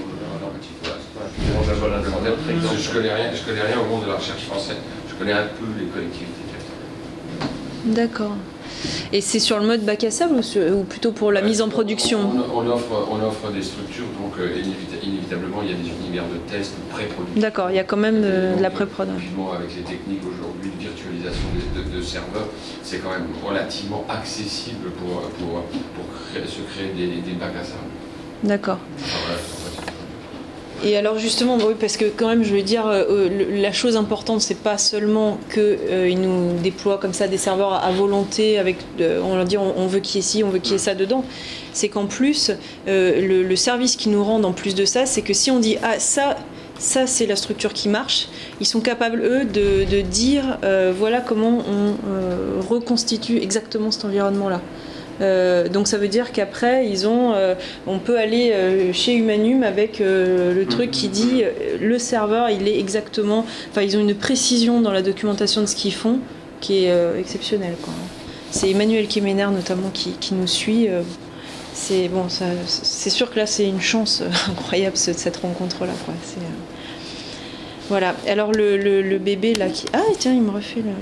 Je connais rien, je connais rien au monde de la recherche française. Je connais un peu les collectivités. D'accord. Et c'est sur le mode bac à sable ou, sur, ou plutôt pour la ouais, mise en production? on, on, offre, on offre des structures, donc euh, inévitablement il y a des univers de test, de pré-production. D'accord, il y a quand même de, donc, de la pré-prod. Avec les techniques aujourd'hui de virtualisation de, de, de serveurs, c'est quand même relativement accessible pour, pour, pour créer, se créer des, des bacs à sable. D'accord. Enfin, voilà, en fait, et alors justement, oui, parce que quand même, je veux dire, euh, la chose importante, c'est pas seulement qu'ils euh, nous déploient comme ça des serveurs à volonté, avec, euh, on leur dit on, on veut qu'il y ait ci, on veut qu'il y ait ça dedans. C'est qu'en plus, euh, le, le service qu'ils nous rendent en plus de ça, c'est que si on dit ah ça, ça c'est la structure qui marche, ils sont capables eux de, de dire euh, voilà comment on euh, reconstitue exactement cet environnement-là. Euh, donc ça veut dire qu'après ils ont, euh, on peut aller euh, chez Humanum avec euh, le truc qui dit euh, le serveur il est exactement, enfin ils ont une précision dans la documentation de ce qu'ils font qui est euh, exceptionnelle, quoi. C'est Emmanuel Kemener notamment qui, qui nous suit. Euh, c'est bon, ça, c'est sûr que là c'est une chance incroyable cette rencontre là, quoi. C'est, euh... voilà. Alors le, le, le bébé là qui, ah tiens il me refait le.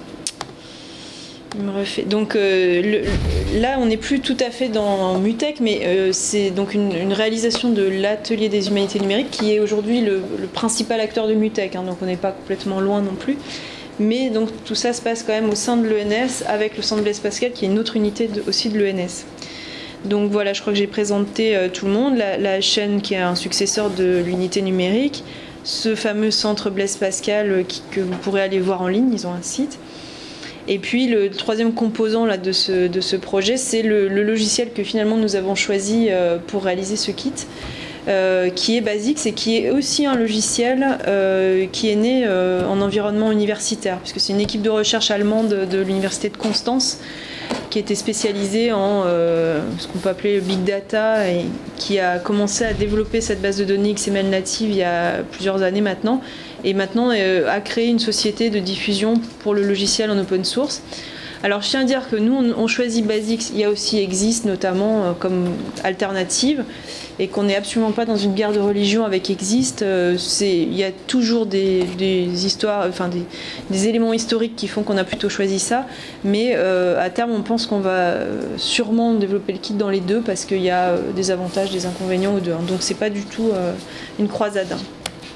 Me refait. Donc euh, le, là, on n'est plus tout à fait dans MUTEC, mais euh, c'est donc une, une réalisation de l'atelier des humanités numériques qui est aujourd'hui le, le principal acteur de MUTEC, hein, donc on n'est pas complètement loin non plus. Mais donc tout ça se passe quand même au sein de l'E N S avec le centre Blaise Pascal qui est une autre unité de, aussi de l'E N S. Donc voilà, je crois que j'ai présenté euh, tout le monde, la, la chaîne qui est un successeur de l'unité numérique, ce fameux centre Blaise Pascal euh, qui, que vous pourrez aller voir en ligne, ils ont un site. Et puis le troisième composant là, de, ce, de ce projet, c'est le, le logiciel que finalement nous avons choisi euh, pour réaliser ce kit, euh, qui est Basix et qui est aussi un logiciel euh, qui est né euh, en environnement universitaire, puisque c'est une équipe de recherche allemande de, de l'université de Constance qui était spécialisée en euh, ce qu'on peut appeler le big data et qui a commencé à développer cette base de données X M L native il y a plusieurs années maintenant. Et maintenant euh, a créé une société de diffusion pour le logiciel en open source. Alors je tiens à dire que nous on, on choisit Basix, il y a aussi Exist notamment euh, comme alternative, et qu'on n'est absolument pas dans une guerre de religion avec Exist. Euh, il y a toujours des, des histoires, enfin des, des éléments historiques qui font qu'on a plutôt choisi ça, mais euh, à terme on pense qu'on va sûrement développer le kit dans les deux parce qu'il y a des avantages, des inconvénients aux deux, hein. Donc c'est pas du tout euh, une croisade, hein.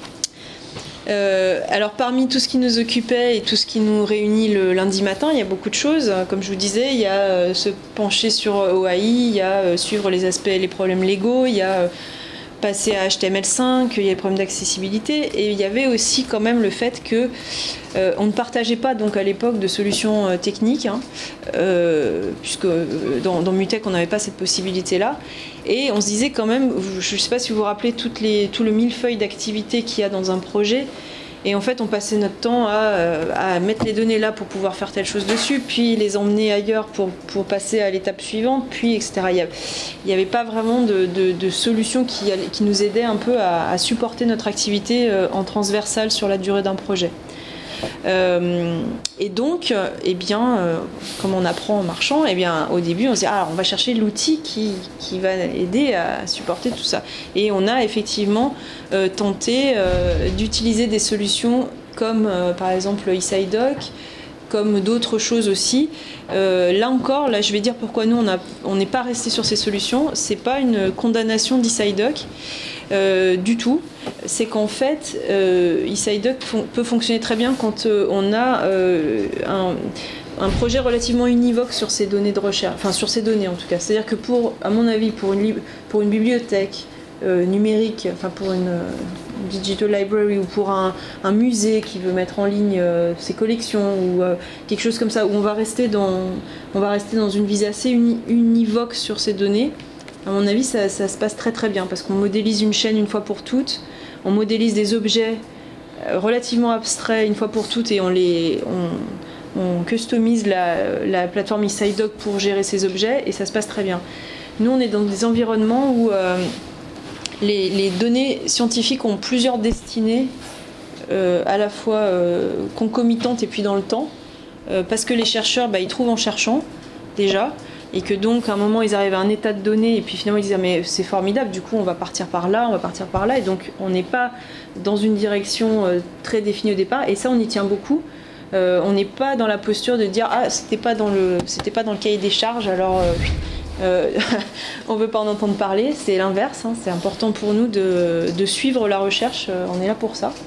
Euh, alors parmi tout ce qui nous occupait et tout ce qui nous réunit le lundi matin, il y a beaucoup de choses. Comme je vous disais, il y a euh, se pencher sur O A I, il y a euh, suivre les aspects, les problèmes légaux, il y a euh, passer à H T M L cinq, il y a les problèmes d'accessibilité, et il y avait aussi quand même le fait que euh, on ne partageait pas donc à l'époque de solutions euh, techniques, hein, euh, puisque dans, dans MUTEC on n'avait pas cette possibilité-là. Et on se disait quand même, je ne sais pas si vous vous rappelez toutes les, tout le millefeuille d'activités qu'il y a dans un projet, Et en fait, on passait notre temps à, à mettre les données là pour pouvoir faire telle chose dessus, puis les emmener ailleurs pour, pour passer à l'étape suivante, puis et cetera. Il n'y avait pas vraiment de, de, de solution qui, qui nous aidait un peu à, à supporter notre activité en transversale sur la durée d'un projet. Euh, et donc, eh bien, euh, comme on apprend en marchant, eh bien, au début, on se dit ah, on va chercher l'outil qui, qui va aider à supporter tout ça. Et on a effectivement euh, tenté euh, d'utiliser des solutions comme, euh, par exemple, eSciDoc, comme d'autres choses aussi. Euh, là encore, là, je vais dire pourquoi nous, on n'est pas resté sur ces solutions. C'est pas une condamnation d'eSciDoc. Euh, du tout, c'est qu'en fait, euh, eSciDoc fon- peut fonctionner très bien quand euh, on a euh, un, un projet relativement univoque sur ces données de recherche, enfin sur ces données en tout cas. C'est-à-dire que pour, à mon avis, pour une, pour une bibliothèque euh, numérique, enfin pour une euh, digital library ou pour un, un musée qui veut mettre en ligne euh, ses collections ou euh, quelque chose comme ça, où on va rester dans, on va rester dans une visée assez uni- univoque sur ces données. À mon avis, ça, ça se passe très très bien parce qu'on modélise une chaîne une fois pour toutes, on modélise des objets relativement abstraits une fois pour toutes et on, les, on, on customise la, la plateforme eSciDoc pour gérer ces objets et ça se passe très bien. Nous, on est dans des environnements où euh, les, les données scientifiques ont plusieurs destinées, euh, à la fois euh, concomitantes et puis dans le temps, euh, parce que les chercheurs, bah, ils trouvent en cherchant déjà. Et que donc à un moment ils arrivent à un état de données et puis finalement ils disent ah, mais c'est formidable, du coup on va partir par là, on va partir par là et donc on n'est pas dans une direction euh, très définie au départ et ça on y tient beaucoup. Euh, on n'est pas dans la posture de dire ah c'était pas dans le c'était pas dans le cahier des charges alors euh, euh, on veut pas en entendre parler, c'est l'inverse, hein. C'est important pour nous de, de suivre la recherche, on est là pour ça.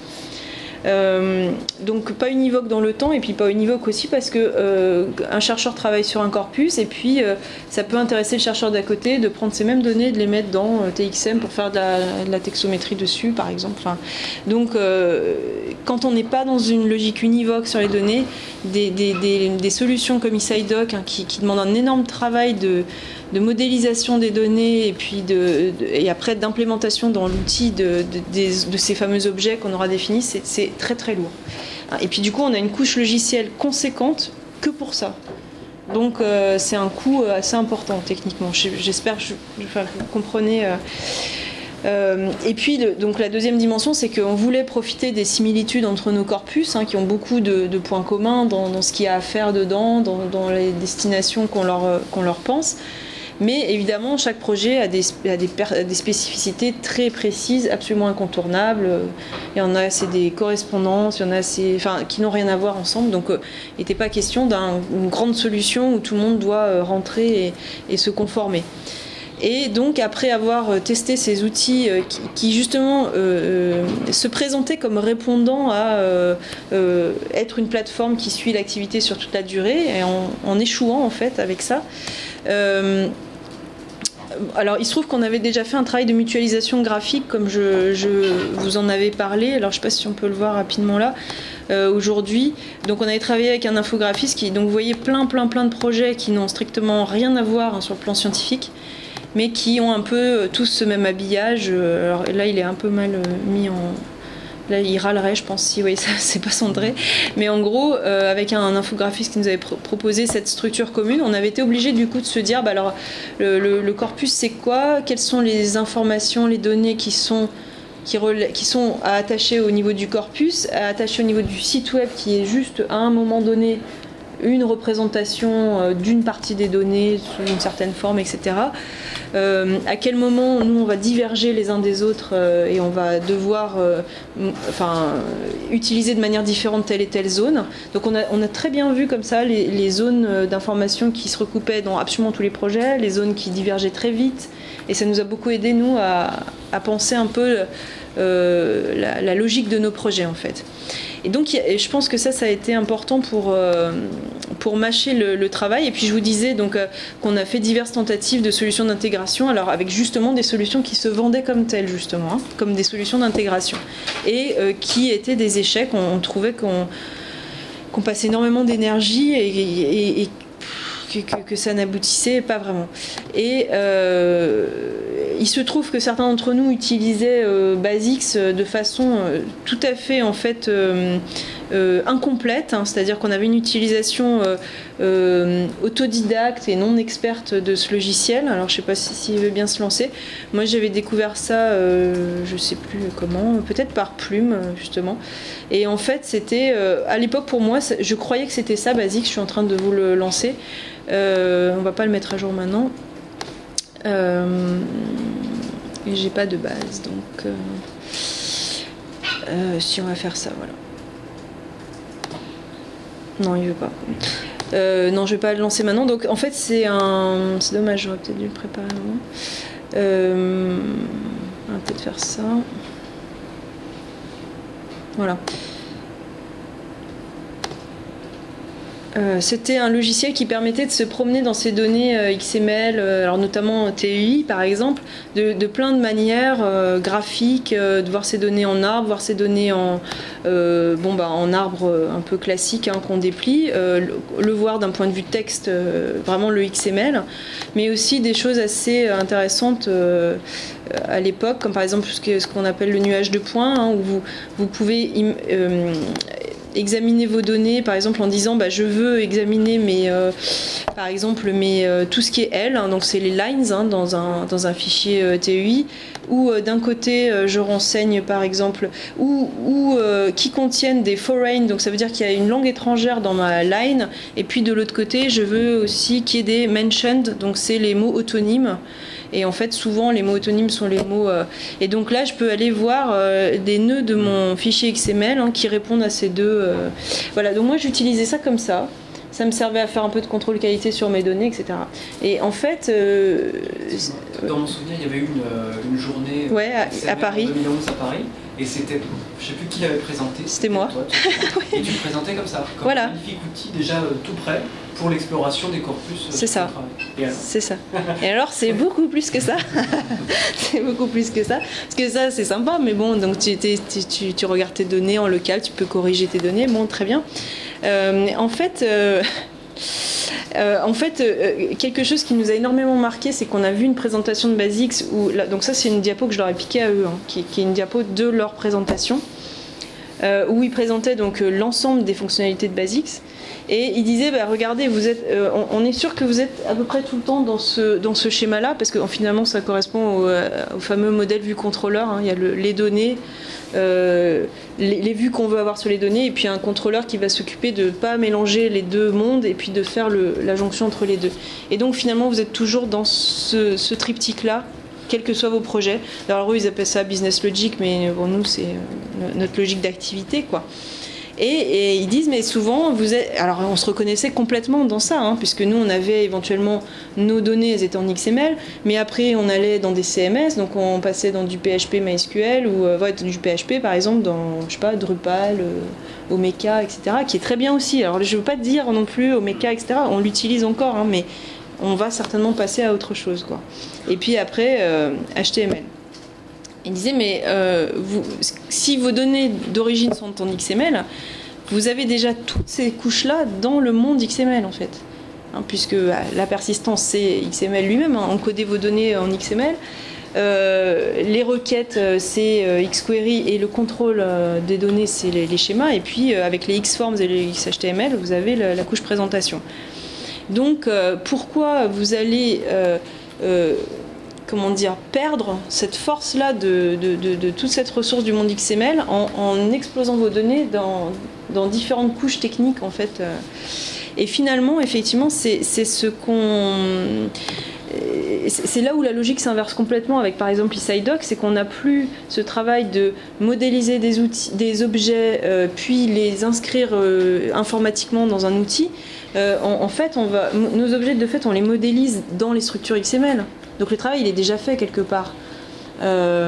Euh, donc pas univoque dans le temps et puis pas univoque aussi parce que euh, un chercheur travaille sur un corpus et puis euh, ça peut intéresser le chercheur d'à côté de prendre ces mêmes données et de les mettre dans euh, T X M pour faire de la, de la taxométrie dessus par exemple. Enfin, donc euh, quand on n'est pas dans une logique univoque sur les données, des, des, des, des solutions comme eSciDoc hein, qui, qui demandent un énorme travail de de modélisation des données et puis de, de, et après d'implémentation dans l'outil de, de, de, de ces fameux objets qu'on aura définis, c'est, c'est très très lourd. Et puis du coup, on a une couche logicielle conséquente que pour ça. Donc euh, c'est un coût assez important techniquement. J'espère que je, enfin, vous comprenez. Euh, Euh, et puis, le, donc la deuxième dimension, c'est qu'on voulait profiter des similitudes entre nos corpus, hein, qui ont beaucoup de, de points communs dans, dans ce qu'il y a à faire dedans, dans, dans les destinations qu'on leur, qu'on leur pense. Mais évidemment, chaque projet a des, a des, a des spécificités très précises, absolument incontournables. Il y en a, c'est des correspondances, il y en a, c'est, enfin, qui n'ont rien à voir ensemble. Donc, il n'était pas question d'une grande solution où tout le monde doit rentrer et, et se conformer. Et donc, après avoir testé ces outils qui, qui justement, euh, se présentaient comme répondant à euh, euh, être une plateforme qui suit l'activité sur toute la durée, et en, en échouant en fait avec ça, euh, alors il se trouve qu'on avait déjà fait un travail de mutualisation graphique, comme je, je vous en avais parlé, alors je ne sais pas si on peut le voir rapidement là, euh, aujourd'hui. Donc on avait travaillé avec un infographiste qui, donc vous voyez plein plein plein de projets qui n'ont strictement rien à voir hein, sur le plan scientifique, mais qui ont un peu tous ce même habillage. Alors là, il est un peu mal mis en... Là, il râlerait, je pense, si, oui, ça, c'est pas son trait. Mais en gros, euh, avec un infographiste qui nous avait pr- proposé cette structure commune, on avait été obligé du coup de se dire, bah alors, le, le, le corpus, c'est quoi? Quelles sont les informations, les données qui sont, qui, rela- qui sont à attacher au niveau du corpus, à attacher au niveau du site web, qui est juste, à un moment donné, une représentation d'une partie des données sous une certaine forme, et cetera. Euh, à quel moment nous on va diverger les uns des autres euh, et on va devoir euh, enfin, utiliser de manière différente telle et telle zone. Donc on a, on a très bien vu comme ça les, les zones d'information qui se recoupaient dans absolument tous les projets, les zones qui divergeaient très vite, et ça nous a beaucoup aidé nous à, à penser un peu euh, la, la logique de nos projets en fait. Et donc et je pense que ça, ça a été important pour, euh, pour mâcher le, le travail. Et puis je vous disais donc, euh, qu'on a fait diverses tentatives de solutions d'intégration, alors avec justement des solutions qui se vendaient comme telles, justement, hein, comme des solutions d'intégration, et euh, qui étaient des échecs. On, on trouvait qu'on, qu'on passait énormément d'énergie et, et, et que, que, que ça n'aboutissait pas vraiment. Et euh, il se trouve que certains d'entre nous utilisaient euh, Basics de façon euh, tout à fait en fait euh, euh, incomplète, hein, c'est-à-dire qu'on avait une utilisation euh, euh, autodidacte et non experte de ce logiciel. Alors je sais pas s'il si, si veut bien se lancer. Moi j'avais découvert ça, euh, je sais plus comment, peut-être par Plume justement. Et en fait c'était, euh, à l'époque pour moi, je croyais que c'était ça Basics. Je suis en train de vous le lancer. Euh, on va pas le mettre à jour maintenant. Euh, et j'ai pas de base, donc euh, euh, si on va faire ça, voilà. Non, il veut pas. Euh, non, je vais pas le lancer maintenant. Donc en fait, c'est un, c'est dommage, j'aurais peut-être dû le préparer avant. Euh, on va peut-être faire ça. Voilà. Euh, c'était un logiciel qui permettait de se promener dans ces données euh, X M L, euh, alors notamment T U I par exemple, de, de plein de manières euh, graphiques, euh, de voir ces données en arbre, voir ces données en, euh, bon, bah, en arbre un peu classique hein, qu'on déplie, euh, le, le voir d'un point de vue texte, euh, vraiment le X M L, mais aussi des choses assez intéressantes euh, à l'époque, comme par exemple ce, que, ce qu'on appelle le nuage de points, hein, où vous, vous pouvez im, euh, examiner vos données, par exemple en disant bah, je veux examiner mes, euh, par exemple mes, euh, tout ce qui est L, hein, donc c'est les lines hein, dans, un, dans un fichier euh, T U I, où euh, d'un côté euh, je renseigne par exemple, ou, ou euh, qui contiennent des foreign, donc ça veut dire qu'il y a une langue étrangère dans ma line, et puis de l'autre côté je veux aussi qu'il y ait des mentioned, donc c'est les mots autonymes. Et en fait, souvent, les mots autonymes sont les mots... Euh, et donc là, je peux aller voir euh, des nœuds de mon fichier X M L hein, qui répondent à ces deux... Euh... Voilà, donc moi, j'utilisais ça comme ça. Ça me servait à faire un peu de contrôle qualité sur mes données, et cetera. Et en fait... Euh... Dans mon souvenir, il y avait eu une, une journée ouais, à, à Paris. en deux mille onze à Paris. Et c'était... Je ne sais plus qui l'avait présenté. C'était moi. Toi, et tu le présentais comme ça. Comme voilà. un magnifique outil déjà euh, tout prêt pour l'exploration des corpus. C'est ça. C'est ça. Et alors, c'est beaucoup plus que ça. C'est beaucoup plus que ça. Parce que ça, c'est sympa, mais bon, donc tu, tu, tu, tu regardes tes données en local, tu peux corriger tes données, bon, très bien. Euh, en fait... Euh... Euh, en fait, euh, quelque chose qui nous a énormément marqué, c'est qu'on a vu une présentation de Basics où, là, donc ça c'est une diapo que je leur ai piquée à eux, hein, qui, qui est une diapo de leur présentation, euh, où ils présentaient donc euh, l'ensemble des fonctionnalités de Basics, et ils disaient bah, regardez, vous êtes, euh, on, on est sûr que vous êtes à peu près tout le temps dans ce, dans ce schéma-là, parce que finalement ça correspond au, au fameux modèle vue contrôleur, hein, il y a le, les données. Euh, les, les vues qu'on veut avoir sur les données et puis un contrôleur qui va s'occuper de ne pas mélanger les deux mondes et puis de faire le, la jonction entre les deux. Et donc finalement vous êtes toujours dans ce, ce triptyque-là, quels que soient vos projets. Alors eux ils appellent ça business logic, mais pour nous c'est notre logique d'activité quoi. Et, et ils disent mais souvent vous êtes... alors on se reconnaissait complètement dans ça hein, puisque nous on avait éventuellement nos données, elles étaient en X M L, mais après on allait dans des C M S, donc on passait dans du P H P MySQL ou euh, ouais, du P H P par exemple dans je sais pas Drupal, euh, Omeka, et cetera, qui est très bien aussi. Alors je veux pas te dire non plus Omeka, et cetera, on l'utilise encore hein, mais on va certainement passer à autre chose quoi. Et puis après euh, H T M L. Il disait, mais euh, vous, si vos données d'origine sont en X M L, vous avez déjà toutes ces couches-là dans le monde X M L, en fait. Hein, puisque bah, la persistance, c'est X M L lui-même, hein, encoder vos données en X M L. Euh, les requêtes, c'est euh, XQuery, et le contrôle euh, des données, c'est les, les schémas. Et puis, euh, avec les Xforms et les X H T M L, vous avez la, la couche présentation. Donc, euh, pourquoi vous allez... Euh, euh, comment dire, perdre cette force-là de, de, de, de toute cette ressource du monde X M L en, en explosant vos données dans, dans différentes couches techniques en fait. Et finalement, effectivement, c'est ce qu'on... C'est là où la logique s'inverse complètement avec par exemple eSciDoc, c'est qu'on n'a plus ce travail de modéliser des, outils, des objets euh, puis les inscrire euh, informatiquement dans un outil. Euh, en, en fait, on va, nos objets de fait, on les modélise dans les structures X M L. Donc le travail, il est déjà fait quelque part. Euh,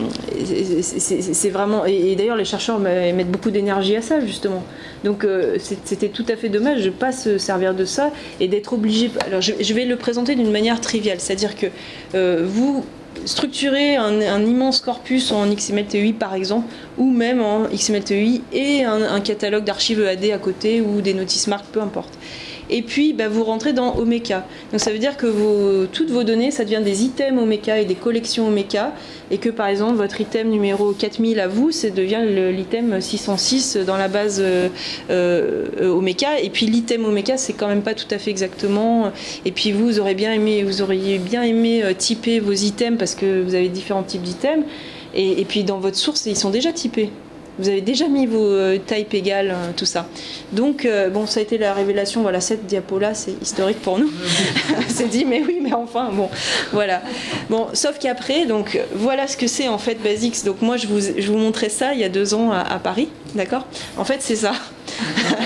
c'est vraiment... Et, et d'ailleurs, les chercheurs mettent beaucoup d'énergie à ça, justement. Donc euh, c'était tout à fait dommage de ne pas se servir de ça et d'être obligé... Alors je, je vais le présenter d'une manière triviale. C'est-à-dire que euh, vous structurez un, un immense corpus en X M L T U I, par exemple, ou même en X M L T U I et un, un catalogue d'archives E A D à côté ou des notices marques, peu importe. Et puis, bah, vous rentrez dans Omeka. Donc, ça veut dire que vos, toutes vos données, ça devient des items Omeka et des collections Omeka. Et que, par exemple, votre item numéro quatre mille à vous, ça devient l'item six cent six dans la base euh, euh, Omeka. Et puis, l'item Omeka, c'est quand même pas tout à fait exactement. Et puis, vous, vous aurez bien aimé, vous auriez bien aimé euh, typer vos items parce que vous avez différents types d'items. Et, et puis, dans votre source, ils sont déjà typés. Vous avez déjà mis vos euh, types égales, euh, tout ça. Donc, euh, bon, ça a été la révélation. Voilà, cette diapo-là, c'est historique pour nous. On s'est dit, mais oui, mais enfin, bon, voilà. Bon, sauf qu'après, donc, voilà ce que c'est en fait Basics. Donc, moi, je vous, je vous montrais ça il y a deux ans à, à Paris, d'accord ? En fait, c'est ça. D'accord ?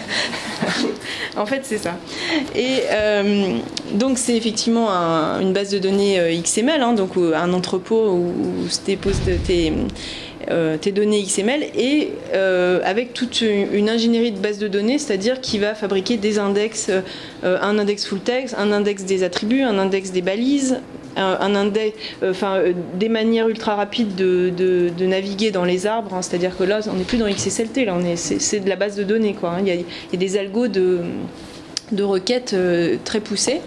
En fait, c'est ça. Et euh, donc, c'est effectivement un, une base de données euh, X M L, hein, donc un entrepôt où, où tu déposes tes, euh, tes données X M L, et euh, avec toute une, une ingénierie de base de données, c'est-à-dire qui va fabriquer des index, euh, un index full text, un index des attributs, un index des balises, un index, euh, enfin, euh, des manières ultra rapides de, de, de naviguer dans les arbres, hein, c'est-à-dire que là, on n'est plus dans X S L T, là, on est, c'est, c'est de la base de données, quoi, hein. Il y a, il y a des algos de, de requêtes euh, très poussés.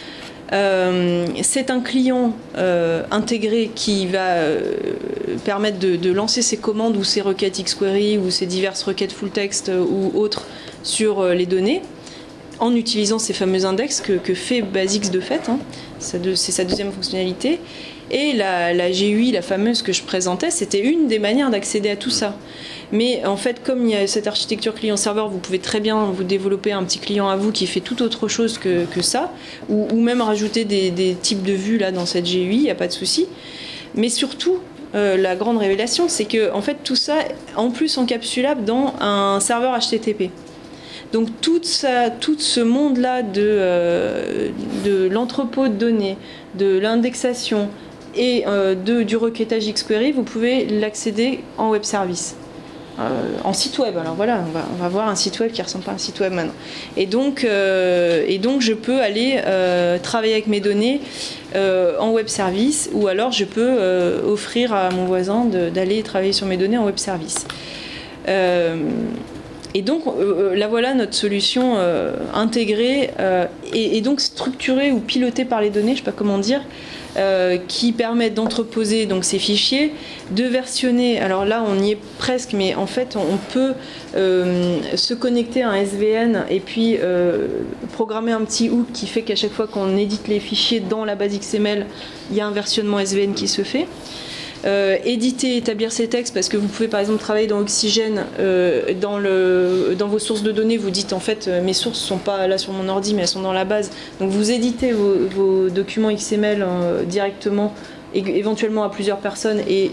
Euh, c'est un client euh, intégré qui va euh, permettre de, de lancer ses commandes ou ses requêtes xQuery ou ses diverses requêtes full text euh, ou autres sur euh, les données, en utilisant ces fameux index que, que fait Basics de fait, hein. C'est sa deuxième fonctionnalité. Et la, la G U I, la fameuse que je présentais, c'était une des manières d'accéder à tout ça. Mais en fait, comme il y a cette architecture client-serveur, vous pouvez très bien vous développer un petit client à vous qui fait tout autre chose que, que ça, ou, ou même rajouter des, des types de vues là, dans cette G U I, il n'y a pas de souci. Mais surtout, euh, la grande révélation, c'est que en fait, tout ça, en plus, encapsulable dans un serveur H T T P. Donc tout, ça, tout ce monde-là de, euh, de l'entrepôt de données, de l'indexation et euh, de, du requêtage xQuery, vous pouvez l'accéder en web service, euh, en site web. Alors voilà, on va, on va voir un site web qui ressemble pas à un site web maintenant. Et donc, euh, et donc je peux aller euh, travailler avec mes données euh, en web service, ou alors je peux euh, offrir à mon voisin d'aller travailler sur mes données en web service. Euh, Et donc, euh, là voilà notre solution euh, intégrée euh, et, et donc structurée ou pilotée par les données, je ne sais pas comment dire, euh, qui permet d'entreposer donc ces fichiers, de versionner. Alors là, on y est presque, mais en fait, on peut euh, se connecter à un S V N et puis euh, programmer un petit hook qui fait qu'à chaque fois qu'on édite les fichiers dans la base X M L, il y a un versionnement S V N qui se fait. Euh, éditer, établir ces textes, parce que vous pouvez par exemple travailler dans Oxygène, euh, dans, le, dans vos sources de données, vous dites en fait euh, mes sources ne sont pas là sur mon ordi mais elles sont dans la base, donc vous éditez vos, vos documents X M L euh, directement, et, éventuellement à plusieurs personnes, et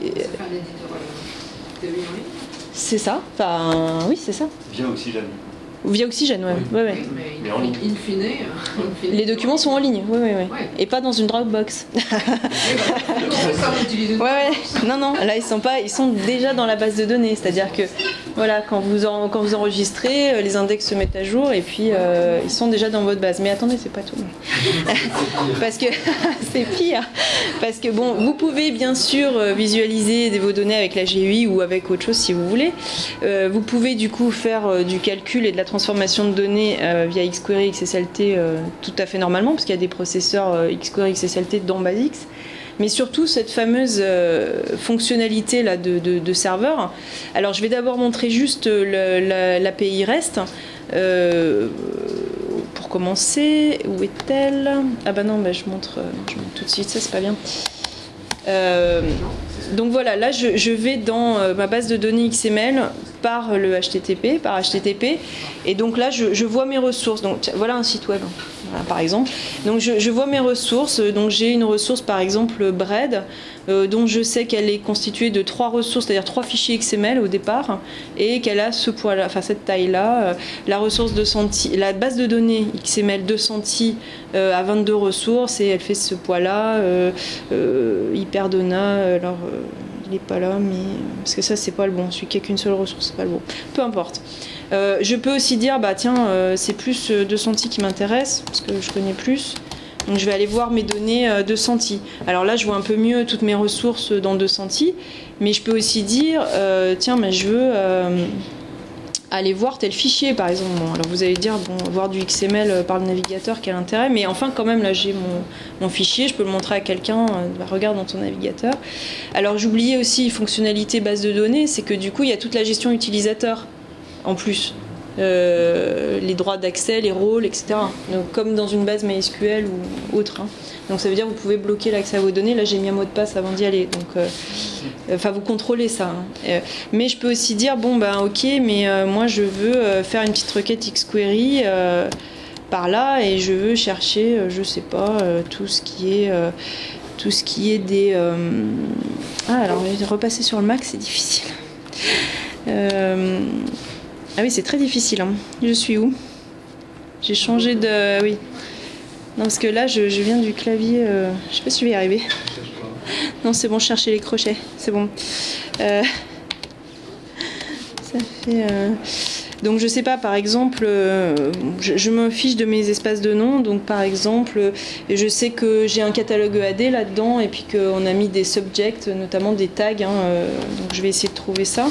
c'est ça, enfin oui c'est ça. Via Oxygène. Via Oxygène, ouais. Oui. ouais, ouais. Mais, mais en ligne. In fine, in fine, les documents sont en ligne, oui, oui, oui. Ouais. Et pas dans une Dropbox. ouais, ouais, non, non, là ils sont pas, ils sont déjà dans la base de données, c'est-à-dire que voilà, quand vous en, quand vous enregistrez, les index se mettent à jour et puis euh, ils sont déjà dans votre base. Mais attendez, c'est pas tout, parce que c'est pire, parce que bon, vous pouvez bien sûr visualiser vos données avec la G U I ou avec autre chose si vous voulez. Euh, vous pouvez du coup faire euh, du calcul et de la transformation de données euh, via xQuery, X S L T euh, tout à fait normalement, parce qu'il y a des processeurs euh, xQuery, X S L T dans Basics. Mais surtout cette fameuse euh, fonctionnalité là de, de, de serveur. Alors je vais d'abord montrer juste l'A P I REST. Euh, pour commencer, où est-elle? Ah bah non, bah je, montre, je montre tout de suite, ça c'est pas bien. Euh, donc voilà, là je, je vais dans euh, ma base de données X M L par le H T T P, par H T T P, et donc là je, je vois mes ressources. Donc tiens, voilà un site web, voilà, par exemple. Donc je, je vois mes ressources. Donc j'ai une ressource par exemple Bread, euh, dont je sais qu'elle est constituée de trois ressources, c'est-à-dire trois fichiers X M L au départ, et qu'elle a ce poids-là, enfin cette taille-là. Euh, la ressource de Senti, la base de données X M L de Senti euh, a vingt-deux ressources et elle fait ce poids-là. Euh, euh, Hyperdona, alors euh, il n'est pas là, mais parce que ça c'est pas le bon. Celui qui a qu'une seule ressource, c'est pas le bon. Peu importe. Euh, je peux aussi dire, bah tiens, euh, c'est plus euh, de Senti qui m'intéresse parce que je connais plus. Donc je vais aller voir mes données euh, de Senti. Alors là, je vois un peu mieux toutes mes ressources dans de Senti, mais je peux aussi dire, euh, tiens, mais je veux euh, aller voir tel fichier, par exemple. Bon, alors vous allez dire, bon, voir du X M L par le navigateur, quel intérêt, mais enfin quand même, là j'ai mon, mon fichier, je peux le montrer à quelqu'un, euh, bah, regarde dans ton navigateur. Alors j'oubliais aussi fonctionnalité base de données, c'est que du coup il y a toute la gestion utilisateur en plus. Euh, les droits d'accès, les rôles, et cetera. Donc, comme dans une base MySQL ou autre. Hein. Donc ça veut dire que vous pouvez bloquer l'accès à vos données. Là j'ai mis un mot de passe avant d'y aller. Donc, euh, enfin vous contrôlez ça. Hein. Euh, mais je peux aussi dire bon ben ok, mais euh, moi je veux euh, faire une petite requête XQuery euh, par là et je veux chercher, euh, je sais pas, euh, tout ce qui est euh, tout ce qui est des. Euh... Ah alors repasser sur le Mac c'est difficile. Euh... Ah oui, c'est très difficile. Hein. Je suis où? J'ai changé de... Oui. Non, parce que là, je, je viens du clavier... Euh... Je sais pas si je vais y arriver. Non, c'est bon, je cherchais les crochets. C'est bon. Euh... Ça fait... Euh... Donc, je sais pas, par exemple, euh, je, je me fiche de mes espaces de noms. Donc, par exemple, je sais que j'ai un catalogue E A D là-dedans et puis qu'on a mis des subjects, notamment des tags. Hein, euh... Donc, je vais essayer de trouver ça.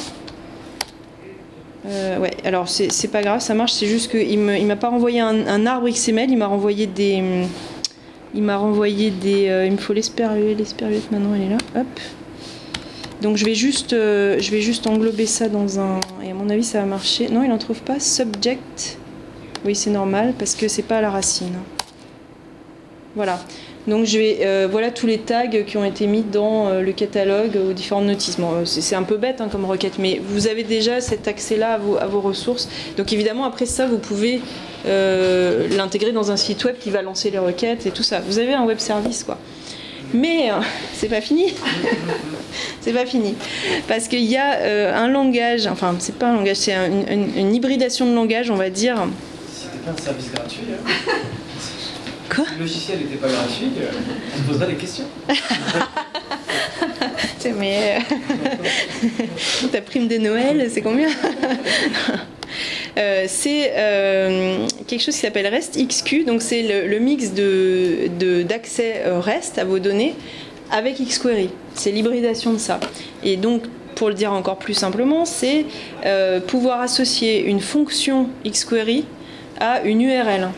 Euh, ouais, alors c'est pas grave, ça marche, c'est juste qu'il ne m'a pas renvoyé un, un arbre X M L, il m'a renvoyé des. Il m'a renvoyé des. Euh, il me faut l'espéruette, l'espéruette maintenant elle est là, hop. Donc je vais juste, euh, je vais juste englober ça dans un. Et à mon avis ça va marcher. Non, il n'en trouve pas. Subject. Oui, c'est normal parce que c'est pas à la racine. Voilà. Donc je vais, euh, voilà tous les tags qui ont été mis dans euh, le catalogue aux différentes notices. Bon, c'est un peu bête hein, comme requête, mais vous avez déjà cet accès-là à vos, à vos ressources. Donc évidemment, après ça, vous pouvez euh, l'intégrer dans un site web qui va lancer les requêtes et tout ça. Vous avez un web service, quoi. Mais euh, c'est pas fini. C'est pas fini. Parce qu'il y a euh, un langage, enfin, c'est pas un langage, c'est un, une, une hybridation de langage, on va dire. C'était pas un service gratuit, hein. Quoi ? Si le logiciel n'était pas gratuit, on se poserait des questions. Mais ta prime de Noël, c'est combien? euh, C'est euh, quelque chose qui s'appelle REST-X Q, donc c'est le, le mix de, de, d'accès REST à vos données avec XQuery. C'est l'hybridation de ça. Et donc, pour le dire encore plus simplement, c'est euh, pouvoir associer une fonction XQuery à une U R L.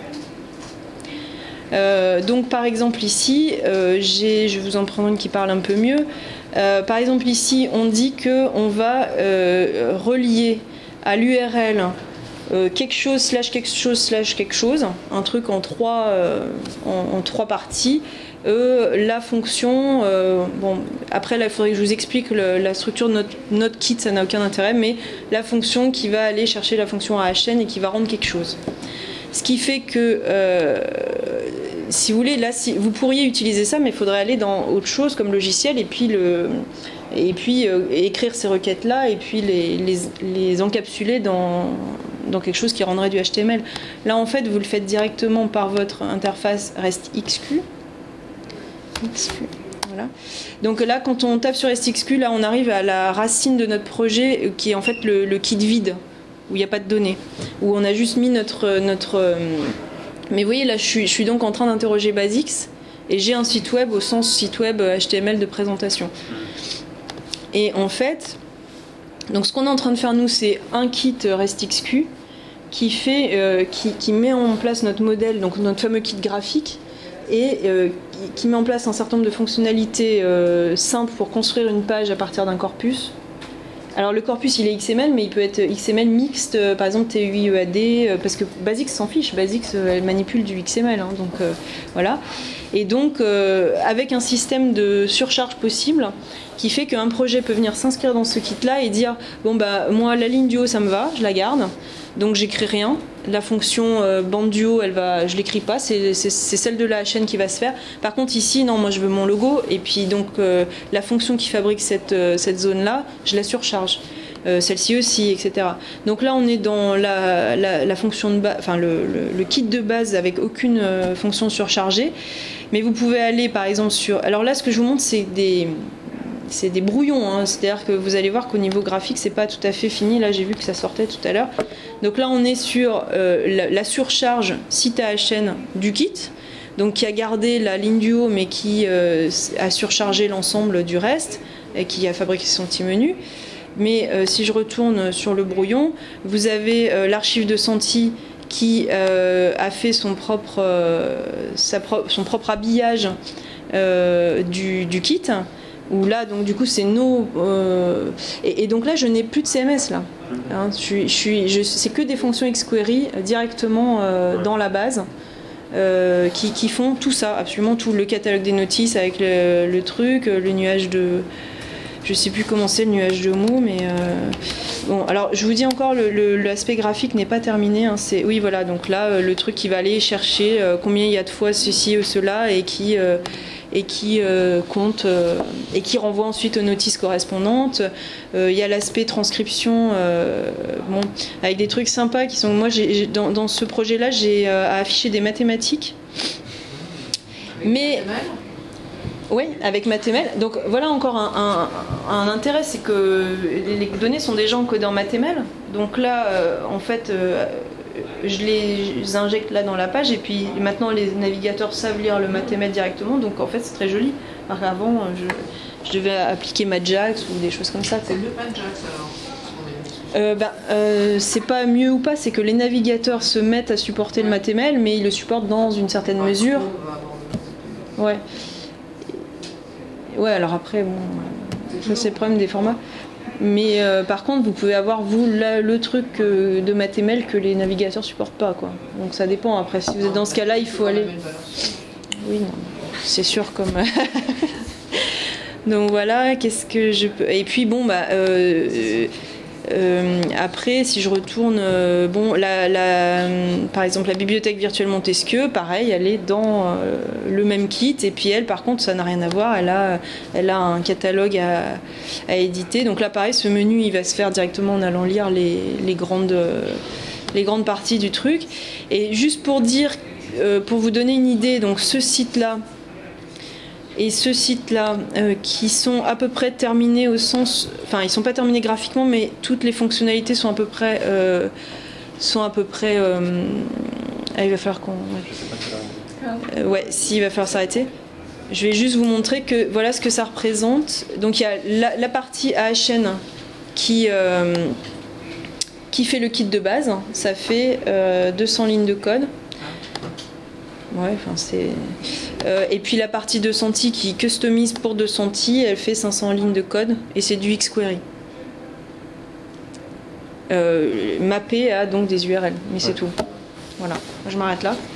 Euh, donc par exemple ici, euh, j'ai, je vais vous en prendre une qui parle un peu mieux. Euh, par exemple ici, on dit qu'on va euh, relier à l'U R L euh, quelque chose slash quelque chose slash quelque chose, un truc en trois, euh, en, en trois parties. Euh, la fonction, euh, bon, après là il faudrait que je vous explique le, la structure de notre, notre kit, ça n'a aucun intérêt, mais la fonction qui va aller chercher la fonction A H N et qui va rendre quelque chose. Ce qui fait que, euh, si vous voulez, là, si, vous pourriez utiliser ça, mais il faudrait aller dans autre chose comme logiciel et puis, le, et puis euh, écrire ces requêtes-là et puis les, les, les encapsuler dans, dans quelque chose qui rendrait du H T M L. Là, en fait, vous le faites directement par votre interface REST-X Q. X Q. Voilà. Donc là, quand on tape sur REST-X Q, là, on arrive à la racine de notre projet qui est en fait le, le kit vide, où il n'y a pas de données, où on a juste mis notre... notre mais vous voyez, là, je suis, je suis donc en train d'interroger Basics, et j'ai un site web au sens site web H T M L de présentation. Et en fait, donc ce qu'on est en train de faire, nous, c'est un kit REST-X Q qui, fait, euh, qui, qui met en place notre modèle, donc notre fameux kit graphique, et euh, qui met en place un certain nombre de fonctionnalités euh, simples pour construire une page à partir d'un corpus. Alors le corpus il est X M L, mais il peut être X M L mixte, euh, par exemple T U I E A D, euh, parce que Basics s'en fiche, Basics euh, elle manipule du X M L, hein, donc euh, voilà. Et donc euh, avec un système de surcharge possible, qui fait qu'un projet peut venir s'inscrire dans ce kit-là et dire bon bah moi la ligne du haut ça me va, je la garde, donc j'écris rien. La fonction euh, bande du haut, elle va, je l'écris pas, c'est celle de la H N qui va se faire. Par contre ici, non, moi je veux mon logo, et puis donc euh, la fonction qui fabrique cette, euh, cette zone-là, je la surcharge. Euh, Celle-ci aussi, et cetera. Donc là, on est dans la, la, la fonction de base, enfin le, le, le kit de base avec aucune euh, fonction surchargée. Mais vous pouvez aller, par exemple, sur. Alors là, ce que je vous montre, c'est des. C'est des brouillons, hein. C'est-à-dire que vous allez voir qu'au niveau graphique, c'est pas tout à fait fini. Là, j'ai vu que ça sortait tout à l'heure. Donc là, on est sur euh, la, la surcharge site A H N du kit, donc qui a gardé la ligne du haut, mais qui euh, a surchargé l'ensemble du reste, et qui a fabriqué son petit menu. Mais euh, si je retourne sur le brouillon, vous avez euh, l'archive de Santi qui euh, a fait son propre, euh, sa pro son propre habillage euh, du, du kit, où là, donc du coup, c'est nos... Euh, et, et donc là, je n'ai plus de C M S, là. Hein, je suis, je suis, je, c'est que des fonctions xQuery euh, directement euh, dans la base. Euh, qui, qui font tout ça, absolument tout, le catalogue des notices avec le, le truc, le nuage de... Je sais plus comment c'est le nuage de mots, mais... Euh, bon, alors je vous dis encore, l'aspect graphique n'est pas terminé. Hein, c'est, oui, voilà, donc là, euh, le truc qui va aller chercher euh, combien il y a de fois ceci ou cela, et qui... Euh, et qui euh, compte euh, et qui renvoie ensuite aux notices correspondantes. Euh, il y a l'aspect transcription, euh, bon, avec des trucs sympas qui sont... Moi, j'ai, dans, dans ce projet-là, j'ai euh, à afficher des mathématiques. Avec mais Mathml. Oui, avec Mathml. Donc voilà encore un, un, un intérêt, c'est que les données sont déjà encodées en Mathml. Donc là, euh, en fait... Euh, je les injecte là dans la page et puis maintenant les navigateurs savent lire le Mathml directement, donc en fait c'est très joli. Alors qu'avant je, je devais appliquer Majax ou des choses comme ça. C'est mieux Majax alors. Euh, ben, euh, c'est pas mieux ou pas, c'est que les navigateurs se mettent à supporter le Mathml, mais ils le supportent dans une certaine mesure. Ouais. Ouais, alors après, bon, ça c'est le problème des formats. Mais euh, par contre, vous pouvez avoir, vous, la, le truc euh, de Mathml que les navigateurs supportent pas, quoi. Donc ça dépend. Après, si vous êtes dans ce cas-là, il faut aller... Oui, c'est sûr, comme... Donc voilà, qu'est-ce que je peux... Et puis, bon, bah... Euh, euh, après, si je retourne... Euh, bon, la, la, par exemple, la bibliothèque virtuelle Montesquieu, pareil, elle est dans euh, le même kit. Et puis elle, par contre, ça n'a rien à voir. Elle a, elle a un catalogue à, à éditer. Donc là, pareil, ce menu, il va se faire directement en allant lire les, les, grandes, les grandes parties du truc. Et juste pour dire, euh, pour vous donner une idée, donc ce site-là, et ce site-là, euh, qui sont à peu près terminés au sens... Enfin, ils ne sont pas terminés graphiquement, mais toutes les fonctionnalités sont à peu près... Euh, sont à peu près... Euh, ah, il va falloir qu'on... Ouais, euh, ouais si, il va falloir s'arrêter. Je vais juste vous montrer que voilà ce que ça représente. Donc, il y a la, la partie A H N qui, euh, qui fait le kit de base. Ça fait euh, deux cents lignes de code. Ouais, enfin, c'est... Euh, et puis la partie de Santi qui customise pour de Santi, elle fait cinq cents lignes de code et c'est du xQuery. Euh, mappé à donc des U R L, mais c'est tout. Voilà, je m'arrête là.